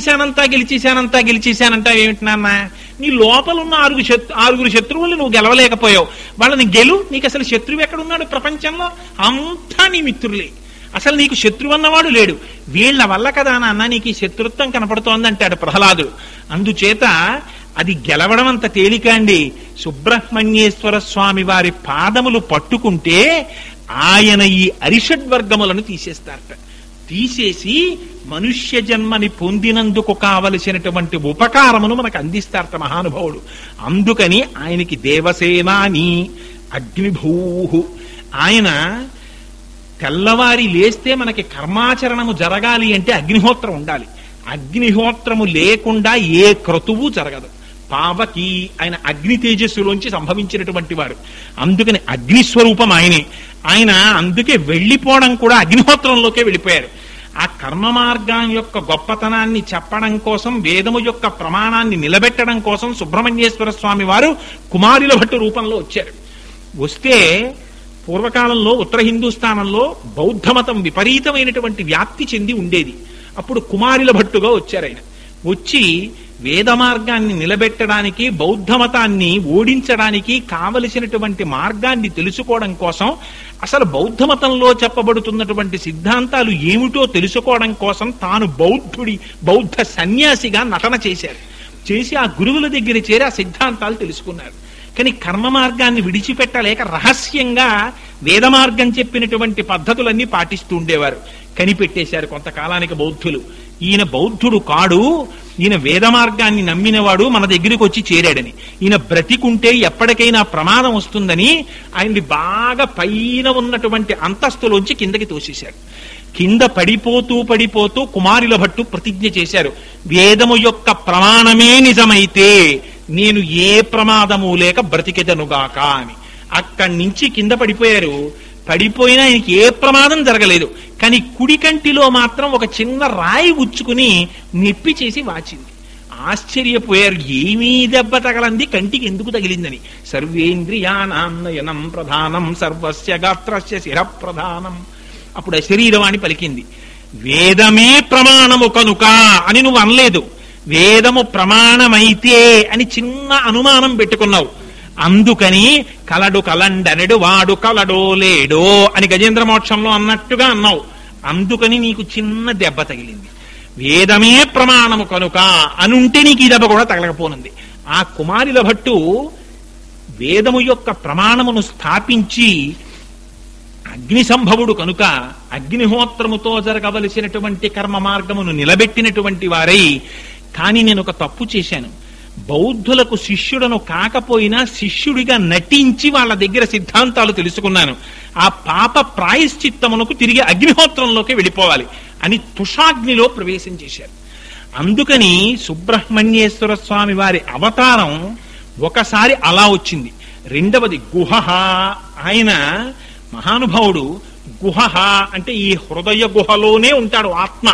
గెలిచేశానంటా ఏమిటి నాన్న? నీ లోపలున్న 6 శత్రువులు నువ్వు గెలవలేకపోయావు. వాళ్ళని గెలు. నీకు అసలు శత్రువు ఎక్కడున్నాడు ప్రపంచంలో? అంతా నీ మిత్రులే. అసలు నీకు శత్రువు అన్నవాడు లేడు. వీళ్ల వల్ల కదా నాన్న నీకు ఈ శత్రుత్వం కనపడుతోంది అంటాడు ప్రహ్లాదుడు. అందుచేత అది గెలవడం అంత తేలిక అండి. సుబ్రహ్మణ్యేశ్వర స్వామి వారి పాదములు పట్టుకుంటే ఆయన ఈ అరిషడ్వర్గములను తీసేస్తారట. తీసేసి మనుష్య జన్మని పొందినందుకు కావలసినటువంటి ఉపకారమును మనకు అందిస్తారట మహానుభావుడు. అందుకని ఆయనకి దేవసేనాని, అగ్నిభూహు. ఆయన తెల్లవారి లేస్తే మనకి కర్మాచరణము జరగాలి అంటే అగ్నిహోత్రం ఉండాలి. అగ్నిహోత్రము లేకుండా ఏ క్రతువు జరగదు. పావకి ఆయన అగ్ని తేజస్సులోంచి సంభవించినటువంటి వాడు. అందుకని అగ్నిస్వరూపం ఆయనే. ఆయన అందుకే వెళ్లిపోవడం కూడా అగ్నిహోత్రంలోకే వెళ్ళిపోయారు. ఆ కర్మ మార్గం యొక్క గొప్పతనాన్ని చెప్పడం కోసం, వేదము యొక్క ప్రమాణాన్ని నిలబెట్టడం కోసం సుబ్రహ్మణ్యేశ్వర స్వామి వారు కుమారుల భట్టు రూపంలో వచ్చారు. వస్తే పూర్వకాలంలో ఉత్తర హిందూస్థానంలో బౌద్ధమతం విపరీతమైనటువంటి వ్యాప్తి చెంది ఉండేది. అప్పుడు కుమారుల భట్టుగా వచ్చారు. ఆయన వచ్చి వేద మార్గాన్ని నిలబెట్టడానికి, బౌద్ధ మతాన్ని ఓడించడానికి కావలసినటువంటి మార్గాన్ని తెలుసుకోవడం కోసం, అసలు బౌద్ధ మతంలో చెప్పబడుతున్నటువంటి సిద్ధాంతాలు ఏమిటో తెలుసుకోవడం కోసం తాను బౌద్ధ సన్యాసిగా నటన చేశారు. చేసి ఆ గురువుల దగ్గర చేరి ఆ సిద్ధాంతాలు తెలుసుకున్నారు. కానీ కర్మ మార్గాన్ని విడిచిపెట్టలేక రహస్యంగా వేద మార్గం చెప్పినటువంటి పద్ధతులన్నీ పాటిస్తూ ఉండేవారు. కనిపెట్టేశారు కొంతకాలానికి బౌద్ధులు. ఈయన బౌద్ధుడు కాడు, ఈయన వేద మార్గాన్ని నమ్మినవాడు, మన దగ్గరికి వచ్చి చేరాడని. ఈయన బ్రతికుంటే ఎప్పటికైనా ప్రమాదం వస్తుందని ఆయన్ని బాగా పైన ఉన్నటువంటి అంతస్తులోంచి కిందకి తోసేశారు. కింద పడిపోతూ పడిపోతూ కుమారుల భట్టు ప్రతిజ్ఞ చేశారు, వేదము యొక్క ప్రమాణమే నిజమైతే నేను ఏ ప్రమాదము లేక బ్రతికెదనుగాక అని. అక్కడి నుంచి కింద పడిపోయారు. పడిపోయినా ఆయనకి ఏ ప్రమాదం జరగలేదు. కానీ కుడి కంటిలో మాత్రం ఒక చిన్న రాయి ఉచ్చుకుని నొప్పి చేసి వాచింది. ఆశ్చర్యపోయారు, ఏమీ దెబ్బ తగలంది, కంటికి ఎందుకు తగిలిందని. సర్వేంద్రియానాన్నయనం ప్రధానం సర్వస్య గాత్రస్య శిర ప్రధానం. అప్పుడు అశరీరవాణి పలికింది, వేదమే ప్రమాణము కనుక అని నువ్వు అనలేదు, వేదము ప్రమాణమైతే అని చిన్న అనుమానం పెట్టుకున్నావు. అందుకని కలడు కలండనడు వాడు కలడో లేడో అని గజేంద్ర మోక్షంలో అన్నట్టుగా అన్నావు. అందుకని నీకు చిన్న దెబ్బ తగిలింది. వేదమే ప్రమాణము కనుక అనుంటే నీకు ఈ దెబ్బ కూడా తగలకపోనుంది. ఆ కుమారుల భట్టు వేదము యొక్క ప్రమాణమును స్థాపించి అగ్ని సంభవుడు కనుక అగ్నిహోత్రముతో జరగవలసినటువంటి కర్మ మార్గమును నిలబెట్టినటువంటి వారై, కానీ నేను ఒక తప్పు చేశాను, బౌద్ధులకు శిష్యుడను కాకపోయినా శిష్యుడిగా నటించి వాళ్ళ దగ్గర సిద్ధాంతాలు తెలుసుకున్నాను. ఆ పాప ప్రాయశ్చిత్తమునకు తిరిగి అగ్నిహోత్రంలోకి వెళ్ళిపోవాలి అని తుషాగ్నిలో ప్రవేశం చేశారు. అందుకని సుబ్రహ్మణ్యేశ్వర స్వామి వారి అవతారం ఒకసారి అలా వచ్చింది. రెండవది గుహ. ఆయన మహానుభావుడు. గుహ అంటే ఈ హృదయ గుహలోనే ఉంటాడు ఆత్మ.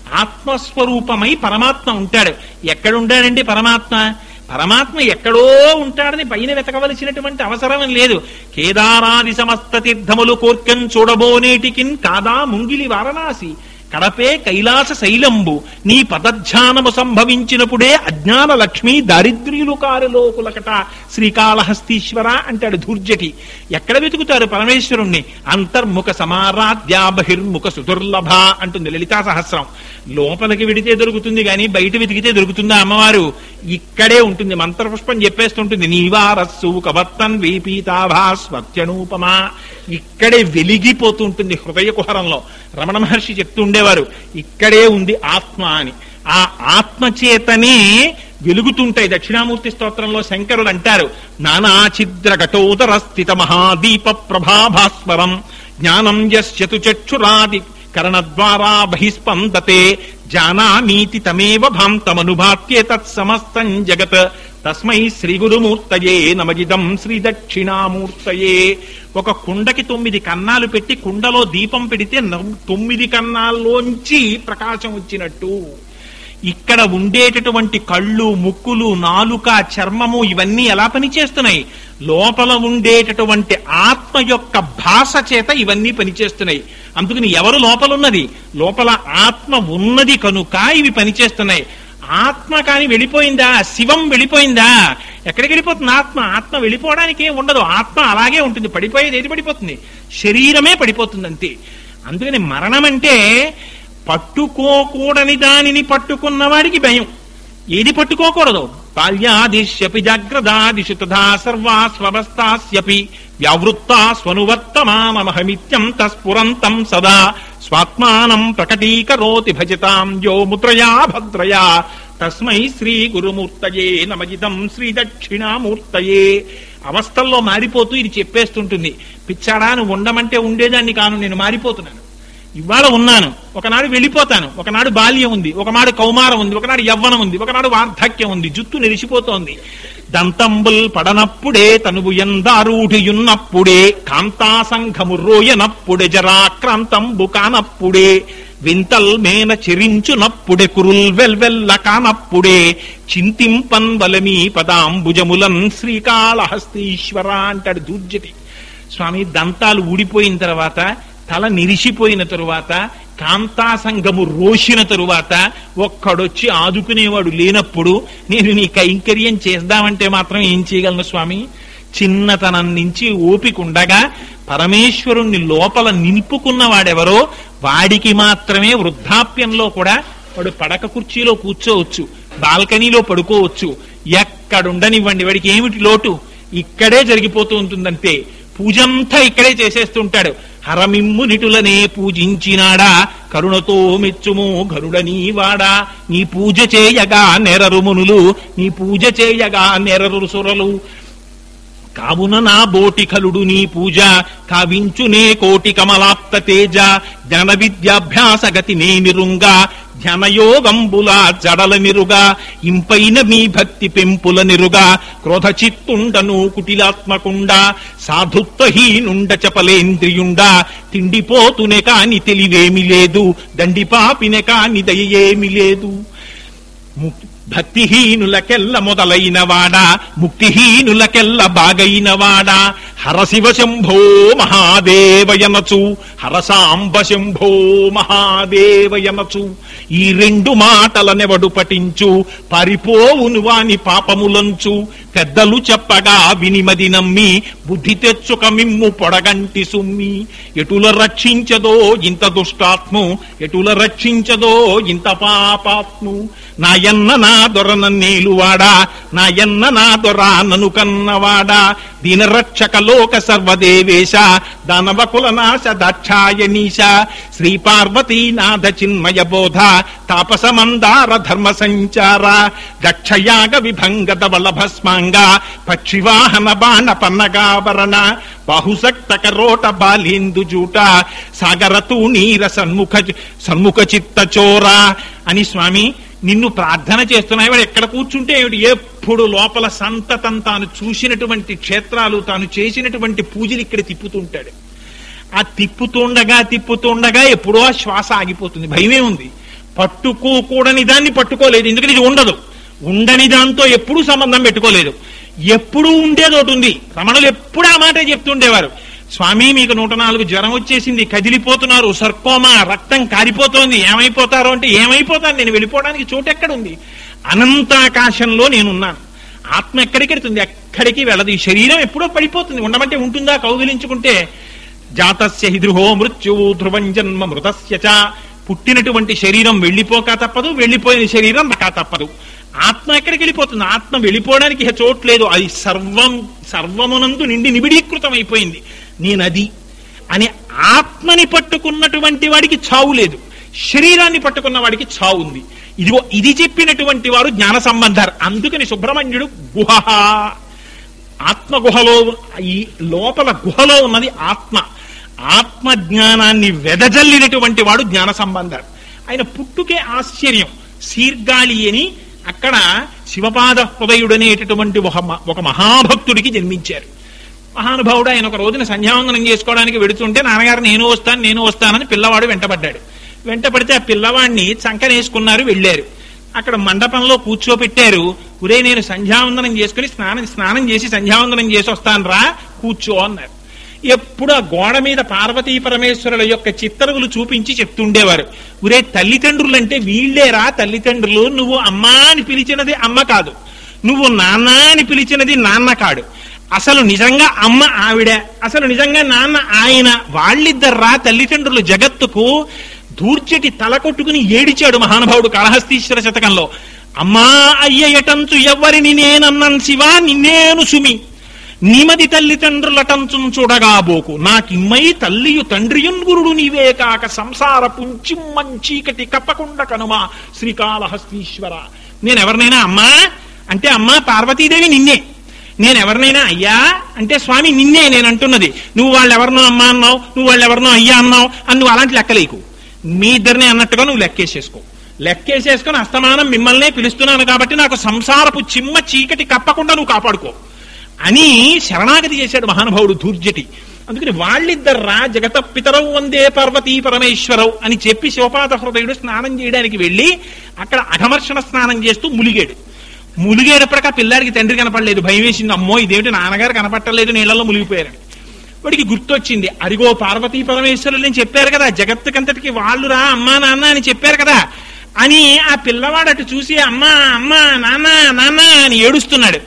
ఆత్మస్వరూపమై పరమాత్మ ఉంటాడు. ఎక్కడుంటాడండి పరమాత్మ? పరమాత్మ ఎక్కడో ఉంటాడని పైన వెతకవలసినటువంటి అవసరం లేదు. కేదారాది సమస్త తీర్థములు కోర్కెం చూడబోనేటికిన్ కాదా ముంగిలి వారణాసి కడపే కైలాస శైలంబు నీ పదధ్యానము సంభవించినప్పుడే అజ్ఞాన లక్ష్మి దారిద్ర్యులు కారులోకులకట శ్రీకాళహస్తీశ్వర అంటాడు ధూర్జటి. ఎక్కడ వెతుకుతారు పరమేశ్వరుణ్ణి? అంతర్ముఖ సమారాధ్యా బహిర్ముఖ సుదుర్లభ అంటుంది లలితా సహస్రం. లోపలికి వెడితే దొరుకుతుంది గాని బయట వెతికితే దొరుకుతుందా అమ్మవారు? ఇక్కడే ఉంటుంది. మంత్రపుష్పం చెప్పేస్తుంటుంది, నీవారస్సు కవత్తన్ వీపీతాభా స్వత్యనూపమా. ఇక్కడే వెలిగిపోతుంటుంది హృదయ కుహరంలో. రమణ మహర్షి చెప్తూ ఉండేవారు, ఇక్కడే ఉంది ఆత్మ అని. ఆ ఆత్మ చేతనే వెలుగుతుంటాయి. దక్షిణామూర్తి స్తోత్రంలో శంకరులు అంటారు, నానా ఛిద్ర ఘటోదర స్థిత మహాదీప ప్రభాభాస్వరం జ్ఞానం యస్యతు చక్షురాది కరణద్వారా బహిస్పందతే జానామీతి తమేవ భాంతమనుభాత్యే తత్సమస్తం జగత్ తస్మై శ్రీ గురుమూర్తయే నమజిదం శ్రీ దక్షిణామూర్తయే. ఒక కుండకి 9 కన్నాలు పెట్టి కుండలో దీపం పెడితే 9 కన్నాల్లోంచి ప్రకాశం వచ్చినట్టు ఇక్కడ ఉండేటటువంటి కళ్ళు, ముక్కులు, నాలుక, చర్మము ఇవన్నీ ఎలా పనిచేస్తున్నాయి? లోపల ఉండేటటువంటి ఆత్మ యొక్క భాష చేత ఇవన్నీ పనిచేస్తున్నాయి. అందుకని ఎవరు లోపలున్నది? లోపల ఆత్మ ఉన్నది కనుక ఇవి పనిచేస్తున్నాయి. ఆత్మ కాని వెళ్ళిపోయిందా? శివం వెళ్ళిపోయిందా? ఎక్కడికి వెళ్ళిపోతుంది ఆత్మ? ఆత్మ వెళ్ళిపోవడానికి ఏం ఉండదు. ఆత్మ అలాగే ఉంటుంది. పడిపోయేది ఏది పడిపోతుంది? శరీరమే పడిపోతుంది అంతే. అందుకని మరణం అంటే పట్టుకోకూడని దానిని పట్టుకున్న వాడికి భయం. ఏది పట్టుకోకూడదు? బాల్యాదిశ్యపి జాగ్రదాదిషు తథా సర్వా స్వవస్థాస్యపి వ్యావృత్తా స్వనువర్తమామహమిత్యం తస్ఫురంతం సదా స్వాత్మానం ప్రకటీకరోతి భజతాం యో ముద్రయా భద్రయా తస్మై శ్రీ గురుమూర్తయే నమజిదం శ్రీ దక్షిణామూర్తయే. అవస్థల్లో మారిపోతూ ఇది చెప్పేస్తుంటుంది, పిచ్చాడా నువ్వు ఉండమంటే ఉండేదాన్ని కాను, నేను మారిపోతున్నాను. ఇవాళ ఉన్నాను, ఒకనాడు వెళ్ళిపోతాను. ఒకనాడు బాల్యం ఉంది, ఒకనాడు కౌమారం ఉంది, ఒకనాడు యవ్వనం ఉంది, ఒకనాడు వార్ధక్యం ఉంది. జుత్తు నెరిసిపోతోంది. దంతంబుల్ పడనప్పుడే తనువు ఎందారూఢియున్నప్పుడే కాంతా సంఘము రోయనప్పుడే జరాక్రాంతంబు కానప్పుడే వింతల్ మేన చెరించునప్పుడే కురుల్ వెల్వెల్ల కానప్పుడే చింతింపన్ వలమీ పదాంబుజములన్ శ్రీకాళహస్తీశ్వర అంటాడు దూర్జటి స్వామి. దంతాలు ఊడిపోయిన తర్వాత, తల నిరిసిపోయిన తరువాత, కాంతాసంగము రోషిన తరువాత ఒక్కడొచ్చి ఆదుకునేవాడు లేనప్పుడు నేను నీ కైంకర్యం చేద్దామంటే మాత్రం ఏం చేయగలను స్వామి? చిన్నతనం నుంచి ఓపికండగా పరమేశ్వరుణ్ణి లోపల నింపుకున్నవాడెవరో వాడికి మాత్రమే వృద్ధాప్యంలో కూడా వాడు పడక కుర్చీలో కూర్చోవచ్చు. బాల్కనీలో పడుకోవచ్చు, ఎక్కడుండనివ్వండి, వాడికి ఏమిటి లోటు, ఇక్కడే జరిగిపోతూ ఉంటుందంతే. పూజంతా ఇక్కడే చేసేస్తుంటాడు. హరమిమ్ము నిటులనే పూజించినాడా కరుణతో మెచ్చుము గరుడనీవాడా. నీ పూజ చేయగా నెరరు మునులు, నీ పూజ చేయగా నెరరు సురలు. కావున నా బోటి కలుడు నీ పూజ కావించునే కోటి కమలాప్త తేజ. జ్ఞాన విద్యాభ్యాస గతి నే నిరుంగా ధ్యానయోగంబుల జడల నిరుగా. ఇంపైన మీ భక్తి పెంపుల నిరుగా క్రోధ చిత్తుండను కుటిలాత్మకుండా. సాధుత్వహీనుండ చపలేంద్రియుండా తిండిపోతునే కాని తెలివేమి లేదు. దండిపాపినే కాని దయేమి లేదు. భక్తిహీనులకెల్ల మొదలైన వాడా ముక్తిహీనులకెల్ల బాగైన వాడా. హరశివ శంభో మహాదేవయనచు హరసాంబ శంభో మహాదేవయనచు. ఈ రెండు మాటలనెవడు పఠించు పరిపోవును వాని పాపములంచు. పెద్దలు చెప్పగా వినిమది నమ్మి బుద్ధి తెచ్చుక మిమ్ము పొడగంటి సుమ్మి. ఎటుల రక్షించదో ఇంత దుష్టాత్ము, ఎటుల రక్షించదో ఇంత పాపాత్ము. నాయన్న నా దొరనన్నేలువాడా, నాయన్న నా దొర నను కన్నవాడా. దీనరక్షక లోక సర్వదేవేశ దానవకుల నాశ దాక్షాయనీశ. శ్రీ పార్వతీనాథ చిన్మయ బోధ తాపస మందార ధర్మ సంచార. దక్షయాగ విభంగత వల్లభస్మాంగ పక్షివాహన బాణ పన్నగాభరణ. బాహుసక్త కరోట బాలేందు జూట సాగరతూ నీర సన్ముఖ చిత్త చోర. అని స్వామి నిన్ను ప్రార్థన చేస్తున్నాయి. వాడు ఎక్కడ కూర్చుంటే ఏమిటి, ఎప్పుడు లోపల సంతతం తాను చూసినటువంటి క్షేత్రాలు, తాను చేసినటువంటి పూజలు ఇక్కడ తిప్పుతుంటాడు. ఆ తిప్పుతుండగా ఎప్పుడో ఆ శ్వాస ఆగిపోతుంది. భయమే ఉంది. పట్టుకోకూడని దాన్ని పట్టుకోలేదు, ఎందుకంటే ఇది ఉండదు. ఉండని దాంతో ఎప్పుడూ సంబంధం పెట్టుకోలేదు. ఎప్పుడూ ఉండేది ఒకటి ఉంది. రమణులు ఎప్పుడు ఆ మాట చెప్తుండేవారు. స్వామి మీకు 104 జ్వరం వచ్చేసింది, కదిలిపోతున్నారు, సర్కోమా, రక్తం కారిపోతోంది, ఏమైపోతారో అంటే ఏమైపోతాను, నేను వెళ్ళిపోవడానికి చోటెక్కడుంది? అనంతాకాశంలో నేనున్నాను. ఆత్మ ఎక్కడికి వెళ్తుంది? ఎక్కడికి వెళ్ళదు. ఈ శరీరం ఎప్పుడో పడిపోతుంది. ఉండమంటే ఉంటుందా? కౌగిలించుకుంటే జాతస్య హిద్రుహో మృత్యువు ధ్రువం జన్మ మృతస్య చ. పుట్టినటువంటి శరీరం వెళ్ళిపోక తప్పదు, వెళ్ళిపోయిన శరీరం రకా తప్పదు. ఆత్మ ఎక్కడికి వెళ్ళిపోతుంది? ఆత్మ వెళ్ళిపోవడానికి చోట్లేదు. అది సర్వమునందు నిండి నిబిడీకృతం అయిపోయింది. నేనది అని ఆత్మని పట్టుకున్నటువంటి వాడికి చావు లేదు, శరీరాన్ని పట్టుకున్న వాడికి చావు ఉంది. ఇదిగో ఇది చెప్పినటువంటి వారు జ్ఞాన సంబంధారు. అందుకని సుబ్రహ్మణ్యుడు గుహ, ఆత్మ గుహలో, ఈ లోపల గుహలో ఉన్నది ఆత్మ. ఆత్మ జ్ఞానాన్ని వెదజల్లినటువంటి వాడు జ్ఞాన సంబంధారు. ఆయన పుట్టుకే ఆశ్చర్యం. శీర్గాళి అని అక్కడ శివపాద హృదయుడనేటటువంటి ఒక మహాభక్తుడికి జన్మించారు. మహానుభావుడు. ఆయన ఒక రోజున సంధ్యావందనం చేసుకోవడానికి వెడుతుంటే నాన్నగారు నేను వస్తానని పిల్లవాడు వెంటపడితే ఆ పిల్లవాడిని చంకనేసుకున్నారు, వెళ్ళారు. అక్కడ మండపంలో కూర్చోపెట్టారు. ఒరే నేను సంధ్యావందనం చేసుకుని స్నానం చేసి సంధ్యావందనం చేసి వస్తాను రా, కూర్చో అన్నారు. ఎప్పుడు ఆ గోడ మీద పార్వతీ పరమేశ్వరుల యొక్క చిత్తరువులు చూపించి చెప్తుండేవారు. ఒరే తల్లిదండ్రులంటే వీళ్లేరా తల్లిదండ్రులు, నువ్వు అమ్మా అని పిలిచినది అమ్మ కాదు, నువ్వు నాన్న అని పిలిచినది నాన్న కాడు. అసలు నిజంగా అమ్మ ఆవిడ, అసలు నిజంగా నాన్న ఆయన. వాళ్ళిద్దర్రా తల్లిదండ్రులు. జగత్తుకు దూర్చటి తల కొట్టుకుని ఏడిచాడు మహానుభావుడు కాళహస్తీశ్వర శతకంలో. అమ్మా అయ్యటంచు ఎవ్వరిని నేనన్నన్ శివా నిన్నేను సుమి, నిమది తల్లిదండ్రులటంచు చూడగాబోకు, నాకిమ్మై తల్లియు తండ్రియున్ గురుడు నీవే కాక సంసార పుంచిమ్మీకటి కప్పకుండా కనుమా శ్రీకాళహస్తీశ్వర. నేనెవరినైనా అమ్మా అంటే అమ్మా పార్వతీదేవి నిన్నే, నేనెవరినైనా అయ్యా అంటే స్వామి నిన్నే నేను అంటున్నది. నువ్వు వాళ్ళెవరినో అమ్మా అన్నావు, నువ్వు వాళ్ళెవరినో అయ్యా అన్నావు అని నువ్వు అలాంటి లెక్కలేకు. మీ ఇద్దరినే అన్నట్టుగా నువ్వు లెక్కేసేసుకొని అస్తమానం మిమ్మల్నే పిలుస్తున్నాను కాబట్టి నాకు సంసారపు చిమ్మ చీకటి కప్పకుండా నువ్వు కాపాడుకో అని శరణాగతి చేశాడు మహానుభావుడు ధూర్జటి. అందుకని వాళ్ళిద్దర్రా జగత పితరవు వందే పార్వతీ పరమేశ్వరవు అని చెప్పి శివపాద హృదయుడు స్నానం చేయడానికి వెళ్ళి అక్కడ అఘమర్షణ స్నానం చేస్తూ ములిగేటప్పటికి ఆ పిల్లాడికి తండ్రి కనపడలేదు. భయం వేసింది. అమ్మో ఇదేమిటి నాన్నగారు కనపట్టలేదు, నీళ్లలో మునిగిపోయారు. వాడికి గుర్తొచ్చింది, అదిగో పార్వతీ పరమేశ్వరులు అని చెప్పారు కదా, జగత్తుకంతటికి వాళ్ళు రా అమ్మా నాన్న అని చెప్పారు కదా అని ఆ పిల్లవాడు అటు చూసి అమ్మా అమ్మా నాన్న నాన్న అని ఏడుస్తున్నాడు.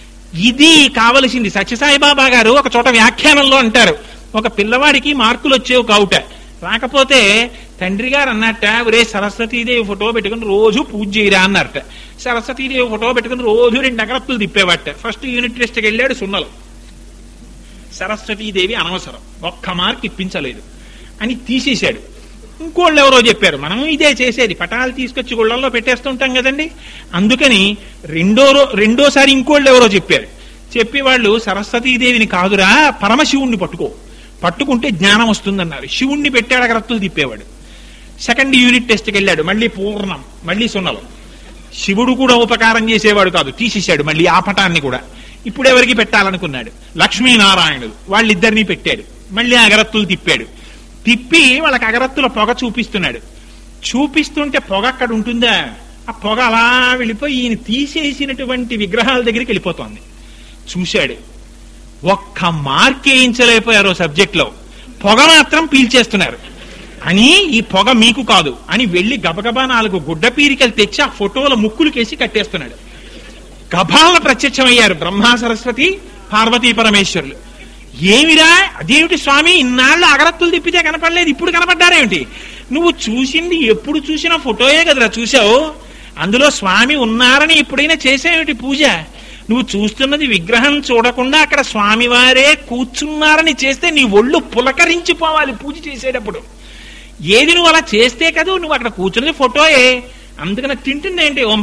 ఇది కావలసింది. సత్యసాయిబాబా గారు ఒక చోట వ్యాఖ్యానంలో అంటారు, ఒక పిల్లవాడికి మార్కులు వచ్చేవి కావుట, రాకపోతే తండ్రి గారు అన్నట్ట, ఒరే సరస్వతీదేవి ఫోటో పెట్టుకుని రోజు పూజ చేయరా అన్నారట. సరస్వతీదేవి ఫోటో పెట్టుకుని రోజు 2 అగరత్తులు తిప్పేవాట. ఫస్ట్ యూనిట్ టెస్ట్కి వెళ్ళాడు, సున్నలు. సరస్వతీదేవి అనవసరం, ఒక్క మార్క్ ఇప్పించలేదు అని తీసేశాడు. ఇంకోళ్ళు ఎవరో చెప్పారు, మనం ఇదే చేసేది, పటాలు తీసుకొచ్చి గుళ్ళల్లో పెట్టేస్తుంటాం కదండి. అందుకని రెండోసారి ఇంకోళ్ళు ఎవరో చెప్పారు. చెప్పి వాళ్ళు సరస్వతీదేవిని కాదురా పరమశివుణ్ణి పట్టుకుంటే జ్ఞానం వస్తుందన్నారు. శివుణ్ణి పెట్టాడు, అగరత్తులు తిప్పేవాడు. సెకండ్ యూనిట్ టెస్ట్కి వెళ్ళాడు, మళ్ళీ పూర్ణం, మళ్ళీ సున్నలు. శివుడు కూడా ఉపకారం చేసేవాడు కాదు, తీసేశాడు మళ్ళీ ఆ పటాన్ని కూడా. ఇప్పుడు ఎవరికి పెట్టాలనుకున్నాడు, లక్ష్మీనారాయణుడు, వాళ్ళిద్దరినీ పెట్టాడు. మళ్ళీ అగరత్తులు తిప్పి వాళ్ళకి అగరత్తుల పొగ చూపిస్తున్నాడు. చూపిస్తుంటే పొగ అక్కడ ఉంటుందా, ఆ పొగ అలా వెళ్ళిపోయి ఈయన తీసేసినటువంటి విగ్రహాల దగ్గరికి వెళ్ళిపోతోంది. చూశాడు, ఒక్క మార్క్ వేయించలేకపోయారు సబ్జెక్ట్ లో, పొగ మాత్రం పీల్చేస్తున్నారు అని. ఈ పొగ మీకు కాదు అని వెళ్లి గబగబా 4 గుడ్డ పీరికలు తెచ్చి ఆ ఫోటోల ముక్కులుకేసి కట్టేస్తున్నాడు. గభాలను ప్రత్యక్షమయ్యారు బ్రహ్మ సరస్వతి పార్వతీ పరమేశ్వరులు. ఏమిరా, అదేమిటి స్వామి, ఇన్నాళ్ళు అగరత్తులు తిప్పితే కనపడలేదు, ఇప్పుడు కనపడ్డారేమిటి? నువ్వు చూసింది ఎప్పుడు చూసినా ఫోటోయే కదరా చూసావు, అందులో స్వామి ఉన్నారని ఎప్పుడైనా చేసేమిటి పూజ? నువ్వు చూస్తున్నది విగ్రహం చూడకుండా అక్కడ స్వామివారే కూర్చున్నారని చేస్తే నీ ఒళ్ళు పులకరించిపోవాలి పూజ చేసేటప్పుడు. ఏది నువ్వు అలా చేస్తే కదా నువ్వు అక్కడ కూర్చున్నది ఫోటోయే. అందుకని తింటుంది ఏంటి, ఓం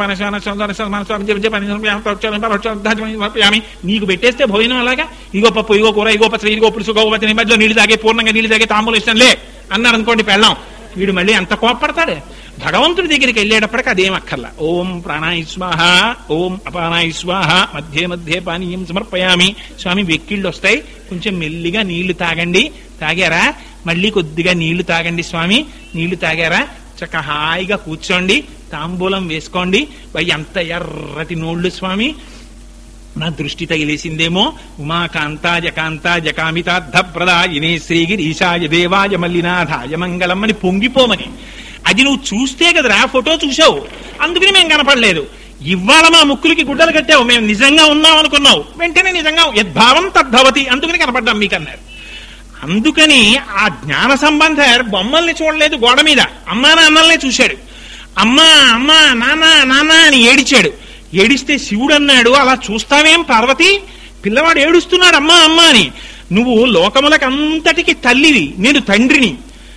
ప్రాణేశ్వరామి నీకు పెట్టేస్తే భోజనం అలాగా, ఇగో పప్పు, ఇగో కూర, ఇగో పచ్చడి, ఇగో పులుసు, గోపతి మధ్యలో నీళ్ళు తాగే, పూర్ణంగా నీళ్ళు తాగే, తాంబూలు ఇష్టంలే అన్నాడు అనుకోండి పెళ్ళాం, వీడు మళ్ళీ అంత కోప్పడతాడు. భగవంతుడి దగ్గరికి వెళ్ళేటప్పటికి అదేం అక్కర్లా. ఓం ప్రాణాయ స్వాహ, ఓం అపానాయ స్వాహ, మధ్య మధ్య పానీయం సమర్పయామి. స్వామి వెక్కిళ్ళు వస్తాయి, కొంచెం మెల్లిగా నీళ్లు తాగండి, తాగారా, మళ్ళీ కొద్దిగా నీళ్లు తాగండి స్వామి, నీళ్లు తాగారా, చక్క హాయిగా కూర్చోండి, తాంబూలం వేసుకోండి. ఎంత ఎర్రటి నోళ్లు స్వామి, నా దృష్టి తగిలేసిందేమో. ఉమాకాంతాయ కాంతాయ కామితార్థప్రదాయినే శ్రీగిరీశాయ దేవాయ మల్లినాథాయ మంగళం అని పొంగిపోమని. అది నువ్వు చూస్తే కదరా ఫోటో చూసావు, అందుకని మేము కనపడలేదు. ఇవాళ మా ముక్కులకి గుడ్డలు కట్టావు, మేము నిజంగా ఉన్నాం అనుకున్నావు, వెంటనే నిజంగా యద్భావం తద్భవతి, అందుకని కనపడ్డాం మీకు అన్నారు. అందుకని ఆ జ్ఞాన సంబంధ బొమ్మల్ని చూడలేదు గోడ మీద, అమ్మా నాన్నల్నే చూశాడు. అమ్మా అమ్మా నాన్న నాన్న అని ఏడిచాడు. ఏడిస్తే శివుడు అన్నాడు, అలా చూస్తావేం పార్వతి, పిల్లవాడు ఏడుస్తున్నాడు అమ్మా అమ్మా అని. నువ్వు లోకములకు అంతటికి తల్లివి, నేను తండ్రిని.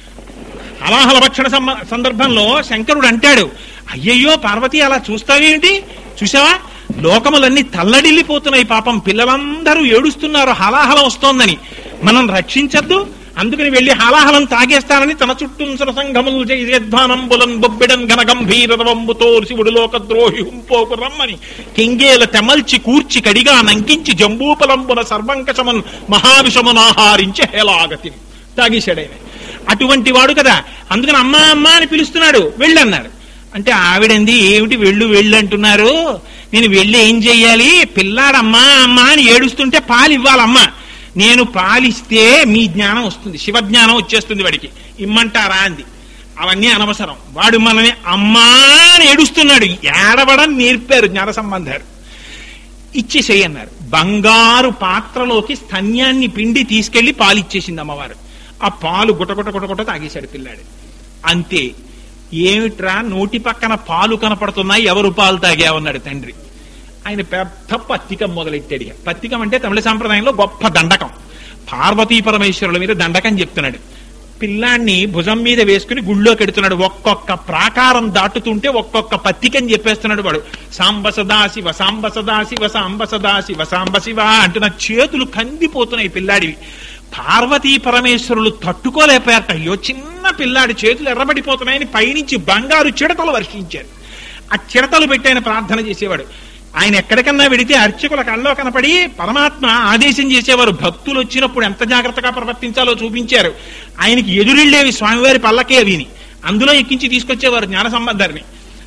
అలాహల భక్షణ సందర్భంలో శంకరుడు అంటాడు, అయ్యయ్యో పార్వతి అలా చూస్తావేమిటి, చూసావా లోకములన్నీ తల్లడిల్లిపోతున్నాయి, పాపం పిల్లలందరూ ఏడుస్తున్నారు, హలాహలం వస్తోందని. మనం రక్షించద్దు, అందుకని వెళ్లి హాలాహలం తాగేస్తానని తన చుట్టూ సంఘములు జయధ్వానంబులం బొబ్బిడం ఘన గంభీరవంబుతో శివుడు లోకద్రోహి హుంపోకు రమ్మని కెంగేల తెమల్చి కూర్చి కడిగా నంకించి జంబూపలంబున సర్వంకషమన్ మహావిషమునాహారించి హేలాగతిని తాగేశాడైన. అటువంటి వాడు కదా, అందుకని అమ్మా అమ్మా అని పిలుస్తున్నాడు. వెళ్ళన్నాడు అంటే ఆవిడంది, ఏమిటి వెళ్ళు వెళ్ళు అంటున్నారు, నేను వెళ్ళి ఏం చెయ్యాలి, పిల్లాడమ్మా అమ్మా అని ఏడుస్తుంటే పాలు ఇవ్వాలమ్మా, నేను పాలిస్తే మీ జ్ఞానం వస్తుంది, శివజ్ఞానం వచ్చేస్తుంది వాడికి, ఇమ్మంటారా అంది. అవన్నీ అనవసరం, వాడు మనని అమ్మా అని ఏడుస్తున్నాడు, ఏడవడం నేర్పారు జ్ఞాన సంబంధాలు. ఇచ్చేసేయి అన్నారు. బంగారు పాత్రలోకి స్తన్యాన్ని పిండి తీసుకెళ్లి పాలు ఇచ్చేసింది అమ్మవారు. ఆ పాలు గుటగుట గుటగుట తాగేశాడు పిల్లాడు. అంతే. ఏమిట్రా నోటి పక్కన పాలు కనపడుతున్నాయి, ఎవరు పాలు తాగావన్నాడు తండ్రి. ఆయన పెద్ద పత్తికం మొదలెట్టాడు. పత్తికం అంటే తమిళ సాంప్రదాయంలో గొప్ప దండకం, పార్వతీ పరమేశ్వరుల మీద దండకం చెప్తున్నాడు. పిల్లాన్ని భుజం మీద వేసుకుని గుళ్ళోకి ఎడుతున్నాడు. ఒక్కొక్క ప్రాకారం దాటుతుంటే ఒక్కొక్క పత్తికం చెప్పేస్తున్నాడు వాడు. సాంబ సదాశివ సాంబ సదాశివ సాంబ సదాశివ సాంబ శివ అంటున్న చేతులు కందిపోతున్నాయి పిల్లాడివి. పార్వతీ పరమేశ్వరులు తట్టుకోలేకపోయారట. అయ్యో చిన్న పిల్లాడి చేతులు ఎర్రబడిపోతున్నాయని పైనుంచి బంగారు చిడతలు వర్షించారు. ఆ చిడతలు పెట్టి ఆయన ప్రార్థన చేసేవాడు. ఆయన ఎక్కడికన్నా వెడితే అర్చకుల కళ్ళలో కనపడి పరమాత్మ ఆదేశం చేసేవారు. భక్తులు వచ్చినప్పుడు ఎంత జాగ్రత్తగా ప్రవర్తించాలో చూపించారు. ఆయనకి ఎదురెళ్లేవి స్వామివారి పల్లకే అవిని, అందులో ఎక్కించి తీసుకొచ్చేవారు జ్ఞాన సంబంధాన్ని.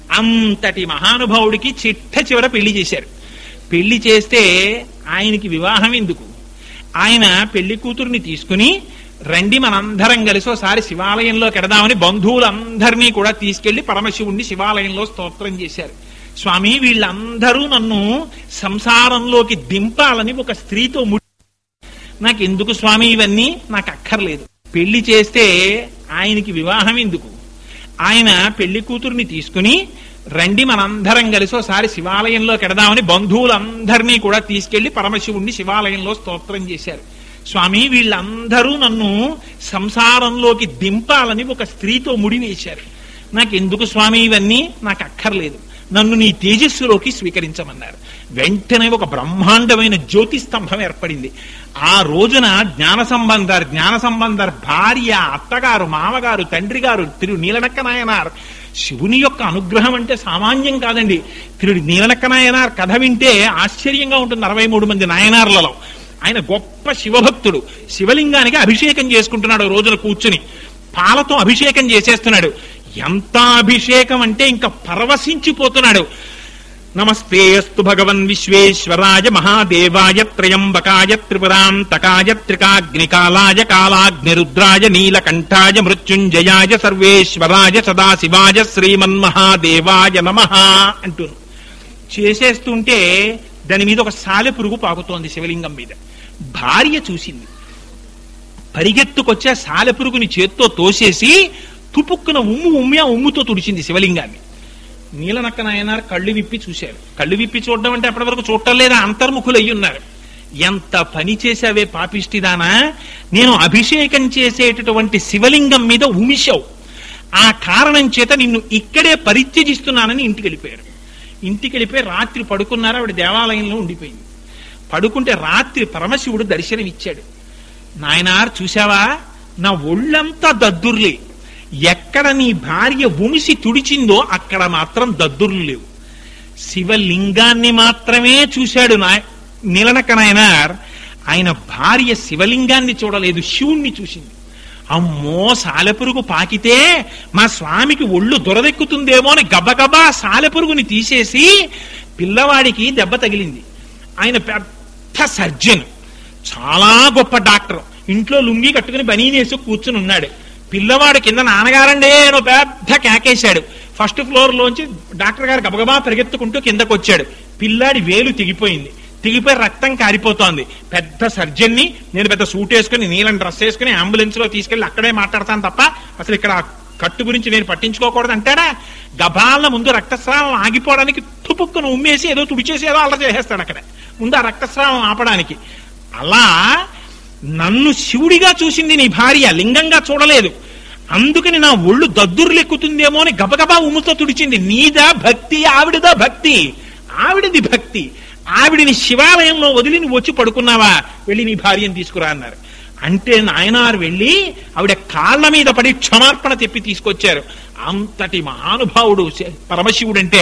అంతటి మహానుభావుడికి చిట్ట చివర పెళ్లి చేశారు. పెళ్లి చేస్తే ఆయనకి వివాహం ఎందుకు, ఆయన పెళ్లి కూతుర్ని తీసుకుని రండి మనందరం కలిసి ఒకసారి శివాలయంలో కెడదామని బంధువులందరినీ కూడా తీసుకెళ్లి పరమశివుణ్ణి శివాలయంలో స్తోత్రం చేశారు. స్వామి వీళ్ళందరూ నన్ను సంసారంలోకి దింపాలని ఒక స్త్రీతో నాకెందుకు స్వామి ఇవన్నీ, నాకు అక్కర్లేదు. పెళ్లి చేస్తే ఆయనకి వివాహం ఎందుకు? ఆయన పెళ్లి కూతుర్ని తీసుకుని రండి మనందరం కలిసి ఒకసారి శివాలయంలో కెడదామని బంధువులందరినీ కూడా తీసుకెళ్లి పరమశివుణ్ణి శివాలయంలో స్తోత్రం చేశారు. స్వామి, వీళ్ళందరూ నన్ను సంసారంలోకి దింపాలని ఒక స్త్రీతో ముడివేశారు. నాకెందుకు స్వామి ఇవన్నీ? నాకు అక్కర్లేదు, నన్ను నీ తేజస్సులోకి స్వీకరించమన్నారు. వెంటనే ఒక బ్రహ్మాండమైన జ్యోతి స్తంభం ఏర్పడింది. ఆ రోజున జ్ఞాన సంబంధర్ భార్య, అత్తగారు, మామగారు, తండ్రి గారు, తిరు నీలనక్క నాయనార్. శివుని యొక్క అనుగ్రహం అంటే సామాన్యం కాదండి. తిరుడు నీలనక్క నాయనార్ కథ వింటే ఆశ్చర్యంగా ఉంటుంది. 63 మంది నాయనార్లలో ఆయన గొప్ప శివభక్తుడు. శివలింగానికి అభిషేకం చేసుకుంటున్నాడు రోజున కూర్చుని, పాలతో అభిషేకం చేసేస్తున్నాడు. ఎంత అభిషేకం అంటే ఇంకా పరవశించిపోతున్నాడు. నమస్తే అస్తు భగవన్ విశ్వేశ్వరాయ మహాదేవాయ త్రయంబకాయ త్రిపురాంతకాయ త్రికాగ్నికాలాయ కాలాగ్నిరుద్రాయ నీలకంఠాయ మృత్యుంజయాయ సర్వేశ్వరాయ సదాశివాయ శ్రీమన్మహాదేవాయ నమః అంటూ చేసేస్తుంటే దాని మీద ఒక సాలెపురుగు పాకుతోంది శివలింగం మీద. భార్య చూసింది, పరిగెత్తుకొచ్చే సాలెపురుగుని చేత్తో తోసేసి తుపుక్కున ఉమ్ముతో తుడిచింది శివలింగాన్ని. నీలనక్క నాయనార్ కళ్ళు విప్పి చూశారు. కళ్ళు విప్పి చూడడం అంటే అప్పటి వరకు చూడటం లేదా, అంతర్ముఖులు అయ్యున్నారు. ఎంత పని చేశావే పాపిష్టిదానా, నేను అభిషేకం చేసేటటువంటి శివలింగం మీద ఉమిశావు, ఆ కారణం చేత నిన్ను ఇక్కడే పరిత్యజిస్తున్నానని ఇంటికి వెళ్ళిపోయారు. ఇంటికి వెళ్ళిపోయి రాత్రి పడుకున్నారు. ఆవిడ దేవాలయంలో ఉండిపోయింది. పడుకుంటే రాత్రి పరమశివుడు దర్శనం ఇచ్చాడు. నాయనార్ చూశావా, నా ఒళ్ళంతా దద్దుర్లే, ఎక్కడ నీ భార్య ఉమిసి తుడిచిందో అక్కడ మాత్రం దద్దుర్లు లేవు. శివలింగాన్ని మాత్రమే చూశాడు నీలనక్క నాయనార్. ఆయన భార్య శివలింగాన్ని చూడలేదు, శివుణ్ణి చూసింది. అమ్మో, సాలెపురుగు పాకితే మా స్వామికి ఒళ్ళు దొరదెక్కుతుందేమో అని గబగబా సాలెపురుగుని తీసేసి పిల్లవాడికి దెబ్బ తగిలింది. ఆయన పెద్ద సర్జన్, చాలా గొప్ప డాక్టర్. ఇంట్లో లుంగి కట్టుకుని బనీనేసి కూర్చుని ఉన్నాడు. పిల్లవాడు కింద నాన్నగారండే అని పెద్ద కేకేశాడు. ఫస్ట్ ఫ్లోర్ లోంచి డాక్టర్ గారు గబగబా పరిగెత్తుకుంటూ కిందకు వచ్చాడు. పిల్లాడి వేలు తెగిపోయింది, తెగిపోయి రక్తం కారిపోతోంది. పెద్ద సర్జన్ని, నేను పెద్ద సూట్ వేసుకుని నీలం డ్రెస్ వేసుకుని అంబులెన్స్ లో తీసుకెళ్లి అక్కడే మాట్లాడతాను తప్ప అసలు ఇక్కడ కట్టు గురించి నేను పట్టించుకోకూడదు అంటాడా? గబాల ముందు రక్తస్రావం ఆగిపోవడానికి తుపుక్కును ఉమ్మేసి ఏదో తుడిచేసి ఏదో అలా చేసేస్తాడు అక్కడ ముందు ఆ రక్తస్రావం ఆపడానికి. అలా నన్ను శివుడిగా చూసింది నీ భార్య, లింగంగా చూడలేదు. అందుకని నా ఒళ్ళు దద్దుర్లెక్కుతుందేమో అని గబగబా ఉమ్ముతో తుడిచింది. నీదా భక్తి, ఆవిడదా భక్తి? ఆవిడది భక్తి. ఆవిడిని శివాలయంలో వదిలి నువ్వు వచ్చి పడుకున్నావా, వెళ్ళి నీ భార్యను తీసుకురా అన్నారు. అంటే నాయనారు వెళ్ళి ఆవిడ కాళ్ల మీద పడి క్షమార్పణ తెప్పి తీసుకొచ్చారు. అంతటి మహానుభావుడు పరమశివుడంటే.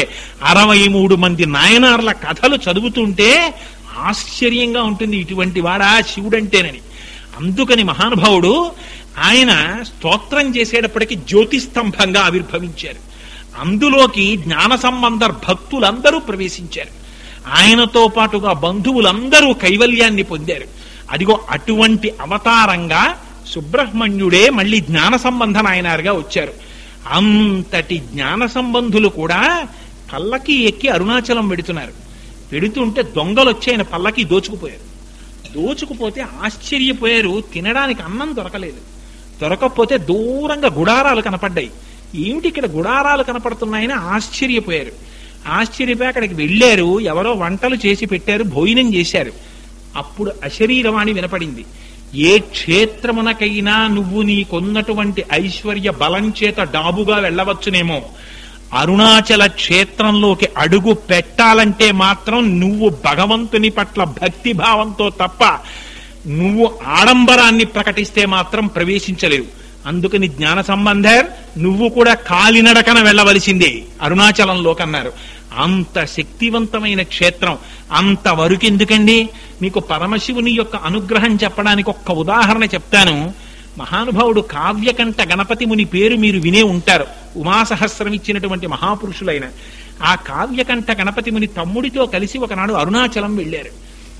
63 మంది నాయనార్ల కథలు చదువుతుంటే ఆశ్చర్యంగా ఉంటుంది, ఇటువంటి వాడా శివుడంటేనని. అందుకని మహానుభావుడు ఆయన స్తోత్రం చేసేటప్పటికి జ్యోతిస్తంభంగా ఆవిర్భవించారు. అందులోకి జ్ఞాన సంబంధర్ భక్తులందరూ ప్రవేశించారు. ఆయనతో పాటుగా బంధువులందరూ కైవల్యాన్ని పొందారు. అదిగో అటువంటి అవతారంగా సుబ్రహ్మణ్యుడే మళ్ళీ జ్ఞాన సంబంధ నాయనారుగా వచ్చారు. అంతటి జ్ఞాన సంబంధులు కూడా పల్లకి ఎక్కి అరుణాచలం వెడుతున్నారు. వెడుతుంటే దొంగలు వచ్చి ఆయన పల్లకి దోచుకుపోయారు. దోచుకుపోతే ఆశ్చర్యపోయారు, తినడానికి అన్నం దొరకలేదు. దొరకకపోతే దూరంగా గుడారాలు కనపడ్డాయి. ఏమిటి ఇక్కడ గుడారాలు కనపడుతున్నాయని ఆశ్చర్యపోయారు. ఆశ్చర్యపోయి అక్కడికి వెళ్ళారు. ఎవరో వంటలు చేసి పెట్టారు, భోజనం చేశారు. అప్పుడు అశరీరవాణి వినపడింది. ఏ క్షేత్రమునకైనా నువ్వు నీకున్నటువంటి ఐశ్వర్య బలం చేత డాబుగా వెళ్ళవచ్చునేమో, అరుణాచల క్షేత్రంలోకి అడుగు పెట్టాలంటే మాత్రం నువ్వు భగవంతుని పట్ల భక్తి భావంతో తప్ప నువ్వు ఆడంబరాన్ని ప్రకటిస్తే మాత్రం ప్రవేశించలేవు. అందుకని జ్ఞాన సంబంధర్ నువ్వు కూడా కాలినడకన వెళ్ళవలసిందే అరుణాచలంలోకన్నారు. అంత శక్తివంతమైన క్షేత్రం. అంతవరకు ఎందుకండి, మీకు పరమశివుని యొక్క అనుగ్రహం చెప్పడానికి ఒక్క ఉదాహరణ చెప్తాను. మహానుభావుడు కావ్యకంఠ గణపతి ముని పేరు మీరు వినే ఉంటారు. ఉమాసహస్రం ఇచ్చినటువంటి మహాపురుషులైన ఆ కావ్యకంఠ గణపతి ముని తమ్ముడితో కలిసి ఒకనాడు అరుణాచలం వెళ్ళారు.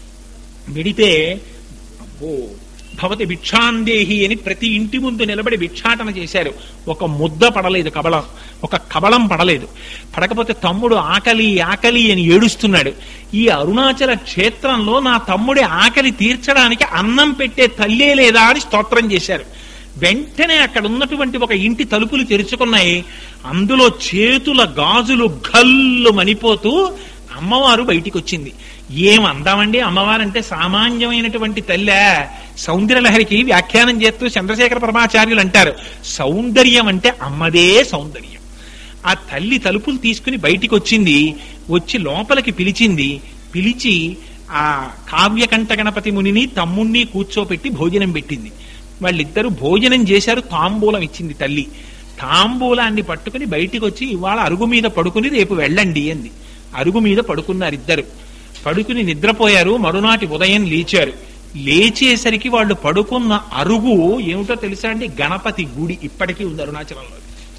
వెడితే అబ్బో భవతి భిక్షాందేహి అని ప్రతి ఇంటి ముందు నిలబడి భిక్షాటన చేశారు. ఒక ముద్ద పడలేదు, ఒక కబళం పడలేదు. పడకపోతే తమ్ముడు ఆకలి ఆకలి అని ఏడుస్తున్నాడు. ఈ అరుణాచల క్షేత్రంలో నా తమ్ముడి ఆకలి తీర్చడానికి అన్నం పెట్టే తల్లే లేదా అని స్తోత్రం చేశారు. వెంటనే అక్కడ ఉన్నటువంటి ఒక ఇంటి తలుపులు తెరుచుకున్నాయి. అందులో చేతుల గాజులు గల్లు మనిపోతూ అమ్మవారు బయటికి వచ్చింది. ఏం అందామండి అమ్మవారంటే, సామాన్యమైనటువంటి తల్లే. సౌందర్యలహరికి వ్యాఖ్యానం చేస్తూ చంద్రశేఖర పరమాచార్యులు అంటారు, సౌందర్యం అంటే అమ్మదే సౌందర్యం. ఆ తల్లి తలుపులు తీసుకుని బయటికి వచ్చింది. వచ్చి లోపలికి పిలిచింది. పిలిచి ఆ కావ్యకంఠ గణపతి మునిని తమ్ముణ్ణి కూర్చోపెట్టి భోజనం పెట్టింది. వాళ్ళిద్దరూ భోజనం చేశారు. తాంబూలం ఇచ్చింది తల్లి. తాంబూలాన్ని పట్టుకుని బయటికి వచ్చి, ఇవాళ అరుగు మీద పడుకుని రేపు వెళ్ళండి అంది. అరుగు మీద పడుకున్నారు ఇద్దరు. పడుకుని నిద్రపోయారు. మరునాటి ఉదయం లేచారు. లేచేసరికి వాళ్ళు పడుకున్న అరుగు ఏమిటో తెలుసా అండి? గణపతి గుడి ఇప్పటికీ ఉంది అరుణాచలంలో.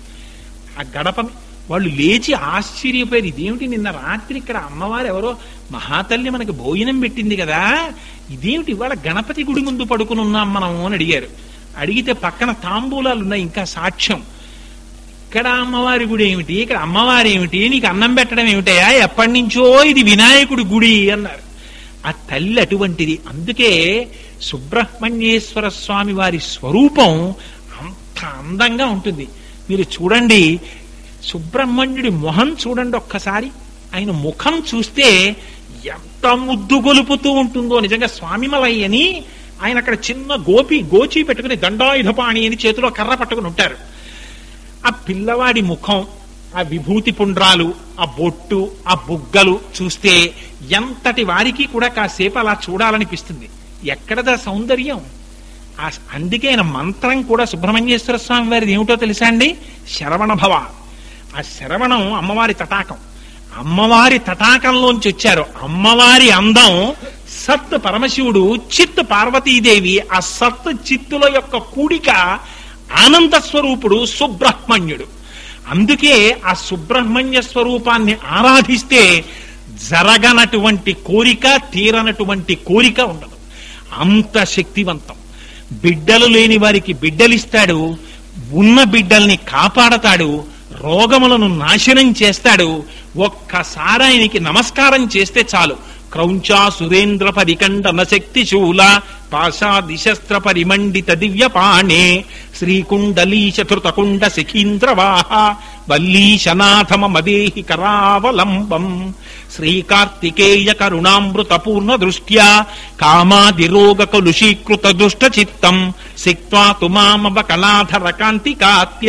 ఆ గడప వాళ్ళు లేచి ఆశ్చర్యపోయారు. ఇదేమిటి, నిన్న రాత్రి ఇక్కడ అమ్మవారు ఎవరో మహాతల్లి మనకి భోజనం పెట్టింది కదా, ఇదేమిటి ఇవాళ గణపతి గుడి ముందు పడుకుని ఉన్నాం మనం అని అడిగారు. అడిగితే పక్కన తాంబూలాలు ఉన్నాయి ఇంకా సాక్ష్యం. ఇక్కడ అమ్మవారి గుడి ఏమిటి, ఇక్కడ అమ్మవారి ఏమిటి, నీకు అన్నం పెట్టడం ఏమిటయా, ఎప్పటి నుంచో ఇది వినాయకుడి గుడి అన్నారు. ఆ తల్లి అటువంటిది. అందుకే సుబ్రహ్మణ్యేశ్వర స్వామి వారి స్వరూపం అంత అందంగా ఉంటుంది. మీరు చూడండి, సుబ్రహ్మణ్యుడి మొహం చూడండి ఒక్కసారి. ఆయన ముఖం చూస్తే ఎంత ముద్దు గొలుపుతూ ఉంటుందో. నిజంగా స్వామిమలయ్యని ఆయన అక్కడ చిన్న గోచి పెట్టుకుని దండాయుధపాణి అని చేతిలో కర్ర పట్టుకుని ఉంటారు. ఆ పిల్లవాడి ముఖం, ఆ విభూతి పుండ్రాలు, ఆ బొట్టు, ఆ బుగ్గలు చూస్తే ఎంతటి వారికి కూడా కాసేపు అలా చూడాలనిపిస్తుంది. ఎక్కడదా సౌందర్యం? అందుకే ఆయన మంత్రం కూడా సుబ్రహ్మణ్యేశ్వర స్వామి వారిది ఏమిటో తెలుసా అండి? శరవణ భవ. ఆ శరవణం అమ్మవారి తటాకం. అమ్మవారి తటాకంలోంచి వచ్చారు. అమ్మవారి అందం సత్ పరమశివుడు, చిత్ పార్వతీదేవి. ఆ సత్ చిత్తుల యొక్క కూడిక ఆనంద స్వరూపుడు సుబ్రహ్మణ్యుడు. అందుకే ఆ సుబ్రహ్మణ్య స్వరూపాన్ని ఆరాధిస్తే జరగనటువంటి కోరిక, తీరనటువంటి కోరిక ఉండదు. అంత శక్తివంతం. బిడ్డలు లేని వారికి బిడ్డలిస్తాడు, ఉన్న బిడ్డల్ని కాపాడతాడు, రోగములను నాశనం చేస్తాడు. ఒక్కసారి ఆయనకి నమస్కారం చేస్తే చాలు. క్రౌంచా సురేంద్ర పరికండన శక్తి శూల పాశాదిశస్త్ర పరిమండిత దివ్యపాణే శ్రీకుండలీ చతుర్థకుండ శిఖీంద్రవాహ వల్లీశనాథమ మదేహి కరావలంబం శ్రీకార్తికేయ కరుణామృత పూర్ణ దృష్ట్యా కామాదిరోగ కలుషీకృత దుష్ట చిత్తం సిక్త్వా తుమామవ కళాధర కాంతికాత్య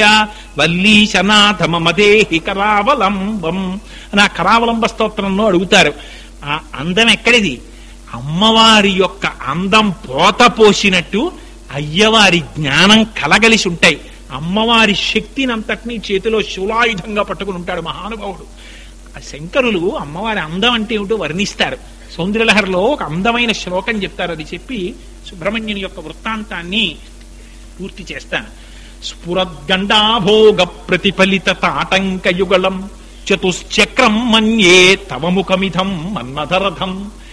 వల్లీశనాథమ మదేహి కరావలంబం అని ఆ కరావలంబ స్తోత్రంలో అడుగుతారు. ఆ అందం ఎక్కడిది? అమ్మవారి యొక్క అందం పోత పోసినట్టు అయ్యవారి జ్ఞానం కలగలిసి ఉంటాయి. అమ్మవారి శక్తినంతటినీ చేతిలో శూలాయుధంగా పట్టుకుని ఉంటాడు మహానుభావుడు. ఆ శంకరులు అమ్మవారి అందం అంటే ఏమిటో వర్ణిస్తారు. సౌందర్యలహరిలో ఒక అందమైన శ్లోకం చెప్తారు. అది చెప్పి సుబ్రహ్మణ్యుని యొక్క వృత్తాంతాన్ని పూర్తి చేస్తాను. స్ఫురద్గండాభోగ ప్రతిఫలిత తాటంక యుగళం చతుశ్చక్రం మన్యే తవ ముఖమిధం మన్మథరథం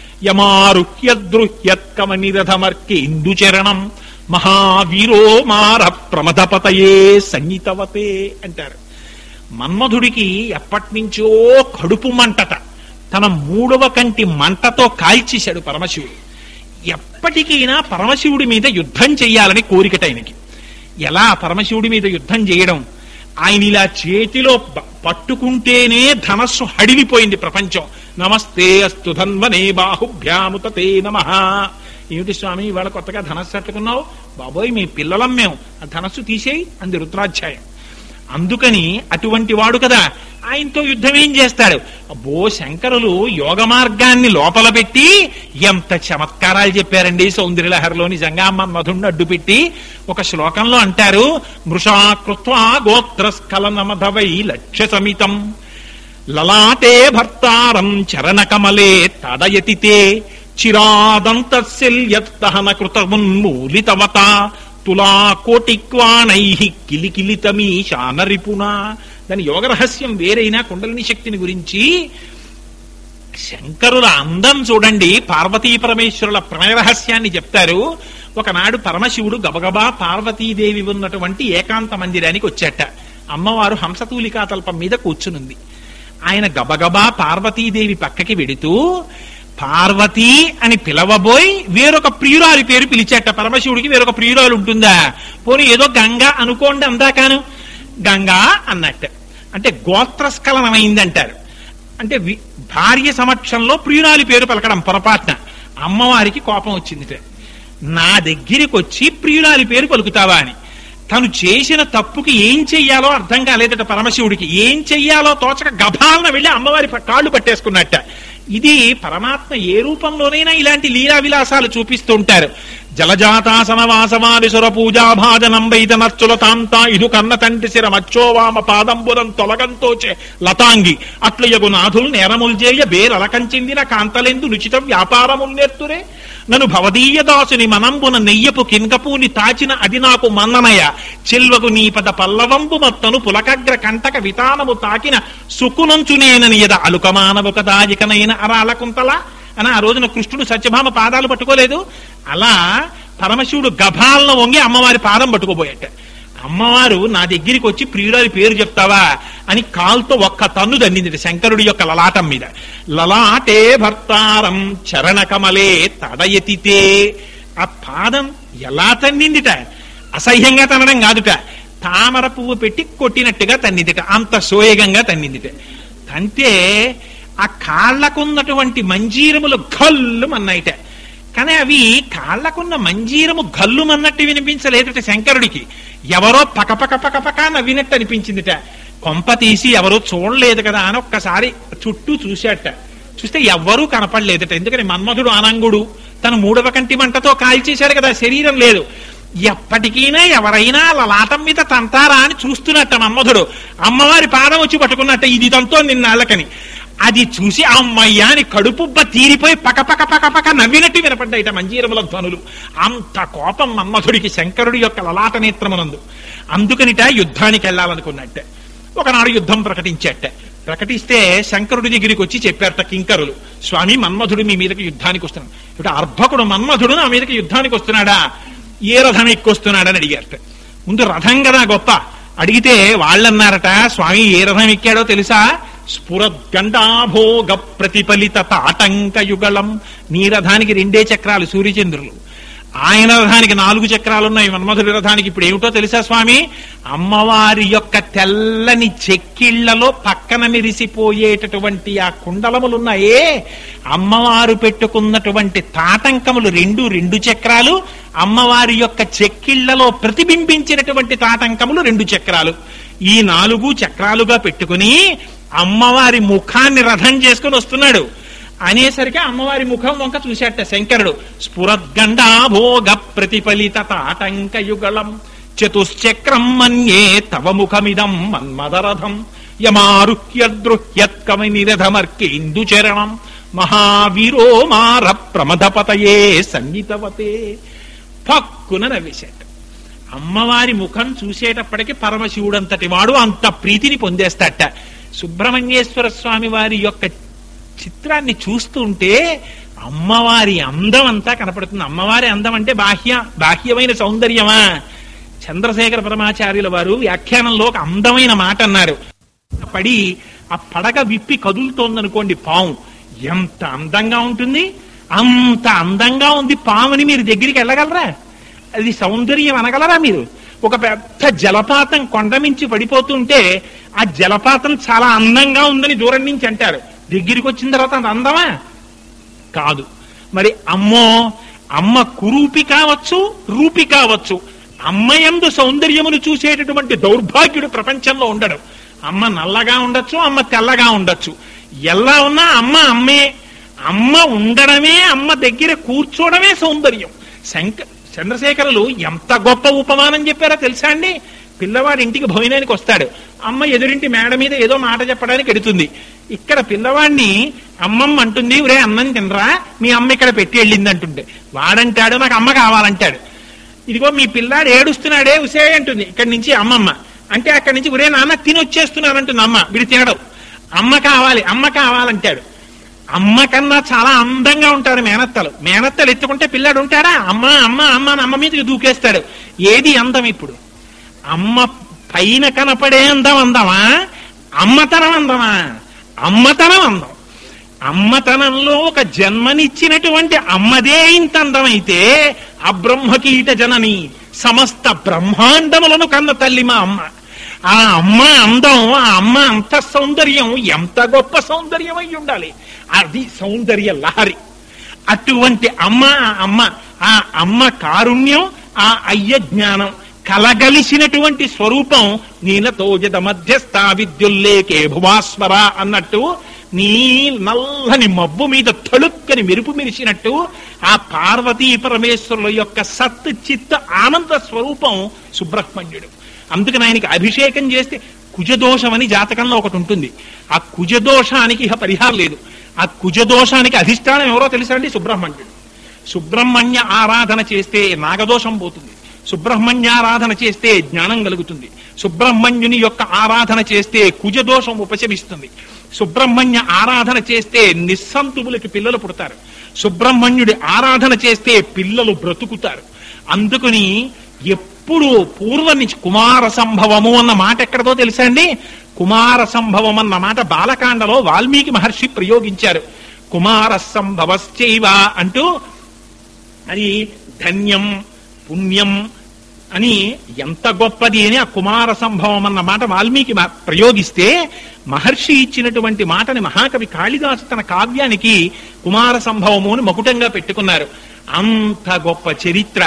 యమారుహ్యద్రుహ్యత్కమనిరథమర్కేందుచరణం మహావీరో మార ప్రమదపతయే సంగీతవతే అంటారు. మన్మధుడికి ఎప్పటినుంచో కడుపు మంటట. తన 3వ కంటి మంటతో కాల్చేశాడు పరమశివుడు. ఎప్పటికైనా పరమశివుడి మీద యుద్ధం చెయ్యాలని కోరికట ఆయనకి. ఎలా పరమశివుడి మీద యుద్ధం చేయడం? ఆయన ఇలా చేతిలో పట్టుకుంటేనే ధనస్సు హడిలిపోయింది ప్రపంచం. నమస్తే అస్తు ధన్వనే బాహుభ్యాముతే నమః. ఏమిటి స్వామి ఇవాళ కొత్తగా ధనస్సు పట్టుకున్నావు? బాబోయ్ మీ పిల్లలం మేము, ఆ ధనస్సు తీసేయి అంది రుద్రాధ్యాయం. అందుకని అటువంటి వాడు కదా, ఆయనతో యుద్ధం ఏం చేస్తాడు? అబ్బో, శంకరులు యోగ మార్గాన్ని లోపల పెట్టి ఎంత చమత్కారాలు చెప్పారండి సౌందర్యలహరిలో. నిజంగా మన్మధుణ్ణి అడ్డుపెట్టి ఒక శ్లోకంలో అంటారు, మృషాకృత్వా గోత్రస్ఖలనమధవై లక్ష్య సమితం లలాటే భర్తారం చరణకమలే తడయతితే చిరాదంతశల్యత్తహన కృతమున్మూలితవత తులా కోటిక్వాణై కిలికిలితమీశానరిపునా. దాని యోగ రహస్యం వేరైనా కుండలిని శక్తిని గురించి శంకరుల అందం చూడండి. పార్వతీ పరమేశ్వరుల ప్రణయ రహస్యాన్ని చెప్తారు. ఒకనాడు పరమశివుడు గబగబా పార్వతీదేవి ఉన్నటువంటి ఏకాంత మందిరానికి వచ్చాట. అమ్మవారు హంసతూలికా తల్పం మీద కూర్చునుంది. ఆయన గబగబా పార్వతీదేవి పక్కకి వెడుతూ పార్వతి అని పిలవబోయి వేరొక ప్రియురాలి పేరు పిలిచేట. పరమశివుడికి వేరొక ప్రియురాలు ఉంటుందా? పోనీ ఏదో గంగా అనుకోండి, అందాకాను గంగా అన్నట్టు. అంటే గోత్రస్ఖలనం అయిందంటారు. అంటే భార్య సమక్షంలో ప్రియురాలి పేరు పలకడం పొరపాటున. అమ్మవారికి కోపం వచ్చిందిట. నా దగ్గరికి వచ్చి ప్రియురాలి పేరు పలుకుతావా అని. తను చేసిన తప్పుకి ఏం చెయ్యాలో అర్థం కాలేదట పరమశివుడికి. ఏం చెయ్యాలో తోచక గభాలన వెళ్ళి అమ్మవారి కాళ్ళు పట్టేసుకున్నట్ట. ఇది పరమాత్మ ఏ రూపంలోనైనా ఇలాంటి లీలా విలాసాలు చూపిస్తూ ఉంటారు. జలజాతాసన వాసవాదిసుర పూజాభాజనం వైద నర్చుల తాంతా ఇదు కన్న తండ్రి శిర మచ్చోవామ పాదంబురం తొలగంతోచే లతాంగి అట్లయగు నాథులు నేరముల్జేయ బేరలకంచిందిన కాంతలెందు నిచిత వ్యాపారముల్ నేర్తురే నన్ను భవదీయ దాసుని మనంబున నెయ్యపు కింకపూని తాచిన అది నాకు మన్ననయ చెల్వగు నీపద పల్లవంబు మత్తను పులకగ్ర కంటక వితానము తాకిన సుకునంచునేనని ఎద అలుకమానవు కదాయికనైన అరాలకుంతలా అని ఆ రోజున కృష్ణుడు సత్యభామ పాదాలు పట్టుకోలేదు. అలా పరమశివుడు గభాలను వంగి అమ్మవారి పాదం పట్టుకోబోయట. అమ్మవారు నా దగ్గరికి వచ్చి ప్రియురాలి పేరు చెప్తావా అని కాల్తో ఒక్క తన్ను తన్నింది శంకరుడి యొక్క లలాటం మీద. లలాటే భర్తారం చరణ కమలే తడయతితే. ఆ పాదం ఎలా తన్నిందిట! అసహ్యంగా తన్నడం కాదుట, తామర పువ్వు పెట్టి కొట్టినట్టుగా తన్నిందిట. అంత సోయగంగా తన్నిందిట. తంతే ఆ కాళ్లకున్నటువంటి మంజీరములు గల్లుమన్నాయిట. కానీ అవి కాళ్లకున్న మంజీరము గల్లుమన్నట్టు వినిపించలేదట శంకరుడికి. ఎవరో పకపక పకపక నవ్వినట్టు అనిపించిందిట. కొంప తీసి ఎవరో చూడలేదు కదా అని ఒక్కసారి చుట్టూ చూశాట. చూస్తే ఎవ్వరూ కనపడలేదట. ఎందుకని మన్మధుడు అనంగుడు తను 3వ కంటి మంటతో కాల్చేశాడు కదా, శరీరం లేదు. ఎప్పటికైనా ఎవరైనా లలాటం మీద తంతారా అని చూస్తున్నట్ట మన్మధుడు. అమ్మవారి పాదం వచ్చి పట్టుకున్నట్ట, ఇది తంతో నిన్నాళ్ళకని. అది చూసి అమ్మయ్య అని కడుపుబ్బ తీరిపోయి పకపక పకపక నవ్వినట్టు వినపడ్డాయిట మంజీరముల ధ్వనులు. అంత కోపం మన్మధుడికి శంకరుడి యొక్క లలాట నేత్రమునందు. అందుకనిట యుద్ధానికి వెళ్ళాలనుకున్నట్ట. ఒకనాడు యుద్ధం ప్రకటించట. ప్రకటిస్తే శంకరుడి దగ్గరికి వచ్చి చెప్పారట కింకరులు, స్వామి మన్మధుడు మీ మీదకి యుద్ధానికి వస్తున్నాడు. ఇప్పుడు అర్భకుడు మన్మధుడు నా మీదకి యుద్ధానికి వస్తున్నాడా, ఏ రథం ఎక్కువస్తున్నాడని అడిగారట. ముందు రథం కదా గొప్ప. అడిగితే వాళ్ళన్నారట, స్వామి ఏ రథం ఎక్కాడో తెలుసా? స్ఫురద్గండాభోగ ప్రతిఫలిత తాటంక యుగళం. నీ రథానికి 2 చక్రాలు సూర్యచంద్రులు, ఆయన రథానికి 4 చక్రాలున్నాయి. మన్మధుడి రథానికి ఇప్పుడు ఏమిటో తెలుసా స్వామి? అమ్మవారి యొక్క తెల్లని చెక్కిళ్లలో పక్కన మెరిసిపోయేటటువంటి ఆ కుండలములున్నాయే, అమ్మవారు పెట్టుకున్నటువంటి తాటంకములు 2 చక్రాలు, అమ్మవారి యొక్క చెక్కిళ్లలో ప్రతిబింబించినటువంటి తాటంకములు 2 చక్రాలు. ఈ 4 చక్రాలుగా పెట్టుకుని అమ్మవారి ముఖాన్ని రథం చేసుకుని వస్తున్నాడు. అనేసరికి అమ్మవారి ముఖం వంక చూశాట శంకరుడు. స్ఫురద్గండాభోగ ప్రతిఫలిత తాటంక యుగళం చతుశ్చక్రం మన్యే తవ ముఖమిదం మన్మదరథం యమారుహ్యద్రుహ్యత్కమి నిరథమర్కేందు చరణం మహావీరో మార ప్రమదపతయే సంగీతవతే. పక్కున నవ్వేశాట. అమ్మవారి ముఖం చూసేటప్పటికి పరమశివుడంతటి వాడు అంత ప్రీతిని పొందేస్తాట. సుబ్రహ్మణ్యేశ్వర స్వామి వారి యొక్క చిత్రాన్ని చూస్తూ ఉంటే అమ్మవారి అందం అంతా కనపడుతుంది. అమ్మవారి అందం అంటే బాహ్యమైన సౌందర్యమా? చంద్రశేఖర పరమాచార్యుల వారు వ్యాఖ్యానంలో ఒక అందమైన మాట అన్నారు. పడి ఆ పడగ విప్పి కదులుతోందనుకోండి పాము, ఎంత అందంగా ఉంటుంది. అంత అందంగా ఉంది పాముని మీరు దగ్గరికి వెళ్ళగలరా? అది సౌందర్యం అనగలరా మీరు? ఒక పెద్ద జలపాతం కొండమించి పడిపోతుంటే ఆ జలపాతం చాలా అందంగా ఉందని దూరం నుంచి అంటారు. దగ్గరికి వచ్చిన తర్వాత అది అందమా? కాదు. మరి అమ్మ కురూపి కావచ్చు, రూపి కావచ్చు. అమ్మయందు సౌందర్యమును చూసేటటువంటి దౌర్భాగ్యుడు ప్రపంచంలో ఉండడు. అమ్మ నల్లగా ఉండొచ్చు, అమ్మ తెల్లగా ఉండొచ్చు. ఎలా ఉన్నా అమ్మ అమ్మే. అమ్మ ఉండడమే, అమ్మ దగ్గర కూర్చోవడమే సౌందర్యం. చంద్రశేఖరులు ఎంత గొప్ప ఉపమానం చెప్పారో తెలుసా అండి? పిల్లవాడి ఇంటికి భోజనానికి వస్తాడు, అమ్మ ఎదురింటి మేడ మీద ఏదో మాట చెప్పడానికి ఎడుతుంది. ఇక్కడ పిల్లవాడిని అమ్మమ్మ అంటుంది, ఒరే అన్నం తినరా, మీ అమ్మ ఇక్కడ పెట్టి వెళ్ళింది అంటుంటే వాడంటాడు నాకు అమ్మ కావాలంటాడు. ఇదిగో మీ పిల్లాడు ఏడుస్తున్నాడే ఉసే అంటుంది ఇక్కడి నుంచి అమ్మమ్మ అంటే, అక్కడి నుంచి ఒరే నాన్న తినొచ్చేస్తున్నానంటుంది అమ్మ. వీడు తినడం, అమ్మ కావాలి అమ్మ కావాలంటాడు. అమ్మ కన్నా చాలా అందంగా ఉంటారు మేనత్తలు ఎత్తుకుంటే పిల్లాడు ఉంటాడా? అమ్మ అమ్మ అమ్మ అని అమ్మ మీదకి దూకేస్తాడు. ఏది అందం ఇప్పుడు? అమ్మ పైన కనపడే అందం అందమా? అమ్మతనం అందమా? అమ్మతనం అందం. అమ్మతనంలో ఒక జన్మనిచ్చినటువంటి అమ్మదే ఇంత అందమైతే అబ్రహ్మకీట జనని సమస్త బ్రహ్మాండములను కన్న తల్లి మా అమ్మ. ఆ అమ్మ అందం, ఆ అమ్మ అంత సౌందర్యం ఎంత గొప్ప సౌందర్యం అయి ఉండాలి. అది సౌందర్య లహరి. అటువంటి అమ్మ ఆ అమ్మ కారుణ్యం, ఆ అయ్య జ్ఞానం కలగలిసినటువంటి స్వరూపం. నీలతోజద మధ్యస్థ విద్యుల్లేకే భువాస్వర అన్నట్టు నీ నల్లని మబ్బు మీద తళుక్కని మెరుపు మెరిసినట్టు ఆ పార్వతీ పరమేశ్వరుల యొక్క సత్ చిత్త ఆనంద స్వరూపం సుబ్రహ్మణ్యుడు. అందుకని ఆయనకి అభిషేకం చేస్తే కుజదోషం అని జాతకంలో ఒకటి ఉంటుంది. ఆ కుజదోషానికి ఇహ పరిహారం లేదు. ఆ కుజదోషానికి అధిష్టానం ఎవరో తెలుసా అండి? సుబ్రహ్మణ్యుడు. సుబ్రహ్మణ్య ఆరాధన చేస్తే నాగదోషం పోతుంది. సుబ్రహ్మణ్యారాధన చేస్తే జ్ఞానం కలుగుతుంది. సుబ్రహ్మణ్యుని యొక్క ఆరాధన చేస్తే కుజదోషం ఉపశమిస్తుంది. సుబ్రహ్మణ్య ఆరాధన చేస్తే నిస్సంతువులకి పిల్లలు పుడతారు. సుబ్రహ్మణ్యుడి ఆరాధన చేస్తే పిల్లలు బ్రతుకుతారు. అందుకని ఎప్పుడు పూర్వం నుంచి కుమార సంభవము అన్న మాట ఎక్కడదో తెలుసా అండి? కుమార సంభవం అన్న మాట బాలకాండలో వాల్మీకి మహర్షి ప్రయోగించారు. కుమార సంభవశ్చైవ అంటూ అది ధన్యం పుణ్యం అని ఎంత గొప్పది అని ఆ కుమార సంభవం అన్న మాట వాల్మీకి ప్రయోగిస్తే మహర్షి ఇచ్చినటువంటి మాటని మహాకవి కాళిదాసు తన కావ్యానికి కుమార సంభవము అని మకుటంగా పెట్టుకున్నారు. అంత గొప్ప చరిత్ర.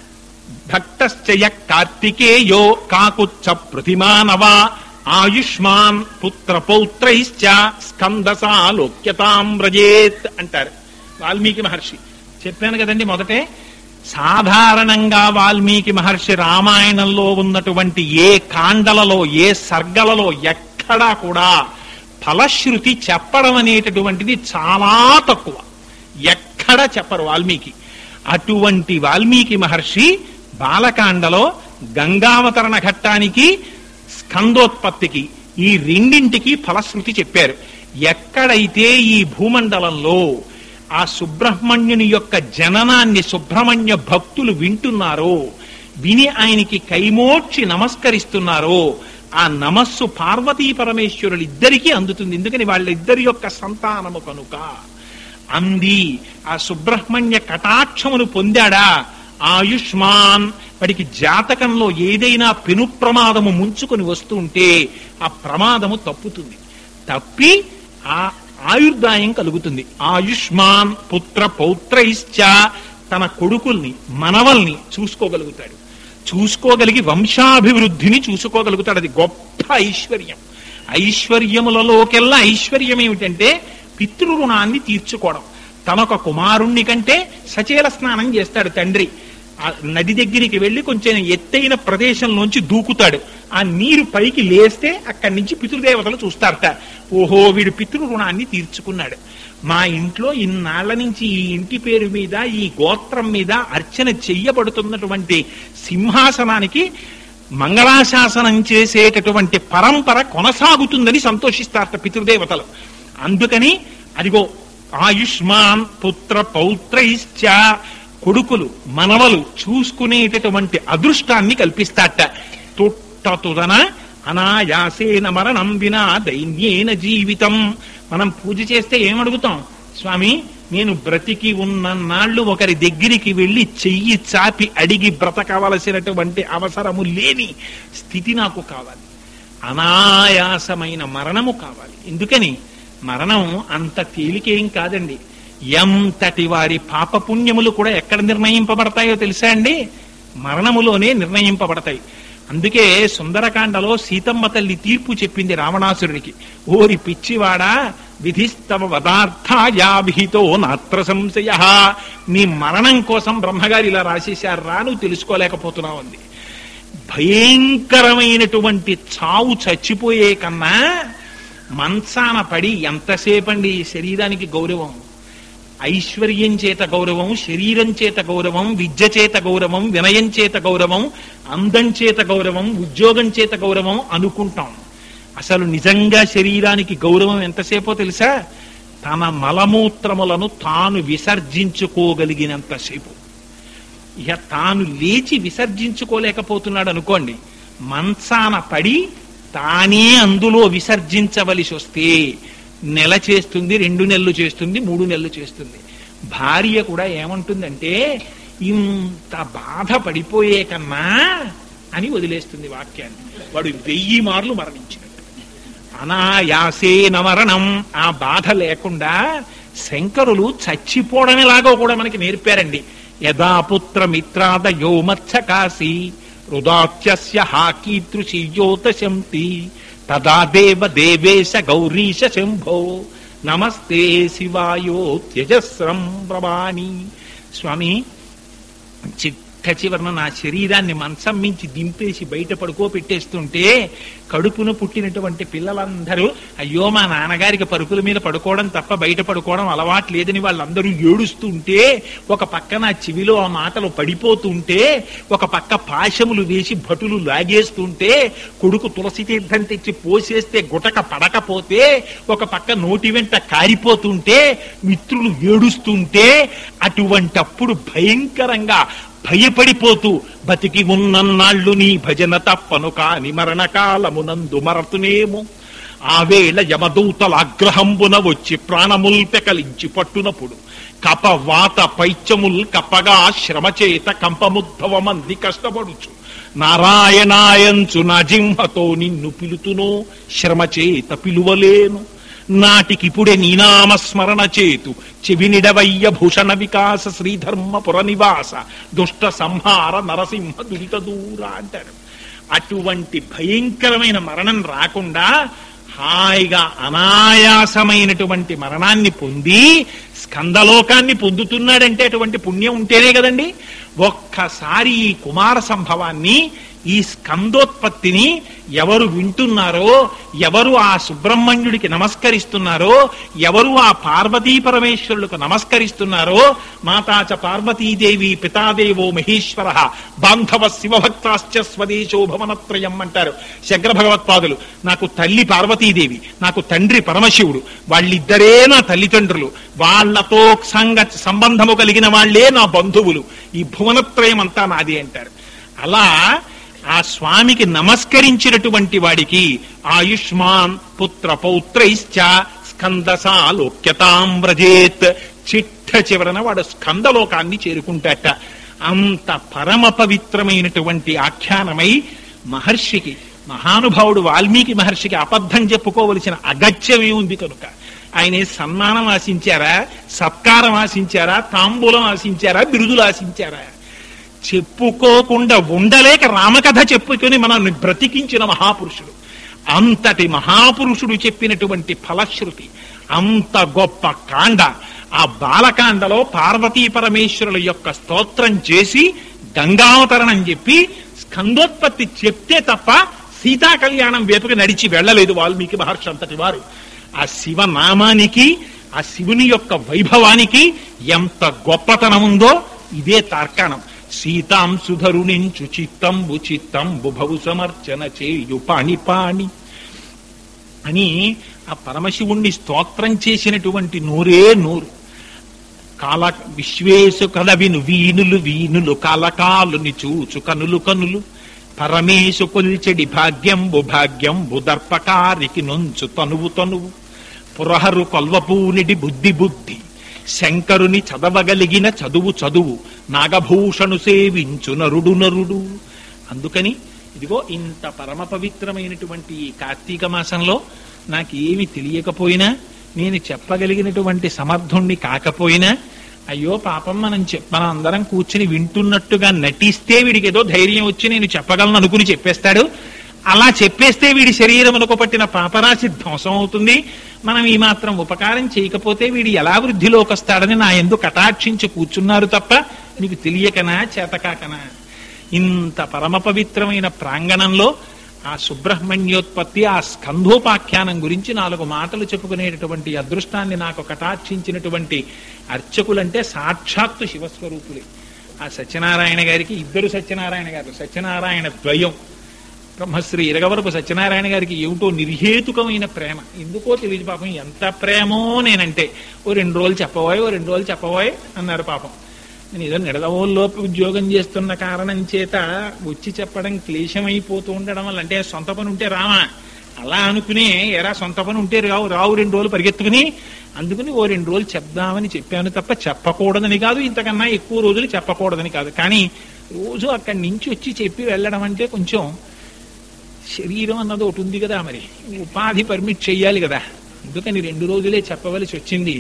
భక్తశ్చయ కార్తికేయో కాకుచ్చ ప్రతిమానవ ఆయుష్మాన్ పుత్ర పౌత్రైశ్చ స్కందసాలోక్యతాం వ్రజేత్ అంటారు వాల్మీకి మహర్షి. చెప్పాను కదండి మొదటే, సాధారణంగా వాల్మీకి మహర్షి రామాయణంలో ఉన్నటువంటి ఏ కాండలలో ఏ సర్గలలో ఎక్కడా కూడా ఫలశ్రుతి చెప్పడం అనేటటువంటిది చాలా తక్కువ. ఎక్కడా చెప్పరు వాల్మీకి. అటువంటి వాల్మీకి మహర్షి బాలకాండలో గంగావతరణ ఘట్టానికి స్కందోత్పత్తికి ఈ రెండింటికి ఫలశ్రుతి చెప్పారు. ఎక్కడైతే ఈ భూమండలంలో ఆ సుబ్రహ్మణ్యుని యొక్క జననాన్ని సుబ్రహ్మణ్య భక్తులు వింటున్నారో, విని ఆయనకి కైమోడ్చి నమస్కరిస్తున్నారో, ఆ నమస్సు పార్వతీ పరమేశ్వరులు ఇద్దరికీ అందుతుంది. ఎందుకని వాళ్ళిద్దరి యొక్క సంతానము కనుక అంది. ఆ సుబ్రహ్మణ్య కటాక్షమును పొందాడా ఆయుష్మాన్. వాడికి జాతకంలో ఏదైనా పెను ప్రమాదము ముంచుకొని వస్తుంటే ఆ ప్రమాదము తప్పుతుంది. తప్పి ఆ ఆయుర్దాయం కలుగుతుంది. ఆయుష్మాన్ పుత్ర పౌత్రైశ్చ, తన కొడుకుల్ని మనవల్ని చూసుకోగలుగుతాడు. చూసుకోగలిగి వంశాభివృద్ధిని చూసుకోగలుగుతాడు. అది గొప్ప ఐశ్వర్యం. ఐశ్వర్యములలోకెల్లా ఐశ్వర్యం ఏమిటంటే పితృరుణాన్ని తీర్చుకోవడం. తనొక కుమారుణ్ణి కంటే సచేల స్నానం చేస్తాడు తండ్రి. ఆ నది దగ్గరికి వెళ్లి కొంచెం ఎత్తైన ప్రదేశంలోంచి దూకుతాడు. ఆ నీరు పైకి లేస్తే అక్కడి నుంచి పితృదేవతలు చూస్తారట. ఓహో, వీడు పితృరుణాన్ని తీర్చుకున్నాడు. మా ఇంట్లో ఇన్నాళ్ల నుంచి ఈ ఇంటి పేరు మీద ఈ గోత్రం మీద అర్చన చెయ్యబడుతున్నటువంటి సింహాసనానికి మంగళాశాసనం చేసేటటువంటి పరంపర కొనసాగుతుందని సంతోషిస్తారట పితృదేవతలు. అందుకని అదిగో ఆయుష్మాన్ పుత్ర పౌత్రైశ్చ, కొడుకులు మనవలు చూసుకునేటటువంటి అదృష్టాన్ని కల్పిస్తాట. తుట్టతుదన అనాయాసేన మరణం వినా దైన్యేన జీవితం. మనం పూజ చేస్తే ఏమడుగుతాం? స్వామి, నేను బ్రతికి ఉన్న నాళ్లు ఒకరి దగ్గరికి వెళ్లి చెయ్యి చాపి అడిగి బ్రతకవలసినటువంటి అవసరము లేని స్థితి నాకు కావాలి. అనాయాసమైన మరణము కావాలి. ఎందుకని మరణం అంత తేలికేం కాదండి. ఎంతటి వారి పాపపుణ్యములు కూడా ఎక్కడ నిర్ణయింపబడతాయో తెలుసా అండి? మరణములోనే నిర్ణయింపబడతాయి. అందుకే సుందరకాండలో సీతమ్మ తల్లి తీర్పు చెప్పింది రావణాసురుడికి. ఓరి పిచ్చివాడా, విధిస్తవ వదార్థాయాభిహితో నాత్ర సంశయ. నీ మరణం కోసం బ్రహ్మగారు ఇలా రాసేశారా, నువ్వు తెలుసుకోలేకపోతున్నావు అంది. భయంకరమైనటువంటి చావు చచ్చిపోయే కన్నా మంచాన పడి ఎంతసేపండి శరీరానికి గౌరవం, ఐశ్వర్యం చేత గౌరవం, శరీరం చేత గౌరవం, విద్య చేత గౌరవం, వినయం చేత గౌరవం, అందం చేత గౌరవం, ఉద్యోగం చేత గౌరవం అనుకుంటాం. అసలు నిజంగా శరీరానికి గౌరవం ఎంతసేపో తెలుసా? తన మలమూత్రములను తాను విసర్జించుకోగలిగినంతసేపు. ఇక తాను లేచి విసర్జించుకోలేకపోతున్నాడు అనుకోండి, మంచాన పడి తానే అందులో విసర్జించవలసి వస్తే నెల చేస్తుంది, 2 నెలలు చేస్తుంది, 3 నెలలు చేస్తుంది. భార్య కూడా ఏమంటుందంటే ఇంత బాధ పడిపోయే కన్నా అని వదిలేస్తుంది వాక్యాన్ని. వాడు 1000 మార్లు మరణించినట్టు. అనాయాసేన మరణం, ఆ బాధ లేకుండా శంకరులు చచ్చిపోవడమేలాగో కూడా మనకి నేర్పారండి. యదా పుత్ర మిత్రాదయో మత్స్యకాశీ రుదాత్యస్య హాకీతృషీయోతశంతి తదా దేవ దేవేశ గౌరీశ శంభో నమస్తే శివాయో త్యజస్రం ప్రవాణి. స్వామి, చివరన నా శరీరాన్ని మంచం మించి దింపేసి బయట పడుకోబెట్టేస్తుంటే కడుపున పుట్టినటువంటి పిల్లలందరూ అయ్యో మా నాన్నగారికి పరుపుల మీద పడుకోవడం తప్ప బయట పడుకోవడం అలవాటు లేదని వాళ్ళందరూ ఏడుస్తుంటే, ఒక పక్క నా చెవిలో ఆ మాటలు పడిపోతుంటే, ఒక పక్క పాశములు వేసి భటులు లాగేస్తుంటే, కొడుకు తులసి తీర్థం తెచ్చి పోసేస్తే గుటక పడకపోతే, ఒక పక్క నోటి వెంట కారిపోతుంటే, మిత్రులు ఏడుస్తుంటే, అటువంటప్పుడు భయంకరంగా భయపడిపోతూ బతికి ఉన్నన్నాళ్ళు నీ భజన తప్పను కాని మరణకాలమునందు మరతునేమో ఆవేళ యమదూతల ఆగ్రహంబున వచ్చి ప్రాణముల్ పెకలించి పట్టునప్పుడు కపవాత పైత్యముల్ కప్పగా శ్రమచేత కంపముద్భవమంది కష్టపడుచు నారాయణాయంచు నా జింహతో నిన్ను పిలుతునో శ్రమచేత పిలువలేను. నాటికిపుడే నీనామస్మరణ చేతు చెవినిడవయ్య భూషణ వికాస శ్రీధర్మపుర నివాస దుష్ట సంహార నరసింహ దురిత దూర అంటారు. అటువంటి భయంకరమైన మరణం రాకుండా హాయిగా అనాయాసమైనటువంటి మరణాన్ని పొంది స్కందలోకాన్ని పొందుతున్నాడంటే అటువంటి పుణ్యం ఉంటేనే కదండి. ఒక్కసారి ఈ కుమార సంభవాన్ని, ఈ స్కందోత్పత్తిని ఎవరు వింటున్నారో, ఎవరు ఆ సుబ్రహ్మణ్యుడికి నమస్కరిస్తున్నారో, ఎవరు ఆ పార్వతీ పరమేశ్వరులకు నమస్కరిస్తున్నారో, మాతాచ పార్వతీదేవి పితాదేవో మహేశ్వర బాంధవ శివభక్తాశ్చ స్వదేశో భవనత్రయం అంటారు శంకర భగవత్పాదులు. నాకు తల్లి పార్వతీదేవి, నాకు తండ్రి పరమశివుడు, వాళ్ళిద్దరే నా తల్లిదండ్రులు, వాళ్లతో సంబంధము కలిగిన వాళ్లే నా బంధువులు, ఈ భువనత్రయం అంతా నాది అంటారు. అలా ఆ స్వామికి నమస్కరించినటువంటి వాడికి ఆయుష్మాన్ పుత్ర పౌత్రైశ్చ స్కందసాలోక్యతాం వ్రజేత్, చిట్ట చివరన వాడు స్కందలోకాన్ని చేరుకుంటాట. అంత పరమ పవిత్రమైనటువంటి ఆఖ్యానమై మహర్షికి, మహానుభావుడు వాల్మీకి మహర్షికి అబద్ధం చెప్పుకోవలసిన అగత్యమే ఉంది కనుక ఆయన సన్మానం ఆశించారా, సత్కారం ఆశించారా, తాంబూలం ఆశించారా, బిరుదులు ఆశించారా? చెప్పుకోకుండా ఉండలేక రామకథ చెప్పుకొని మనల్ని బ్రతికించిన మహాపురుషుడు. అంతటి మహాపురుషుడు చెప్పినటువంటి ఫలశ్రుతి, అంత గొప్ప కాండ. ఆ బాలకాండలో పార్వతీ పరమేశ్వరుల యొక్క స్తోత్రం చేసి గంగావతరణం చెప్పి స్కందోత్పత్తి చెప్తే తప్ప సీతా కళ్యాణం వైపుకి నడిచి వెళ్ళలేదు వాల్మీకి మహర్షి అంతటి వారు. ఆ శివనామానికి, ఆ శివుని యొక్క వైభవానికి ఎంత గొప్పతనం ఉందో ఇదే తార్కాణం. సీతాం సుధరునించు చిత్తంబు చిత్తంబు భవు సమర్చన చేయు పాణి పాణి అని ఆ పరమశివుణ్ణి స్తోత్రం చేసినటువంటి నోరే నోరు. కాల విశ్వేశు కల విను వీనులు వీనులు కాలకాలుని చూచు కనులు కనులు పరమేశు కొల్చెడి భాగ్యంబు భాగ్యంబు దర్పకారికి నొంచు తనువు తనువు పురహరు కొల్వపూనిడి బుద్ధి బుద్ధి శంకరుని చదవగలిగిన చదువు చదువు నాగభూషణు సేవించు నరుడు నరుడు. అందుకని ఇదిగో ఇంత పరమ పవిత్రమైనటువంటి ఈ కార్తీక మాసంలో నాకేమి తెలియకపోయినా, నేను చెప్పగలిగినటువంటి సమర్థుణ్ణి కాకపోయినా, అయ్యో పాపం మనం అందరం కూర్చుని వింటున్నట్టుగా నటిస్తే వీడికి ఏదో ధైర్యం వచ్చి నేను చెప్పగలను అనుకుని చెప్పేస్తాడు. అలా చెప్పేస్తే వీడి శరీరమునకు పట్టిన పాపరాశి ధ్వంసం అవుతుంది. మనం ఈ మాత్రం ఉపకారం చేయకపోతే వీడి ఎలా వృద్ధిలోకి వస్తాడని నా యందు కటాక్షించి కూర్చున్నారు తప్ప మీకు తెలియకనా, చేతకాకనా? ఇంత పరమ పవిత్రమైన ప్రాంగణంలో ఆ సుబ్రహ్మణ్యోత్పత్తి, ఆ స్కంధోపాఖ్యానం గురించి 4 మాటలు చెప్పుకునేటటువంటి అదృష్టాన్ని నాకు కటాక్షించినటువంటి అర్చకులంటే సాక్షాత్తు శివస్వరూపులే. ఆ సత్యనారాయణ గారికి 2 సత్యనారాయణ గారు, సత్యనారాయణ ద్వయం. బ్రహ్మశ్రీ ఇరగవరపు సత్యనారాయణ గారికి ఏమిటో నిర్హేతుకమైన ప్రేమ, ఎందుకో తెలియదు పాపం. ఎంత ప్రేమో నేనంటే, ఓ 2 రోజులు చెప్పబోయ్, ఓ 2 రోజులు చెప్పబోయ్ అన్నారు పాపం. నేను ఏదో నిడదవోల్లోపు ఉద్యోగం చేస్తున్న కారణం చేత వచ్చి చెప్పడం క్లేశమైపోతూ ఉండడం వల్ల, అంటే సొంత పని ఉంటే రామా, అలా అనుకునే ఎరా సొంత పని ఉంటే రావు 2 రోజులు పరిగెత్తుకుని, అందుకని ఓ 2 రోజులు చెప్దామని చెప్పాను తప్ప చెప్పకూడదని కాదు, ఇంతకన్నా ఎక్కువ రోజులు చెప్పకూడదని కాదు. కానీ రోజు అక్కడి నుంచి వచ్చి చెప్పి వెళ్ళడం అంటే కొంచెం శరీరం అన్నది ఒకటి ఉంది కదా, మరి ఉపాధి పర్మిట్ చెయ్యాలి కదా, అందుకని 2 రోజులే చెప్పవలసి వచ్చింది.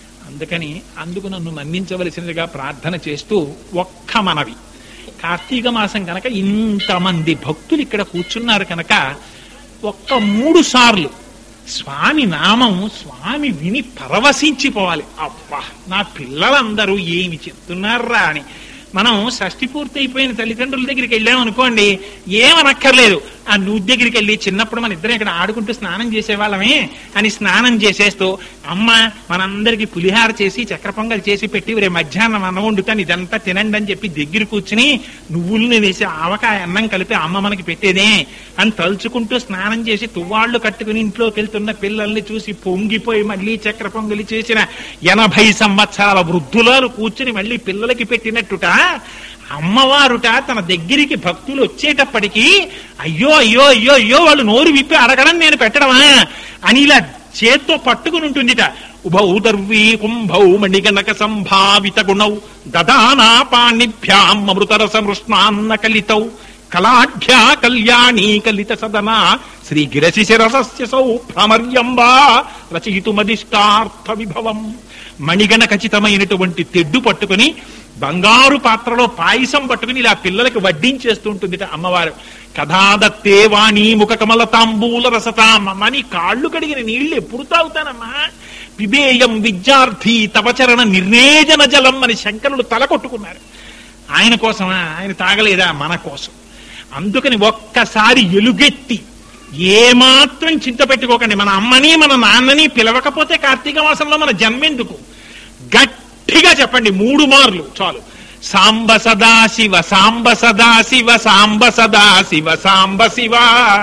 అందుకు నన్ను మన్నించవలసినదిగా ప్రార్థన చేస్తూ ఒక్క మనవి. కార్తీక మాసం కనుక ఇంతమంది భక్తులు ఇక్కడ కూర్చున్నారు కనుక ఒక్క 3 సార్లు స్వామి నామం స్వామి విని పరవశించిపోవాలి. అబ్బా నా పిల్లలందరూ ఏమి చెప్తున్నారా అని. మనం షష్ఠి పూర్తి అయిపోయిన తల్లిదండ్రుల దగ్గరికి వెళ్ళామనుకోండి, ఏమనక్కర్లేదు, ఆ నూతి దగ్గరికి వెళ్ళి చిన్నప్పుడు మన ఇద్దరం ఇక్కడ ఆడుకుంటూ స్నానం చేసేవాళ్ళమే అని స్నానం చేసేస్తూ, అమ్మ మనందరికీ పులిహార చేసి చక్కెర పొంగల్ చేసి పెట్టి రే మధ్యాహ్నం అన్నం వండుతాను ఇదంతా తినండి అని చెప్పి దగ్గర కూర్చుని నువ్వుల్ని వేసి ఆవకాయ అన్నం కలిపి అమ్మ మనకి పెట్టేదే అని తలుచుకుంటూ స్నానం చేసి తువ్వాళ్లు కట్టుకుని ఇంట్లోకి వెళ్తున్న పిల్లల్ని చూసి పొంగిపోయి మళ్ళీ చక్కెర పొంగలి చేసిన 80 సంవత్సరాల వృద్ధులను కూర్చుని మళ్ళీ పిల్లలకి పెట్టినట్టుట అమ్మవారుట తన దగ్గరికి భక్తులు వచ్చేటప్పటికీ అయ్యో అయ్యో అయ్యో అయ్యో వాళ్ళు నోరు విప్పి అడగడం నేను పెట్టడమా అని ఇలా చేత్తో పట్టుకుని ఉంటుందిట. ఉభౌ దర్వీ కుంభౌ మణిగణక సంభావిత గుణౌ దదానా పాణిభ్యాం అమృతరస మృష్ణాన్న కలితౌ కళాఢ్యా కళ్యాణీ కలిత సదనా శ్రీగిరశిశిరసస్య సౌభ్రమర్యంబా రచయితుమదిష్టార్థ విభవం. మణిగణ ఖచ్చితమైనటువంటి తెడ్డు పట్టుకుని బంగారు పాత్రలో పాయసం పట్టుకుని ఇలా పిల్లలకి వడ్డించేస్తుంటుంది అమ్మవారు. కథాదత్తే వాణి ముఖ కమల తాంబూల రసతామని కాళ్ళు కడిగిన నీళ్లు ఎప్పుడు తాగుతానమ్మా, పిబేయం విద్యార్థి తవచరణ నిర్నేజన జలం అని శంకరులు తల కొట్టుకున్నారు. ఆయన కోసమా? ఆయన తాగలేదా? మన కోసం. అందుకని ఒక్కసారి ఎలుగెత్తి ఏమాత్రం చింత పెట్టుకోకండి. మన అమ్మని మన నాన్నని పిలవకపోతే కార్తీక మాసంలో మన జన్మెందుకు? గట్టిగా చెప్పండి 3 మార్లు చాలు. సాంబ సదా శివ సాంబ సదా శివ సాంబ సదా శివ సాంబ శివ.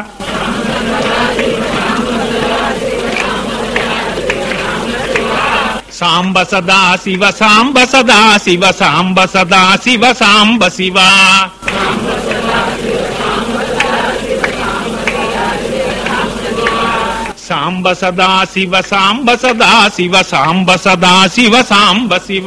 సాంబ సదా శివ సాంబ సదా శివ సాంబ సదా శివ సాంబ శివ. సాంబ సదా శివ సాంబ సదా శివ సాంబ సదా శివ సాంబ శివ.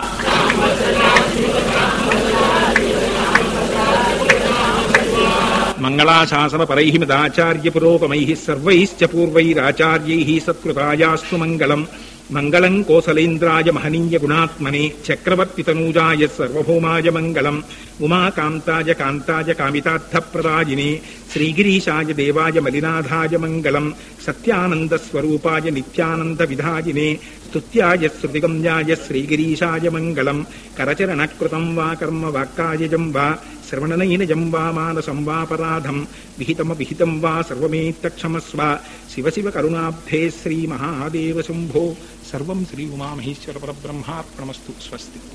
మంగళాశాసన పరైః మదాచార్య పురోగమైః సర్వైశ్చ పూర్వైరాచార్యైః సత్కృతాయాస్తు మంగళం. మంగళం కోసలేంద్రాయ మహనీయ గుణాత్మనే చక్రవర్తి తనూజాయ సర్వభౌమాయ మంగళం. ఉమాకాంతాయ కాంతాయ కామితార్థప్రదాయినే శ్రీగిరీశాయ దేవాయ మలినాథాయ మంగళం. సత్యానంద స్వరూపాయ నిత్యానంద విధాయినే స్తుత్యాయ శృతిగమ్యాయ శ్రీగిరీశాయ మంగళం. కరచరణకృతం వా కర్మ వాక్కాయజం వా శ్రవణనైనజం వా మానసం వాపరాధం విహితం వా సర్వమేత్తక్షమస్వ. శివ శివ కరుణాబ్ధే శ్రీ మహాదేవ శంభో. సర్వం శ్రీ ఉమామహేశ్వర పరబ్రహ్మార్పణమస్తు. స్వస్తి.